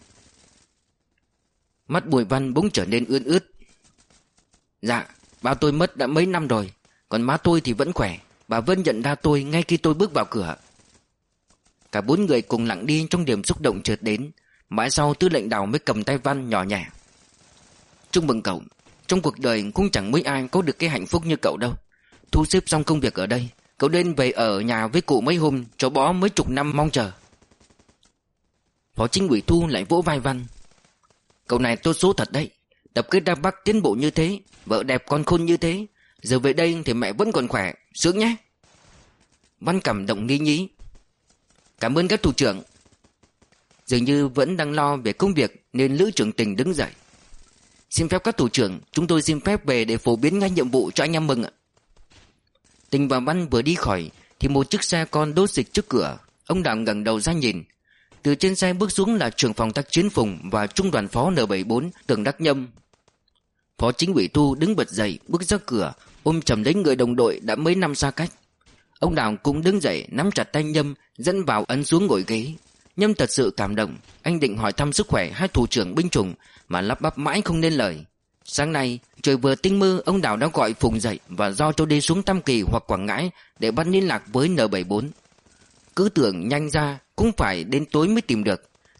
Mắt Bùi Văn bỗng trở nên ươn ướt. Dạ, ba tôi mất đã mấy năm rồi, còn má tôi thì vẫn khỏe. Bà Vân nhận ra tôi ngay khi tôi bước vào cửa. Cả bốn người cùng lặng đi trong niềm xúc động chợt đến. Mãi sau tư lệnh Đào mới cầm tay Văn nhỏ nhẹ. Chúc mừng cậu, trong cuộc đời cũng chẳng mấy ai có được cái hạnh phúc như cậu đâu. Thu xếp xong công việc ở đây, cậu nên về ở nhà với cụ mấy hôm, cho bó mấy chục năm mong chờ. Phó Chính ủy Thu lại vỗ vai Văn. Cậu này tốt số thật đấy. Tập kết ra Bắc tiến bộ như thế, vợ đẹp con khôn như thế, giờ về đây thì mẹ vẫn còn khỏe, sướng nhé. Văn cảm động nghĩ nhí. Cảm ơn các thủ trưởng. Dường như vẫn đang lo về công việc nên Lữ trưởng Tình đứng dậy. Xin phép các thủ trưởng, chúng tôi xin phép về để phổ biến ngay nhiệm vụ cho anh em mừng ạ. Tình và Văn vừa đi khỏi thì một chiếc xe con đốt dịch trước cửa. Ông Đào ngẩng đầu ra nhìn. Từ trên xe bước xuống là trưởng phòng tác chiến Phùng và trung đoàn phó N bảy mươi bốn Tưởng Đắc Nhâm. Phó Chính ủy Thu đứng bật dậy bước ra cửa, ôm chầm lấy người đồng đội đã mấy năm xa cách. Ông Đào cũng đứng dậy nắm chặt tay Nhâm, dẫn vào ấn xuống ngồi ghế. Nhâm thật sự cảm động. Anh định hỏi thăm sức khỏe hai thủ trưởng binh chủng mà lắp bắp mãi không nên lời. Sáng nay trời vừa tinh mơ, ông Đào đã gọi Phùng dậy và do cho đi xuống Tam Kỳ hoặc Quảng Ngãi để bắt liên lạc với N bảy mươi bốn. Cứ tưởng nhanh ra cũng phải đến tối mới tìm được.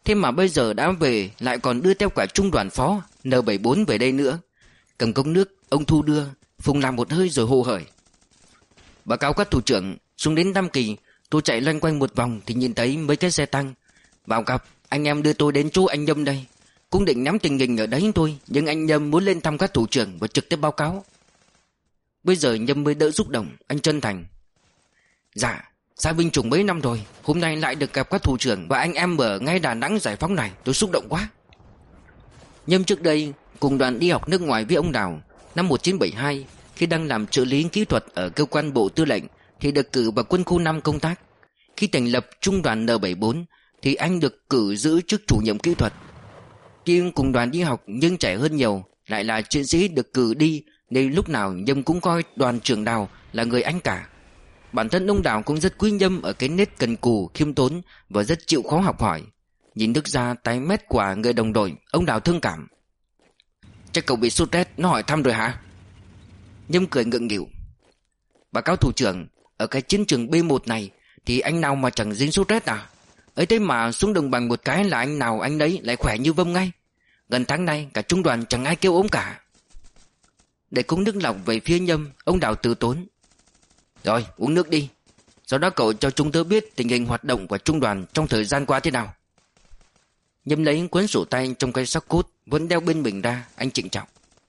Thế mà bây giờ đã về lại còn đưa theo cả trung đoàn phó N bảy mươi bốn về đây nữa. Cầm cốc nước ông Thu đưa. Phùng làm một hơi rồi hô hởi: báo cáo các thủ trưởng, xuống đến Tam Kỳ, tôi chạy loanh quanh một vòng thì nhìn thấy mấy cái xe tăng. Bảo gặp, anh em đưa tôi đến chỗ anh Nhâm đây. Cũng định nắm tình hình ở đấy thôi, nhưng anh Nhâm muốn lên thăm các thủ trưởng và trực tiếp báo cáo. Bây giờ Nhâm mới đỡ xúc động, anh chân thành: dạ, xa binh chủng mấy năm rồi, hôm nay lại được gặp các thủ trưởng và anh em ở ngay Đà Nẵng giải phóng này, tôi xúc động quá. Nhâm trước đây cùng đoàn đi học nước ngoài với ông Đào. Năm một nghìn chín trăm bảy mươi hai, khi đang làm trợ lý kỹ thuật ở cơ quan bộ tư lệnh thì được cử vào quân khu năm công tác. Khi thành lập trung đoàn N bảy mươi bốn thì anh được cử giữ chức chủ nhiệm kỹ thuật. Tuy cùng đoàn đi học nhưng trẻ hơn nhiều, lại là chiến sĩ được cử đi, nên lúc nào Nhâm cũng coi đoàn trưởng Đào là người anh cả. Bản thân ông Đào cũng rất quý Nhâm ở cái nết cần cù, khiêm tốn và rất chịu khó học hỏi. Nhìn nước da tái mét của người đồng đội, ông Đào thương cảm: chắc cậu bị sốt rét, nó hỏi thăm rồi hả? Nhâm cười ngượng nghịu: báo cáo thủ trưởng, ở cái chiến trường B một này thì anh nào mà chẳng dính sốt rét à? Ấy thế mà xuống đồng bằng một cái là anh nào anh đấy lại khỏe như vông ngay. Gần tháng nay cả trung đoàn chẳng ai kêu ốm cả. Để cúng nước lọc về phía Nhâm, ông Đào từ tốn: rồi uống nước đi. Sau đó cậu cho chúng tớ biết tình hình hoạt động của trung đoàn trong thời gian qua thế nào. Nhâm lấy cuốn sổ tay trong cái xóc cốt vẫn đeo bên mình ra, anh trịnh trọng: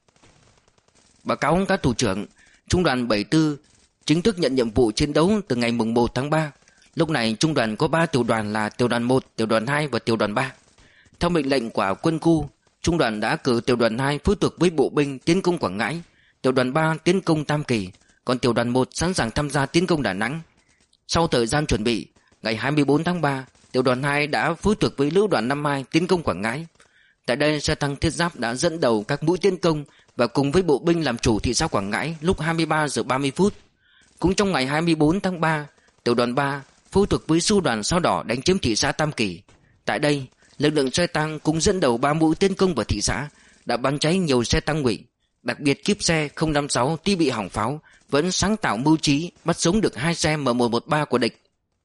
báo cáo các thủ trưởng, trung đoàn bảy mươi tư chính thức nhận nhiệm vụ chiến đấu từ ngày mùng một tháng ba. Lúc này trung đoàn có ba tiểu đoàn là tiểu đoàn một, tiểu đoàn hai và tiểu đoàn ba. Theo mệnh lệnh của quân khu, trung đoàn đã cử tiểu đoàn hai phối hợp với bộ binh tiến công Quảng Ngãi, tiểu đoàn ba tiến công Tam Kỳ, còn tiểu đoàn một sẵn sàng tham gia tiến công Đà Nẵng. Sau thời gian chuẩn bị, ngày hai mươi bốn tháng ba, tiểu đoàn hai đã phối hợp với lữ đoàn năm mươi hai tiến công Quảng Ngãi. Tại đây, xe tăng thiết giáp đã dẫn đầu các mũi tiến công và cùng với bộ binh làm chủ thị xã Quảng Ngãi lúc hai mươi ba giờ ba mươi phút. Cũng trong ngày hai mươi bốn tháng ba, tiểu đoàn ba phối hợp với sư đoàn Sao Đỏ đánh chiếm thị xã Tam Kỳ. Tại đây, lực lượng xe tăng cũng dẫn đầu ba mũi tiến công vào thị xã, đã bắn cháy nhiều xe tăng ngụy. Đặc biệt kíp xe không năm sáu tuy bị hỏng pháo vẫn sáng tạo mưu trí bắt sống được hai xe M một một ba của địch.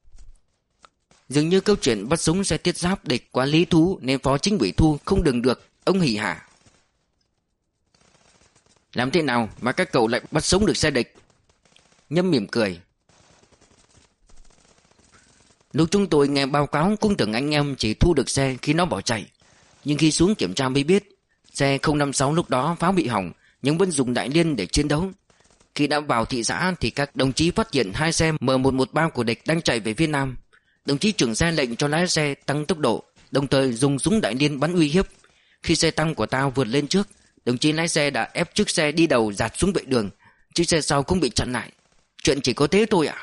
Dường như câu chuyện bắt sống xe thiết giáp địch quá lý thú nên Phó Chính ủy Thu không đừng được, ông hỉ hả: làm thế nào mà các cậu lại bắt sống được xe địch? Nhâm mỉm cười: lúc chúng tôi nghe báo cáo cũng tưởng anh em chỉ thu được xe khi nó bỏ chạy, nhưng khi xuống kiểm tra mới biết xe không năm sáu lúc đó pháo bị hỏng nhưng vẫn dùng đại liên để chiến đấu. Khi đã vào thị xã thì các đồng chí phát hiện hai xe M một một ba của địch đang chạy về phía nam. Đồng chí trưởng xe lệnh cho lái xe tăng tốc độ, đồng thời dùng súng đại liên bắn uy hiếp. Khi xe tăng của ta vượt lên trước, đồng chí lái xe đã ép chiếc xe đi đầu dạt xuống vệ đường, chiếc xe sau cũng bị chặn lại. Chuyện chỉ có thế thôi ạ.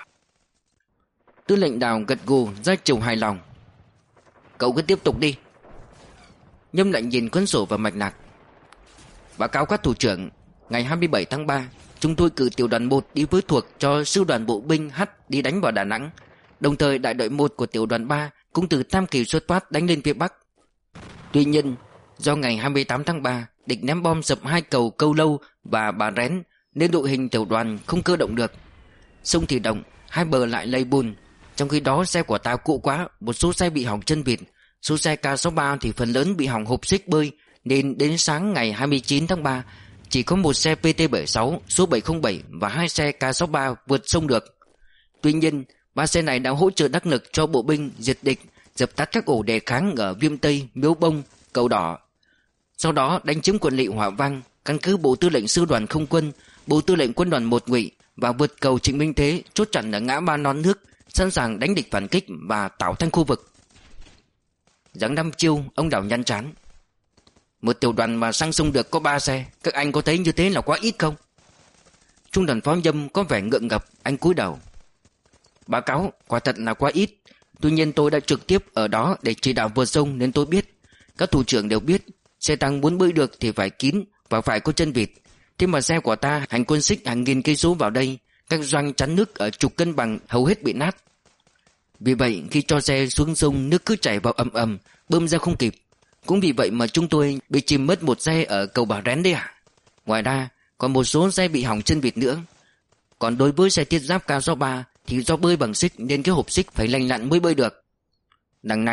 Tư lệnh Đào gật gù ra chiều hài lòng: cậu cứ tiếp tục đi. Nhâm lạnh nhìn cuốn sổ và mạch nạc: báo cáo các thủ trưởng, ngày hai mươi bảy tháng ba, chúng tôi cử tiểu đoàn một đi với thuộc cho sư đoàn bộ binh H đi đánh vào Đà Nẵng. Đồng thời đại đội một của tiểu đoàn ba cũng từ Tam Kỳ xuất phát đánh lên phía Bắc. Tuy nhiên, do ngày hai mươi tám tháng ba địch ném bom sập hai cầu Câu Lâu và Bà Rén nên đội hình tiểu đoàn không cơ động được. Sông thì động, hai bờ lại lầy bùn. Trong khi đó xe của ta cũ quá, một số xe bị hỏng chân vịt, số xe K sáu mươi ba thì phần lớn bị hỏng hộp xích bơi, nên đến sáng ngày hai mươi chín tháng ba chỉ có một xe P T bảy mươi sáu, số bảy không bảy và hai xe K sáu mươi ba vượt sông được. Tuy nhiên, ba xe này đã hỗ trợ đắc lực cho bộ binh diệt địch, dập tắt các ổ đề kháng ở Viêm Tây, Miếu Bông, Cầu Đỏ. Sau đó đánh chiếm quận lỵ Hỏa Vang, căn cứ Bộ Tư lệnh Sư đoàn Không quân, Bộ Tư lệnh Quân đoàn một Ngụy và vượt cầu Trịnh Minh Thế, chốt chặn ở ngã ba Non Nước, sẵn sàng đánh địch phản kích và tạo thành khu vực. Giáng năm chiêu, ông Đào nhăn trán: một tiểu đoàn mà sang sông được có ba xe, các anh có thấy như thế là quá ít không? Trung đoàn Phó Nhâm có vẻ ngượng ngập, anh cúi đầu: báo cáo, quả thật là quá ít. Tuy nhiên tôi đã trực tiếp ở đó để chỉ đạo vượt sông nên tôi biết. Các thủ trưởng đều biết, xe tăng muốn bơi được thì phải kín và phải có chân vịt. Thế mà xe của ta hành quân xích hàng nghìn cây số vào đây, các doanh chắn nước ở trục cân bằng hầu hết bị nát. Vì vậy khi cho xe xuống sông, nước cứ chảy vào ầm ầm, bơm ra không kịp. Cũng vì vậy mà chúng tôi bị chìm mất một xe ở cầu Bà Rén đấy ạ. Ngoài ra còn một số xe bị hỏng chân vịt nữa. Còn đối với xe thiết giáp K sáu mươi ba thì do bơi bằng xích nên cái hộp xích phải lành lặn mới bơi được. Đằng này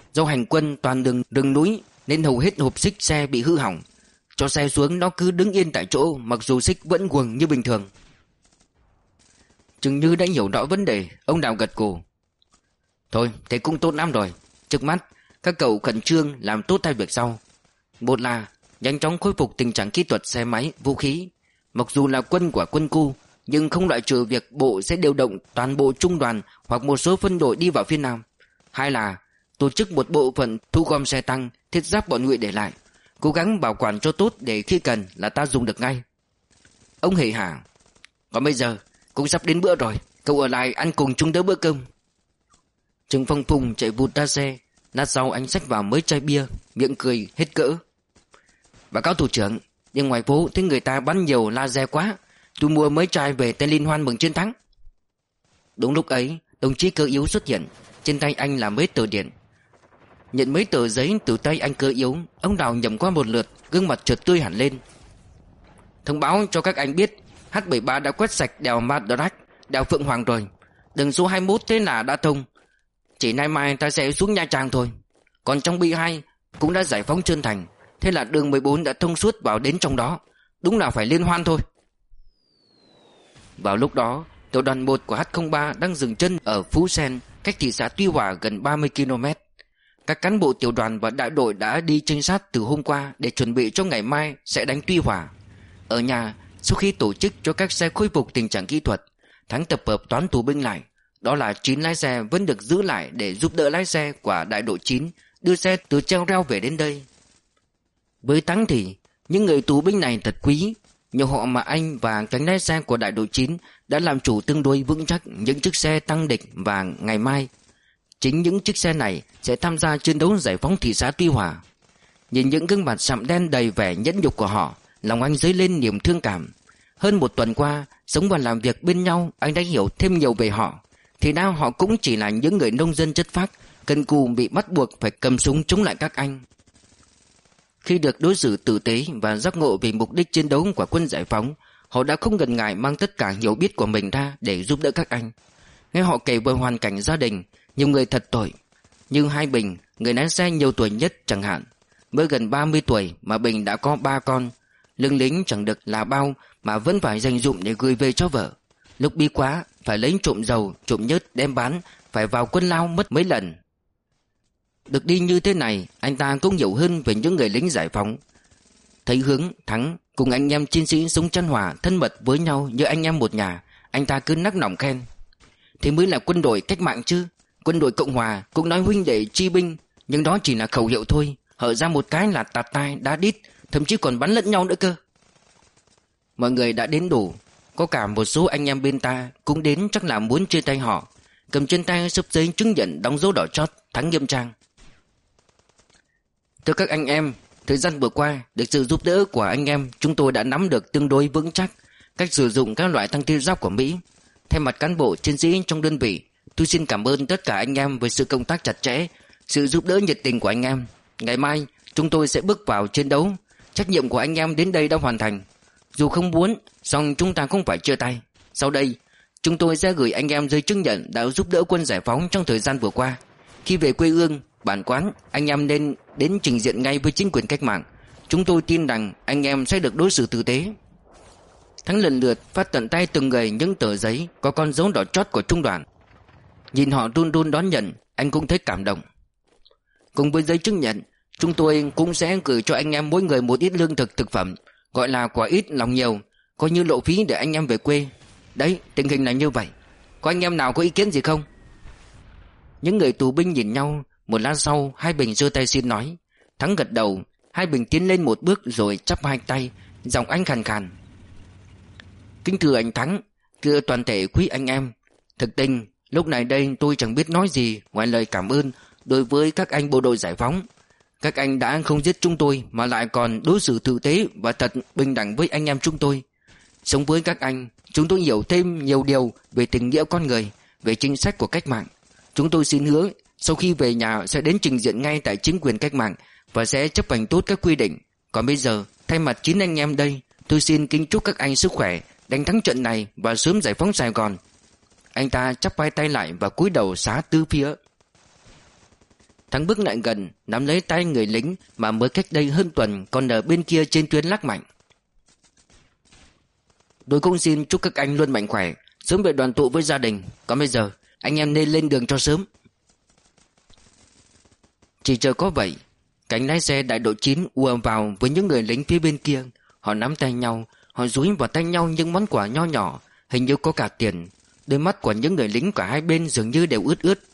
Do hành quân toàn đường rừng núi nên hầu hết hộp xích xe bị hư hỏng. Cho xe xuống nó cứ đứng yên tại chỗ, mặc dù xích vẫn quầng như bình thường. Chừng như đã hiểu rõ vấn đề, ông Đào gật gù. Thôi thế cũng tốt lắm rồi. Trước mắt các cậu khẩn trương làm tốt hai việc sau. Một là nhanh chóng khôi phục tình trạng kỹ thuật xe máy, vũ khí. Mặc dù là quân của quân khu, nhưng không loại trừ việc bộ sẽ điều động toàn bộ trung đoàn hoặc một số phân đội đi vào phía Nam. Hai là tổ chức một bộ phận thu gom xe tăng, thiết giáp bọn Ngụy để lại, cố gắng bảo quản cho tốt để khi cần là ta dùng được ngay. Ông hề hả. Còn bây giờ cũng sắp đến bữa rồi, cậu ở lại ăn cùng chúng tớ bữa cơm. Trương Phong Phùng chạy vụt ra xe. Lát sau anh xách vào mấy chai bia, miệng cười hết cỡ. Báo cáo thủ trưởng, đi ngoài phố thấy người ta bắn nhiều laser quá, tôi mua mấy chai về tên liên hoan mừng chiến thắng. Đúng lúc ấy, đồng chí Cơ Yếu xuất hiện. Trên tay anh là mấy tờ điện. Nhận mấy tờ giấy từ tay anh Cơ Yếu, ông Đào nhầm qua một lượt, gương mặt chợt tươi hẳn lên. Thông báo cho các anh biết, H bảy mươi ba đã quét sạch đèo Madrak, đèo Phượng Hoàng rồi. Đường số hai mươi mốt thế là đã thông. Chỉ nay mai ta sẽ xuống Nha Trang thôi. Còn trong B hai cũng đã giải phóng Trơn Thành, thế là đường mười bốn đã thông suốt vào đến trong đó. Đúng là phải liên hoan thôi. Vào lúc đó, tiểu đoàn một của H không ba đang dừng chân ở Phú Sen, cách thị xã Tuy Hòa gần ba mươi ki lô mét. Các cán bộ tiểu đoàn và đại đội đã đi trinh sát từ hôm qua để chuẩn bị cho ngày mai sẽ đánh Tuy Hòa. Ở nhà, sau khi tổ chức cho các xe khôi phục tình trạng kỹ thuật, Thắng tập hợp toán tù binh lại. Đó là chín lái xe vẫn được giữ lại để giúp đỡ lái xe của đại đội chín đưa xe từ Treo Reo về đến đây. Với Thắng thì những người tù binh này thật quý. Nhờ họ mà anh và cánh lái xe của đại đội chín đã làm chủ tương đối vững chắc những chiếc xe tăng địch, và ngày mai chính những chiếc xe này sẽ tham gia chiến đấu giải phóng thị xã Tuy Hòa. Nhìn những gương mặt sạm đen đầy vẻ nhẫn nhục của họ, lòng anh dấy lên niềm thương cảm. Hơn một tuần qua, sống và làm việc bên nhau, anh đã hiểu thêm nhiều về họ. Thì nào họ cũng chỉ là những người nông dân chất phác, cần cù bị bắt buộc phải cầm súng chống lại các anh. Khi được đối xử tử tế và giác ngộ về mục đích chiến đấu của quân giải phóng, họ đã không ngần ngại mang tất cả hiểu biết của mình ra để giúp đỡ các anh. Nghe họ kể về hoàn cảnh gia đình, nhiều người thật tội. Như Hai Bình, người lái xe nhiều tuổi nhất chẳng hạn, mới gần ba mươi tuổi mà Bình đã có ba con. Lương lính chẳng được là bao mà vẫn phải dành dụm để gửi về cho vợ. Lúc bi quá phải lấy trộm dầu, trộm nhớt đem bán, phải vào quân lao mất mấy lần. Được đi như thế này, anh ta cũng hiểu hơn về những người lính giải phóng. Thấy Hướng, Thắng cùng anh em chiến sĩ sống chân hòa thân mật với nhau như anh em một nhà, anh ta cứ nắc nỏng khen. Thế mới là quân đội cách mạng chứ. Quân đội Cộng Hòa cũng nói huynh đệ chi binh, nhưng đó chỉ là khẩu hiệu thôi. Hở ra một cái là tạt tai đá đít, thậm chí còn bắn lẫn nhau nữa cơ. Mọi người đã đến đủ. Có cả một số anh em bên ta cũng đến, chắc là muốn chia tay họ. Cầm trên tay sấp giấy chứng nhận đóng dấu đỏ chót Thắng nghiêm trang. Thưa các anh em, thời gian vừa qua, được sự giúp đỡ của anh em, chúng tôi đã nắm được tương đối vững chắc cách sử dụng các loại tăng thiết giáp của Mỹ. Thay mặt cán bộ chiến sĩ trong đơn vị, tôi xin cảm ơn tất cả anh em với sự công tác chặt chẽ, sự giúp đỡ nhiệt tình của anh em. Ngày mai chúng tôi sẽ bước vào chiến đấu. Trách nhiệm của anh em đến đây đã hoàn thành. Dù không muốn, song chúng ta không phải chia tay. Sau đây, chúng tôi sẽ gửi anh em giấy chứng nhận đã giúp đỡ quân giải phóng trong thời gian vừa qua. Khi về quê hương, bản quán, anh em nên đến trình diện ngay với chính quyền cách mạng. Chúng tôi tin rằng anh em sẽ được đối xử tử tế. Thắng lần lượt phát tận tay từng người những tờ giấy có con dấu đỏ chót của trung đoàn. Nhìn họ run run đón nhận, anh cũng thấy cảm động. Cùng với giấy chứng nhận, chúng tôi cũng sẽ gửi cho anh em mỗi người một ít lương thực thực phẩm, gọi là quả ít lòng nhiều, coi như lộ phí để anh em về quê. Đấy, tình hình là như vậy. Có anh em nào có ý kiến gì không? Những người tù binh nhìn nhau. Một lát sau, Hai Bình giơ tay xin nói. Thắng gật đầu. Hai Bình tiến lên một bước rồi chắp hai tay, giọng anh khàn khàn. Kính thưa anh Thắng, thưa toàn thể quý anh em, thực tình lúc này đây tôi chẳng biết nói gì ngoài lời cảm ơn đối với các anh bộ đội giải phóng. Các anh đã không giết chúng tôi mà lại còn đối xử tử tế và thật bình đẳng với anh em chúng tôi. Sống với các anh, chúng tôi hiểu thêm nhiều điều về tình nghĩa con người, về chính sách của cách mạng. Chúng tôi xin hứa sau khi về nhà sẽ đến trình diện ngay tại chính quyền cách mạng và sẽ chấp hành tốt các quy định. Còn bây giờ, thay mặt chín anh em đây, tôi xin kính chúc các anh sức khỏe, đánh thắng trận này và sớm giải phóng Sài Gòn. Anh ta chắp hai tay lại và cúi đầu xá tứ phía. Thắng bước lại gần, nắm lấy tay người lính mà mới cách đây hơn tuần còn ở bên kia trên tuyến lắc mạnh. Tôi cũng xin chúc các anh luôn mạnh khỏe, sớm về đoàn tụ với gia đình. Còn bây giờ anh em nên lên đường cho sớm. Chỉ chờ có vậy, cánh lái xe đại đội chín ùa vào với những người lính phía bên kia. Họ nắm tay nhau, họ dúi vào tay nhau những món quà nho nhỏ, hình như có cả tiền. Đôi mắt của những người lính cả hai bên dường như đều ướt ướt.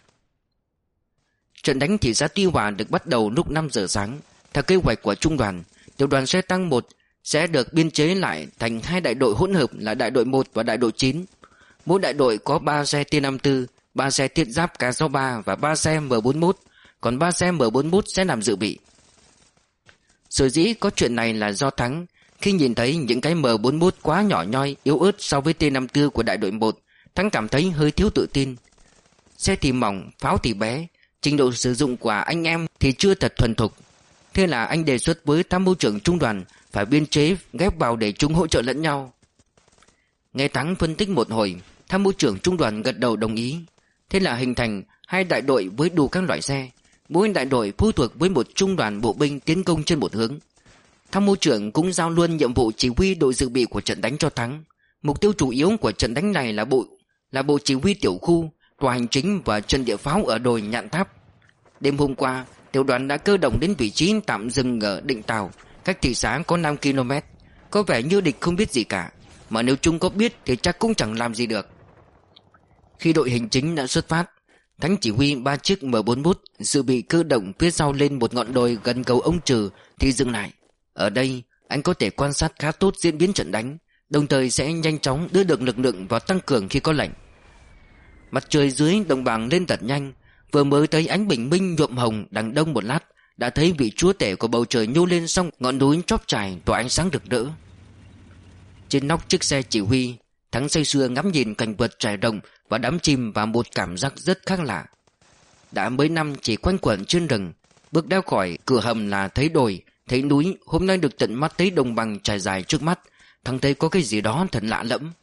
Trận đánh thị xã Tuy Hòa được bắt đầu lúc năm giờ sáng. Theo kế hoạch của trung đoàn, tiểu đoàn xe tăng một sẽ được biên chế lại thành hai đại đội hỗn hợp là đại đội một và đại đội chín. Mỗi đại đội có ba xe T năm mươi tư, ba xe thiết giáp K sáu mươi ba và ba xe M bốn mươi mốt, còn ba xe M bốn mươi mốt sẽ làm dự bị. Sở dĩ có chuyện này là do Thắng, khi nhìn thấy những cái M bốn mươi mốt quá nhỏ nhoi, yếu ớt so với T năm mươi tư của đại đội một, Thắng cảm thấy hơi thiếu tự tin. Xe thì mỏng, pháo thì bé, trình độ sử dụng của anh em thì chưa thật thuần thục. Thế là anh đề xuất với tham mưu trưởng trung đoàn phải biên chế ghép vào để chúng hỗ trợ lẫn nhau. Nghe Thắng phân tích một hồi, tham mưu trưởng trung đoàn gật đầu đồng ý. Thế là hình thành hai đại đội với đủ các loại xe. Mỗi đại đội phụ thuộc với một trung đoàn bộ binh tiến công trên một hướng. Tham mưu trưởng cũng giao luôn nhiệm vụ chỉ huy đội dự bị của trận đánh cho Thắng. Mục tiêu chủ yếu của trận đánh này là bộ là bộ chỉ huy tiểu khu, tòa hành chính và trận địa pháo ở đồi Nhạn Tháp. Đêm hôm qua, tiểu đoàn đã cơ động đến vị trí tạm dừng ở Định Tào, cách thị xã có năm ki lô mét. Có vẻ như địch không biết gì cả, mà nếu chúng có biết thì chắc cũng chẳng làm gì được. Khi đội hành chính đã xuất phát, Thắng chỉ huy ba chiếc M bốn mươi mốt dự bị cơ động phía sau lên một ngọn đồi gần cầu ông Trừ thì dừng lại. Ở đây, anh có thể quan sát khá tốt diễn biến trận đánh, đồng thời sẽ nhanh chóng đưa được lực lượng vào tăng cường khi có lệnh. Mặt trời dưới đồng bằng lên thật nhanh, vừa mới thấy ánh bình minh nhuộm hồng đằng đông một lát, đã thấy vị chúa tể của bầu trời nhô lên xong ngọn núi chóp trải tỏa ánh sáng rực rỡ. Trên nóc chiếc xe chỉ huy, Thắng say sưa ngắm nhìn cảnh vật trải rộng và đắm chìm vào một cảm giác rất khác lạ. Đã mấy năm chỉ quanh quẩn trên rừng, bước ra khỏi cửa hầm là thấy đồi, thấy núi, hôm nay được tận mắt thấy đồng bằng trải dài trước mắt, Thắng thấy có cái gì đó thật lạ lẫm.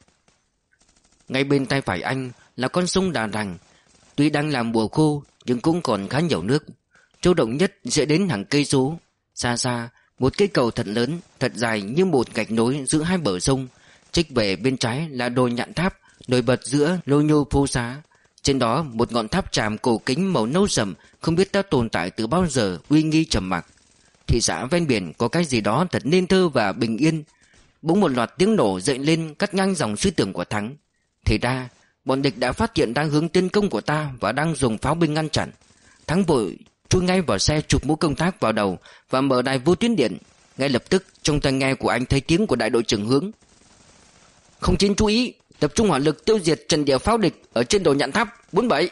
Ngay bên tay phải anh là con sông Đà Rằng, tuy đang là mùa khô nhưng cũng còn khá nhiều nước. Châu động nhất sẽ đến hàng cây số. Xa xa, một cây cầu thật lớn, thật dài như một gạch nối giữa hai bờ sông. Trích về bên trái là đồi Nhạn Tháp, nổi bật giữa lô nhô phố xá. Trên đó một ngọn tháp tràm cổ kính màu nâu sẫm, không biết đã tồn tại từ bao giờ, uy nghi trầm mặc. Thị xã ven biển có cái gì đó thật nên thơ và bình yên. Bỗng một loạt tiếng nổ dậy lên cắt ngang dòng suy tưởng của Thắng. Thì ra bọn địch đã phát hiện đang hướng tiến công của ta và đang dùng pháo binh ngăn chặn. Thắng vội chui ngay vào xe, chụp mũ công tác vào đầu và mở đài vô tuyến điện. Ngay lập tức trong tai nghe của anh thấy tiếng của đại đội trưởng Hướng: không chín chú ý, tập trung hỏa lực tiêu diệt trận địa pháo địch ở trên đồi Nhạn Tháp bốn bảy.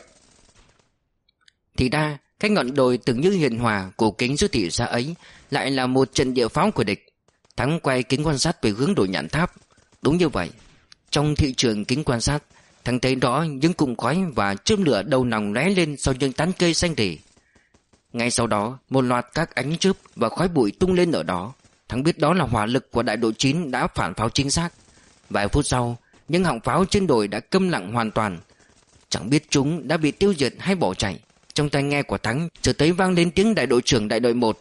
Thì ra cái ngọn đồi tưởng như hiền hòa cổ kính giữa thị xã ấy lại là một trận địa pháo của địch. Thắng quay kính quan sát về hướng đồi Nhạn Tháp. Đúng như vậy, trong thị trường kính quan sát, Thắng thấy rõ những cụm khói và chớp lửa đầu nòng lóe lên sau những tán cây xanh rì. Ngay sau đó, một loạt các ánh chớp và khói bụi tung lên ở đó. Thắng biết đó là hỏa lực của đại đội chín đã phản pháo chính xác. Vài phút sau, những họng pháo trên đồi đã câm lặng hoàn toàn. Chẳng biết chúng đã bị tiêu diệt hay bỏ chạy. Trong tai nghe của Thắng chợt thấy vang lên tiếng đại đội trưởng đại đội một: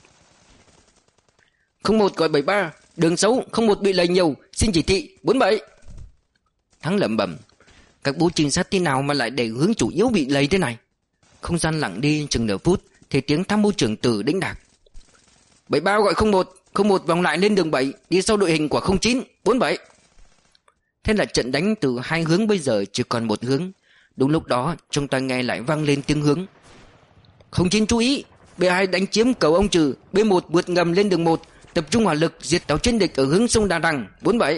không một gọi bảy ba, đường xấu, không một bị lầy nhiều, xin chỉ thị bốn bảy. Thắng lẩm bẩm: các bố trinh sát thế nào mà lại để hướng chủ yếu bị lầy thế này? Không gian lặng đi chừng nửa phút thì tiếng tham mưu trưởng Từ đĩnh đạc: bảy ba gọi không một, không một vòng lại lên đường bảy, đi sau đội hình của không chín, bốn bảy. Thế là trận đánh từ hai hướng bây giờ chỉ còn một hướng. Đúng lúc đó trong tai nghe lại vang lên tiếng Hướng: không chín chú ý, B hai đánh chiếm cầu ông Trừ, B một vượt ngầm lên đường một, tập trung hỏa lực diệt tàu chiến địch ở hướng sông Đà Rằng, bốn bảy.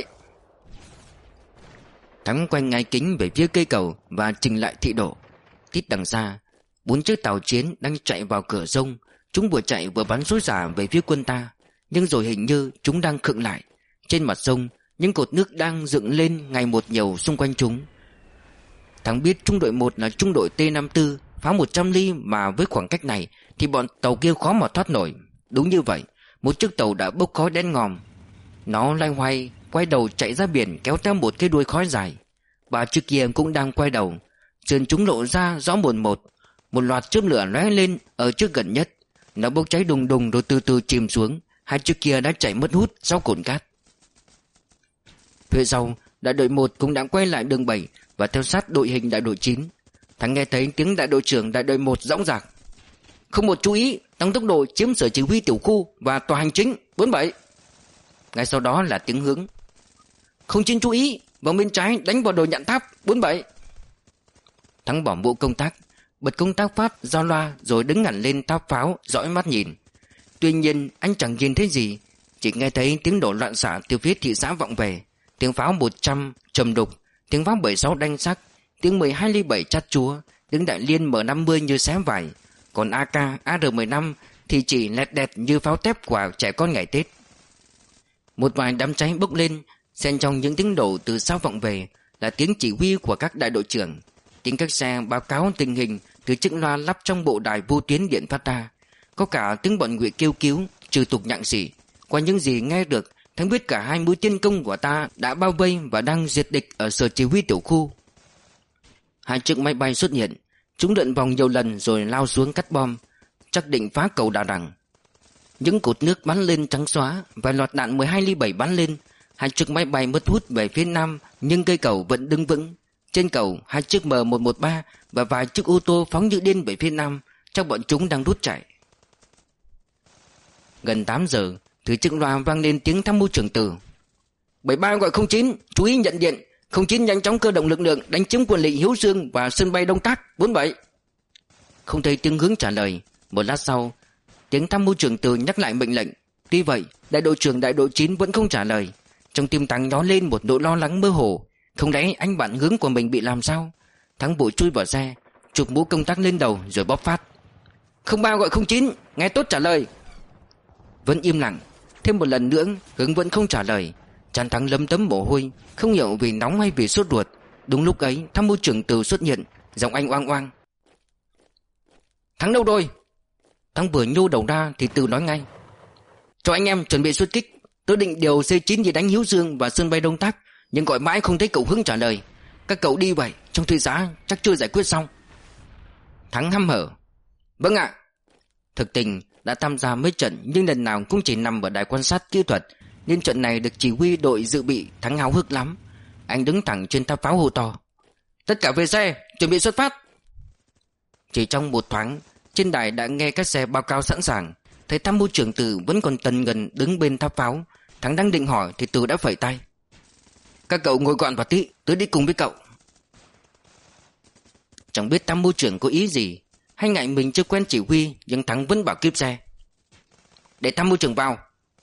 Thắng quay ngay kính về phía cây cầu và chỉnh lại thị độ. Tít đằng xa, bốn chiếc tàu chiến đang chạy vào cửa sông. Chúng vừa chạy vừa bắn xối xả về phía quân ta, nhưng rồi hình như chúng đang khựng lại. Trên mặt sông, những cột nước đang dựng lên ngày một nhiều xung quanh chúng. Thắng biết trung đội một là trung đội T năm mươi tư, phá một trăm ly mà với khoảng cách này thì bọn tàu kia khó mà thoát nổi. Đúng như vậy, một chiếc tàu đã bốc khói đen ngòm. Nó loay hoay quay đầu chạy ra biển, kéo theo một cái đuôi khói dài. Ba chiếc kia cũng đang quay đầu, sườn chúng lộ ra rõ mồn một. Một loạt chớp lửa lóe lên ở trước gần nhất. Nó bốc cháy đùng đùng rồi từ từ chìm xuống. Hai chiếc kia đã chạy mất hút sau cồn cát. Phía sau, đại đội một cũng đã quay lại đường bảy và theo sát đội hình đại đội chín. Thắng nghe thấy tiếng đại đội trưởng đại đội một dõng dạc: không một chú ý, tăng tốc độ chiếm sở chỉ huy tiểu khu và tòa hành chính bốn bảy. Ngay sau đó là tiếng hướng: không chín chú ý, vòng bên trái đánh vào đồi nhạn tháp bốn bảy. Thắng bỏ mũ công tác, bật công tác phát giao loa rồi đứng hẳn lên tháp pháo dõi mắt nhìn. Tuy nhiên anh chẳng nhìn thấy gì, chỉ nghe thấy tiếng nổ loạn xạ từ phía thị xã vọng về, tiếng pháo một trăm trầm đục, tiếng pháo bảy sáu đanh sắc, tiếng mười hai ly bảy chát chúa, tiếng đại liên M năm mươi như xé vải, còn a ca A R mười lăm thì chỉ lẹt đẹt như pháo tép của trẻ con ngày Tết. Một vài đám cháy bốc lên, xen trong những tiếng nổ từ sau vọng về là tiếng chỉ huy của các đại đội trưởng, tiếng các xe báo cáo tình hình từ chiếc loa lắp trong bộ đài vô tuyến điện phát ra. Có cả tiếng bọn ngụy kêu cứu, trừ tục nhặng xỉ. Qua những gì nghe được, Thắng biết cả hai mũi tiến công của ta đã bao vây và đang diệt địch ở sở chỉ huy tiểu khu. Hai chiếc máy bay xuất hiện, chúng lượn vòng nhiều lần rồi lao xuống cắt bom, chắc định phá cầu Đà Đằng. Những cột nước bắn lên trắng xóa, vài loạt đạn mười hai ly bảy bắn lên. Hai chiếc máy bay mất hút về phía nam, nhưng cây cầu vẫn đứng vững. Trên cầu, hai chiếc M một một ba và vài chiếc ô tô phóng như điên về phía nam, chắc bọn chúng đang rút chạy. Gần tám giờ, từ chiếc loa vang lên tiếng tham mưu trưởng Từ: bảy ba gọi không chín, chú ý nhận điện. Không chín nhanh chóng cơ động lực lượng đánh chiếm quận lỵ Hiếu Dương và sân bay Đông Tác bốn bảy. Không thấy tiếng hướng trả lời. Một lát sau, tiếng tham mưu trưởng Từ nhắc lại mệnh lệnh. Tuy vậy, đại đội trưởng đại đội chín vẫn không trả lời. Trong tim Thắng nhói lên một nỗi lo lắng mơ hồ. Không lẽ anh bạn hướng của mình bị làm sao? Thắng vội chui vào xe, chụp mũ công tác lên đầu rồi bóp phát: không ba gọi không chín, nghe tốt trả lời. Vẫn im lặng. Thêm một lần nữa, Hướng vẫn không trả lời. Trán Thắng lấm tấm mồ hôi, không hiểu vì nóng hay vì sốt ruột. Đúng lúc ấy, tham mưu trưởng Từ xuất hiện, giọng anh oang oang: Thắng đâu rồi? Thắng vừa nhô đầu ra thì Từ nói ngay: cho anh em chuẩn bị xuất kích. Tôi định điều C chín đi đánh Hiếu Dương và sân bay Đông Tác, nhưng gọi mãi không thấy cậu Hướng trả lời. Các cậu đi vậy, trong thị xã chắc chưa giải quyết xong. Thắng hăm hở: vâng ạ. Thực tình đã tham gia mấy trận nhưng lần nào cũng chỉ nằm ở đài quan sát kỹ thuật, nên trận này được chỉ huy đội dự bị Thắng háo hức lắm. Anh đứng thẳng trên tháp pháo hô to: tất cả về xe, chuẩn bị xuất phát. Chỉ trong một thoáng, trên đài đã nghe các xe báo cáo sẵn sàng. Thấy tham mưu trưởng Từ vẫn còn tần ngần đứng bên tháp pháo. Thắng đang định hỏi thì Từ đã phẩy tay: các cậu ngồi gọn vào tí, tôi đi cùng với cậu. Chẳng biết tham mưu trưởng có ý gì, hay ngại mình chưa quen chỉ huy, nhưng Thắng vẫn bảo kíp xe: để tham mưu trưởng vào.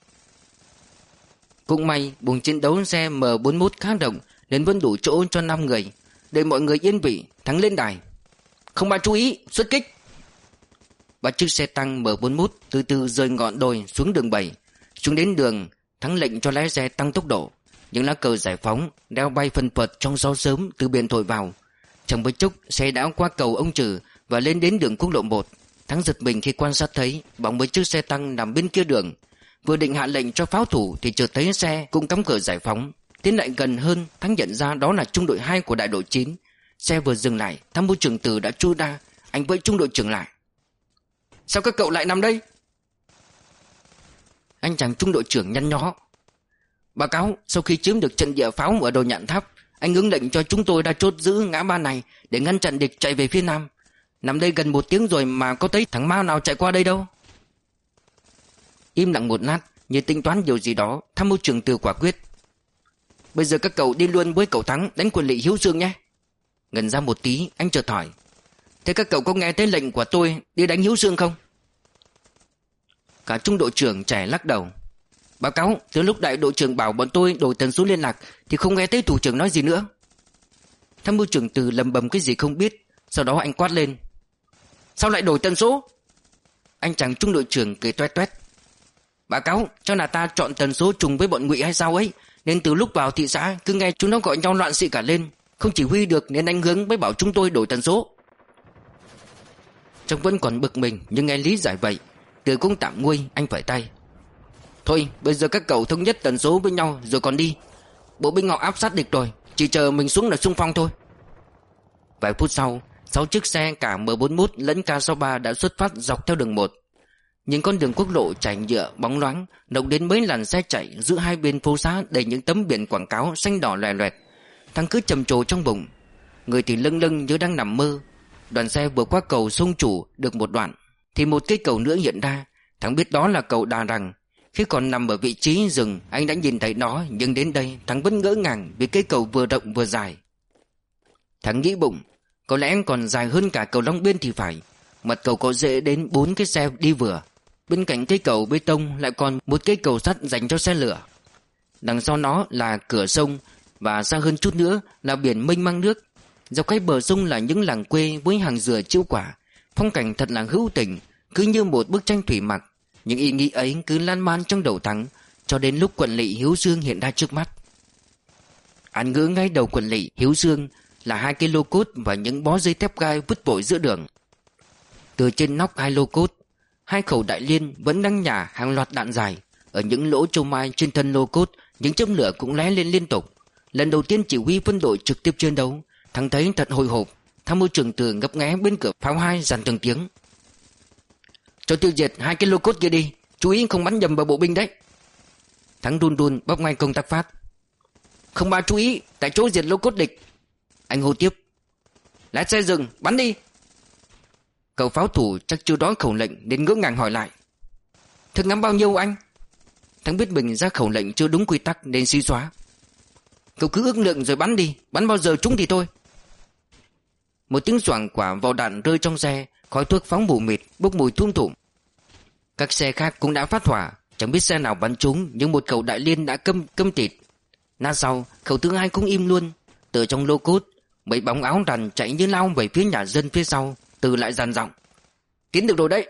Cũng may buồng chiến đấu xe M bốn mốt khá rộng nên vẫn đủ chỗ cho năm người. Để mọi người yên vị, Thắng lên đài: không ba chú ý, xuất kích. Ba chiếc xe tăng M bốn mốt từ từ rời ngọn đồi xuống đường bảy. Xuống đến đường, Thắng lệnh cho lái xe tăng tốc độ. Những lá cờ giải phóng đeo bay phân phật trong gió sớm từ biển thổi vào. Chẳng mấy chốc xe đã qua cầu Ông Trừ và lên đến đường quốc lộ một. Thắng giật mình khi quan sát thấy bóng mấy chiếc xe tăng nằm bên kia đường. Vừa định hạ lệnh cho pháo thủ thì chợt thấy xe cũng cắm cờ giải phóng. Tiến lại gần hơn, Thắng nhận ra đó là trung đội hai của đại đội chín. Xe vừa dừng lại, tham mưu trưởng Từ đã chui ra. Anh vẫy trung đội trưởng lại: sao các cậu lại nằm đây? Anh chàng trung đội trưởng nhăn nhó: báo cáo, sau khi chiếm được trận địa pháo ở đồi Nhạn Tháp, anh ứng lệnh cho chúng tôi đã chốt giữ ngã ba này để ngăn chặn địch chạy về phía nam. Nằm đây gần một tiếng rồi mà có thấy thằng ma nào chạy qua đây đâu. Im lặng một lát, như tính toán điều gì đó, tham mưu trưởng Từ quả quyết: bây giờ các cậu đi luôn với cậu Thắng đánh quận lỵ Hiếu Dương nhé. Ngần ra một tí, anh chợt hỏi: thế các cậu có nghe thấy lệnh của tôi đi đánh Hiếu Dương không? Cả trung đội trưởng trẻ lắc đầu: báo cáo, từ lúc đại đội trưởng bảo bọn tôi đổi tần số liên lạc thì không nghe thấy thủ trưởng nói gì nữa. Tham mưu trưởng Từ lầm bầm cái gì không biết. Sau đó anh quát lên: sao lại đổi tần số? Anh chàng trung đội trưởng cười toét toét: báo cáo, cho là ta chọn tần số trùng với bọn ngụy hay sao ấy, nên từ lúc vào thị xã cứ nghe chúng nó gọi nhau loạn xị cả lên, không chỉ huy được nên anh Hướng mới bảo chúng tôi đổi tần số. Trông vẫn còn bực mình nhưng nghe lý giải vậy, Từ cũng tạm nguôi. Anh phải tay: thôi bây giờ các cậu thống nhất tần số với nhau rồi còn đi. Bộ binh họ áp sát địch rồi, chỉ chờ mình xuống là xung phong thôi. Vài phút sau, Sáu chiếc xe cả M bốn mốt lẫn K sáu ba đã xuất phát dọc theo đường một. Những con đường quốc lộ trải nhựa bóng loáng, động đến mấy làn xe chạy giữa hai bên phố xá đầy những tấm biển quảng cáo xanh đỏ loè loẹt. Thằng cứ trầm trồ trong bụng, người thì lâng lâng như đang nằm mơ. Đoàn xe vừa qua cầu sông Chủ được một đoạn thì một cây cầu nữa hiện ra. Thằng biết đó là cầu Đà Răng. Khi còn nằm ở vị trí rừng, anh đã nhìn thấy nó, nhưng đến đây thằng vẫn ngỡ ngàng vì cây cầu vừa rộng vừa dài. Thằng nghĩ bụng, có lẽ còn dài hơn cả cầu Long Biên thì phải. Mặt cầu có dễ đến bốn cái xe đi vừa. Bên cạnh cây cầu bê tông lại còn một cây cầu sắt dành cho xe lửa. Đằng sau nó là cửa sông, và xa hơn chút nữa là biển mênh mang nước. Dọc hai bờ sông là những làng quê với hàng dừa chiêu quả. Phong cảnh thật là hữu tình, cứ như một bức tranh thủy mặc. Những ý nghĩ ấy cứ lan man trong đầu Thắng, cho đến lúc quận lỵ Hiếu Dương hiện ra trước mắt. Án ngữ ngay đầu quận lỵ Hiếu Dương là hai cây lô cốt và những bó dây thép gai vứt vội giữa đường. Từ trên nóc hai lô cốt, hai khẩu đại liên vẫn đang nhả hàng loạt đạn dài. Ở những lỗ châu mai trên thân lô cốt, những chớp lửa cũng lóe lên liên tục. Lần đầu tiên chỉ huy phân đội trực tiếp chiến đấu, Thắng thấy thật hồi hộp. Tham mưu trưởng Từ ngấp nghé bên cửa pháo hai dàn từng tiếng: "Cho tiêu diệt hai cái lô cốt kia đi, chú ý không bắn nhầm vào bộ binh đấy." Thắng run run bóp ngay công tắc phát. "Không ba chú ý, tại chỗ diệt lô cốt địch." Anh hô tiếp: "Lái xe dừng, bắn đi." Cậu pháo thủ chắc chưa đói khẩu lệnh nên ngỡ ngàng hỏi lại: "Thức ngắm bao nhiêu anh?" Thắng biết mình ra khẩu lệnh chưa đúng quy tắc nên suy xóa: "Cậu cứ ước lượng rồi bắn đi, bắn bao giờ trúng thì thôi." Một tiếng xoảng quả vỏ đạn rơi trong xe, khói thuốc phóng mù mịt, bốc mùi thum thủm. Các xe khác cũng đã phát hỏa, chẳng biết xe nào bắn trúng, nhưng một khẩu đại liên đã câm câm tịt. Lát sau, khẩu thứ hai cũng im luôn. Từ trong lô cốt, mấy bóng áo rằn chạy như lao về phía nhà dân phía sau. Từ lại dàn giọng: "Tiến được rồi đấy."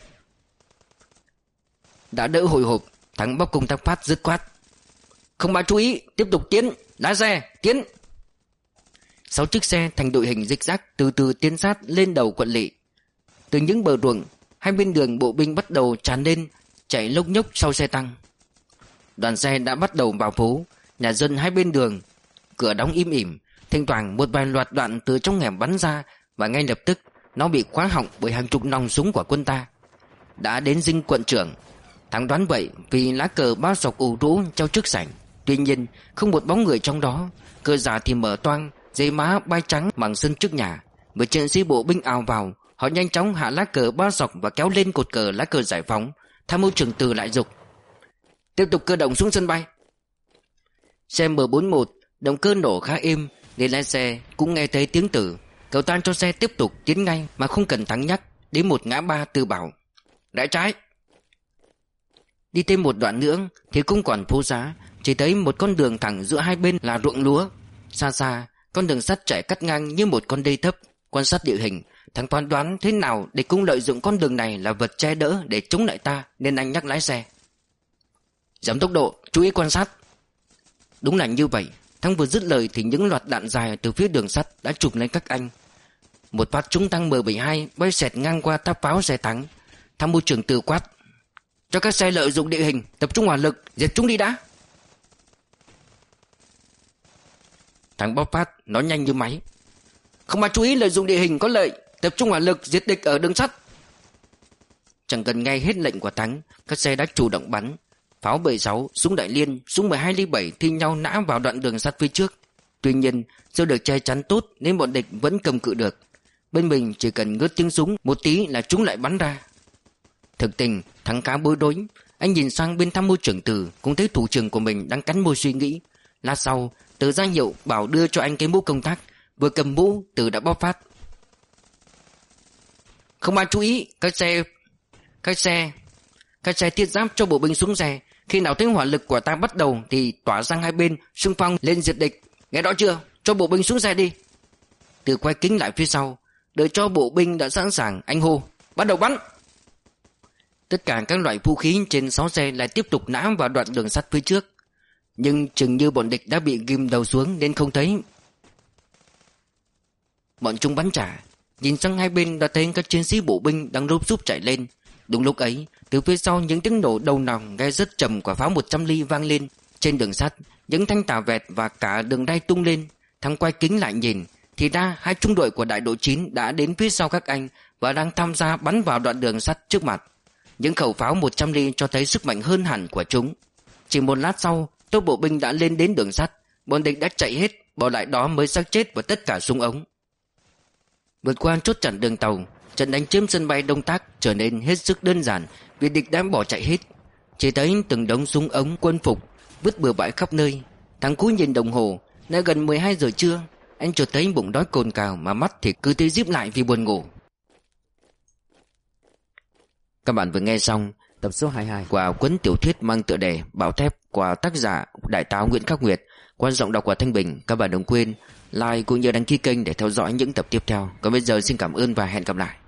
Đã đỡ hồi hộp, Thắng bóp công tắc phát dứt khoát: "Không ba chú ý, tiếp tục tiến, lái xe, tiến." Sáu chiếc xe thành đội hình zigzag rác từ từ tiến sát lên đầu quận lỵ. Từ những bờ ruộng, hai bên đường bộ binh bắt đầu tràn lên, chạy lốc nhốc sau xe tăng. Đoàn xe đã bắt đầu vào phố, nhà dân hai bên đường, cửa đóng im ỉm, thỉnh thoảng một vài loạt đạn từ trong hẻm bắn ra, và ngay lập tức nó bị khóa họng bởi hàng chục nòng súng của quân ta. Đã đến dinh quận trưởng. Thắng đoán vậy vì lá cờ bao sọc ù rũ treo trước sảnh. Tuy nhiên không một bóng người trong đó. Cửa giả thì mở toang, giấy má bay trắng mảng sân trước nhà. Một trận sĩ bộ binh ào vào, họ nhanh chóng hạ lá cờ bao sọc và kéo lên cột cờ lá cờ giải phóng. Tham mưu trưởng Từ lại giục: "Tiếp tục cơ động xuống sân bay." Xe M bốn mốt động cơ nổ khá êm nên lái xe cũng nghe thấy tiếng Từ. Cậu ta cho xe tiếp tục tiến ngay mà không cần Thắng nhắc. Đến một ngã ba Từ bảo: "Rẽ trái." Đi thêm một đoạn nữa thì cũng còn phố xá, chỉ thấy một con đường thẳng giữa hai bên là ruộng lúa. Xa xa, con đường sắt chạy cắt ngang như một con đê thấp. Quan sát địa hình, Thắng phán đoán thế nào để cũng lợi dụng con đường này là vật che đỡ để chống lại ta, nên anh nhắc lái xe: "Giảm tốc độ, chú ý quan sát." Đúng là như vậy. Thắng vừa dứt lời thì những loạt đạn dài từ phía đường sắt đã chụp lên các anh. Một phát trúng tăng M bảy mươi hai bay xẹt ngang qua tháp pháo xe Thắng. Tham mưu trưởng Từ quát: "Cho các xe lợi dụng địa hình, tập trung hỏa lực, diệt chúng đi đã." Thắng bóp phát, nói nhanh như máy: "Không mà chú ý lợi dụng địa hình có lợi, tập trung hỏa lực diệt địch ở đường sắt." Chẳng cần nghe hết lệnh của Thắng, các xe đã chủ động bắn. Pháo bảy sáu, súng đại liên, súng mười hai ly bảy thi nhau nã vào đoạn đường sắt phía trước. Tuy nhiên do được che chắn tốt nên bọn địch vẫn cầm cự được. Bên mình chỉ cần ngớt tiếng súng một tí là chúng lại bắn ra. Thực tình Thắng khá bối rối. Anh nhìn sang bên tham mưu trưởng Từ, cũng thấy thủ trưởng của mình đang cắn môi suy nghĩ. Lát sau Từ ra hiệu bảo đưa cho anh cái mũ công tác. Vừa cầm mũ, Từ đã bóp phát: "Không ai chú ý, các xe Các xe Các xe thiết giáp cho bộ binh xuống xe. Khi nào thấy hỏa lực của ta bắt đầu thì tỏa sang hai bên, xung phong lên diệt địch. Nghe rõ chưa? Cho bộ binh xuống xe đi." Từ quay kính lại phía sau, đợi cho bộ binh đã sẵn sàng, anh hô: "Bắt đầu bắn." Tất cả các loại vũ khí trên sáu xe lại tiếp tục nã vào đoạn đường sắt phía trước. Nhưng chừng như bọn địch đã bị ghim đầu xuống nên không thấy. Bọn chúng bắn trả. Nhìn sang hai bên đã thấy các chiến sĩ bộ binh đang rốp rúp chạy lên. Đúng lúc ấy, từ phía sau những tiếng nổ đầu nòng nghe rất trầm quả pháo một trăm ly vang lên. Trên đường sắt, những thanh tà vẹt và cả đường đai tung lên. Thắng quay kính lại nhìn, Thì ra hai trung đội của đại đội chín đã đến phía sau các anh và đang tham gia bắn vào đoạn đường sắt trước mặt. Những khẩu pháo một trăm ly cho thấy sức mạnh hơn hẳn của chúng. Chỉ một lát sau, tốp bộ binh đã lên đến đường sắt. Bọn địch đã chạy hết, bỏ lại đó mới xác chết và tất cả súng ống. Vượt qua chốt chặn đường tàu, trận đánh chiếm sân bay Đông Tác trở nên hết sức đơn giản vì địch đã bỏ chạy hết. Chỉ thấy từng đống súng ống quân phục vứt bừa bãi khắp nơi. Thằng Cú nhìn đồng hồ, đã gần mười hai giờ trưa. Anh chợt thấy bụng đói cồn cào mà mắt thì cứ thế díp lại vì buồn ngủ. Các bạn vừa nghe xong tập số hai mươi hai của cuốn tiểu thuyết mang tựa đề Bão Thép của tác giả Đại tá Nguyễn Khắc Nguyệt qua giọng đọc của Thanh Bình. Các bạn đừng quên like cũng như đăng ký kênh để theo dõi những tập tiếp theo. Còn bây giờ xin cảm ơn và hẹn gặp lại.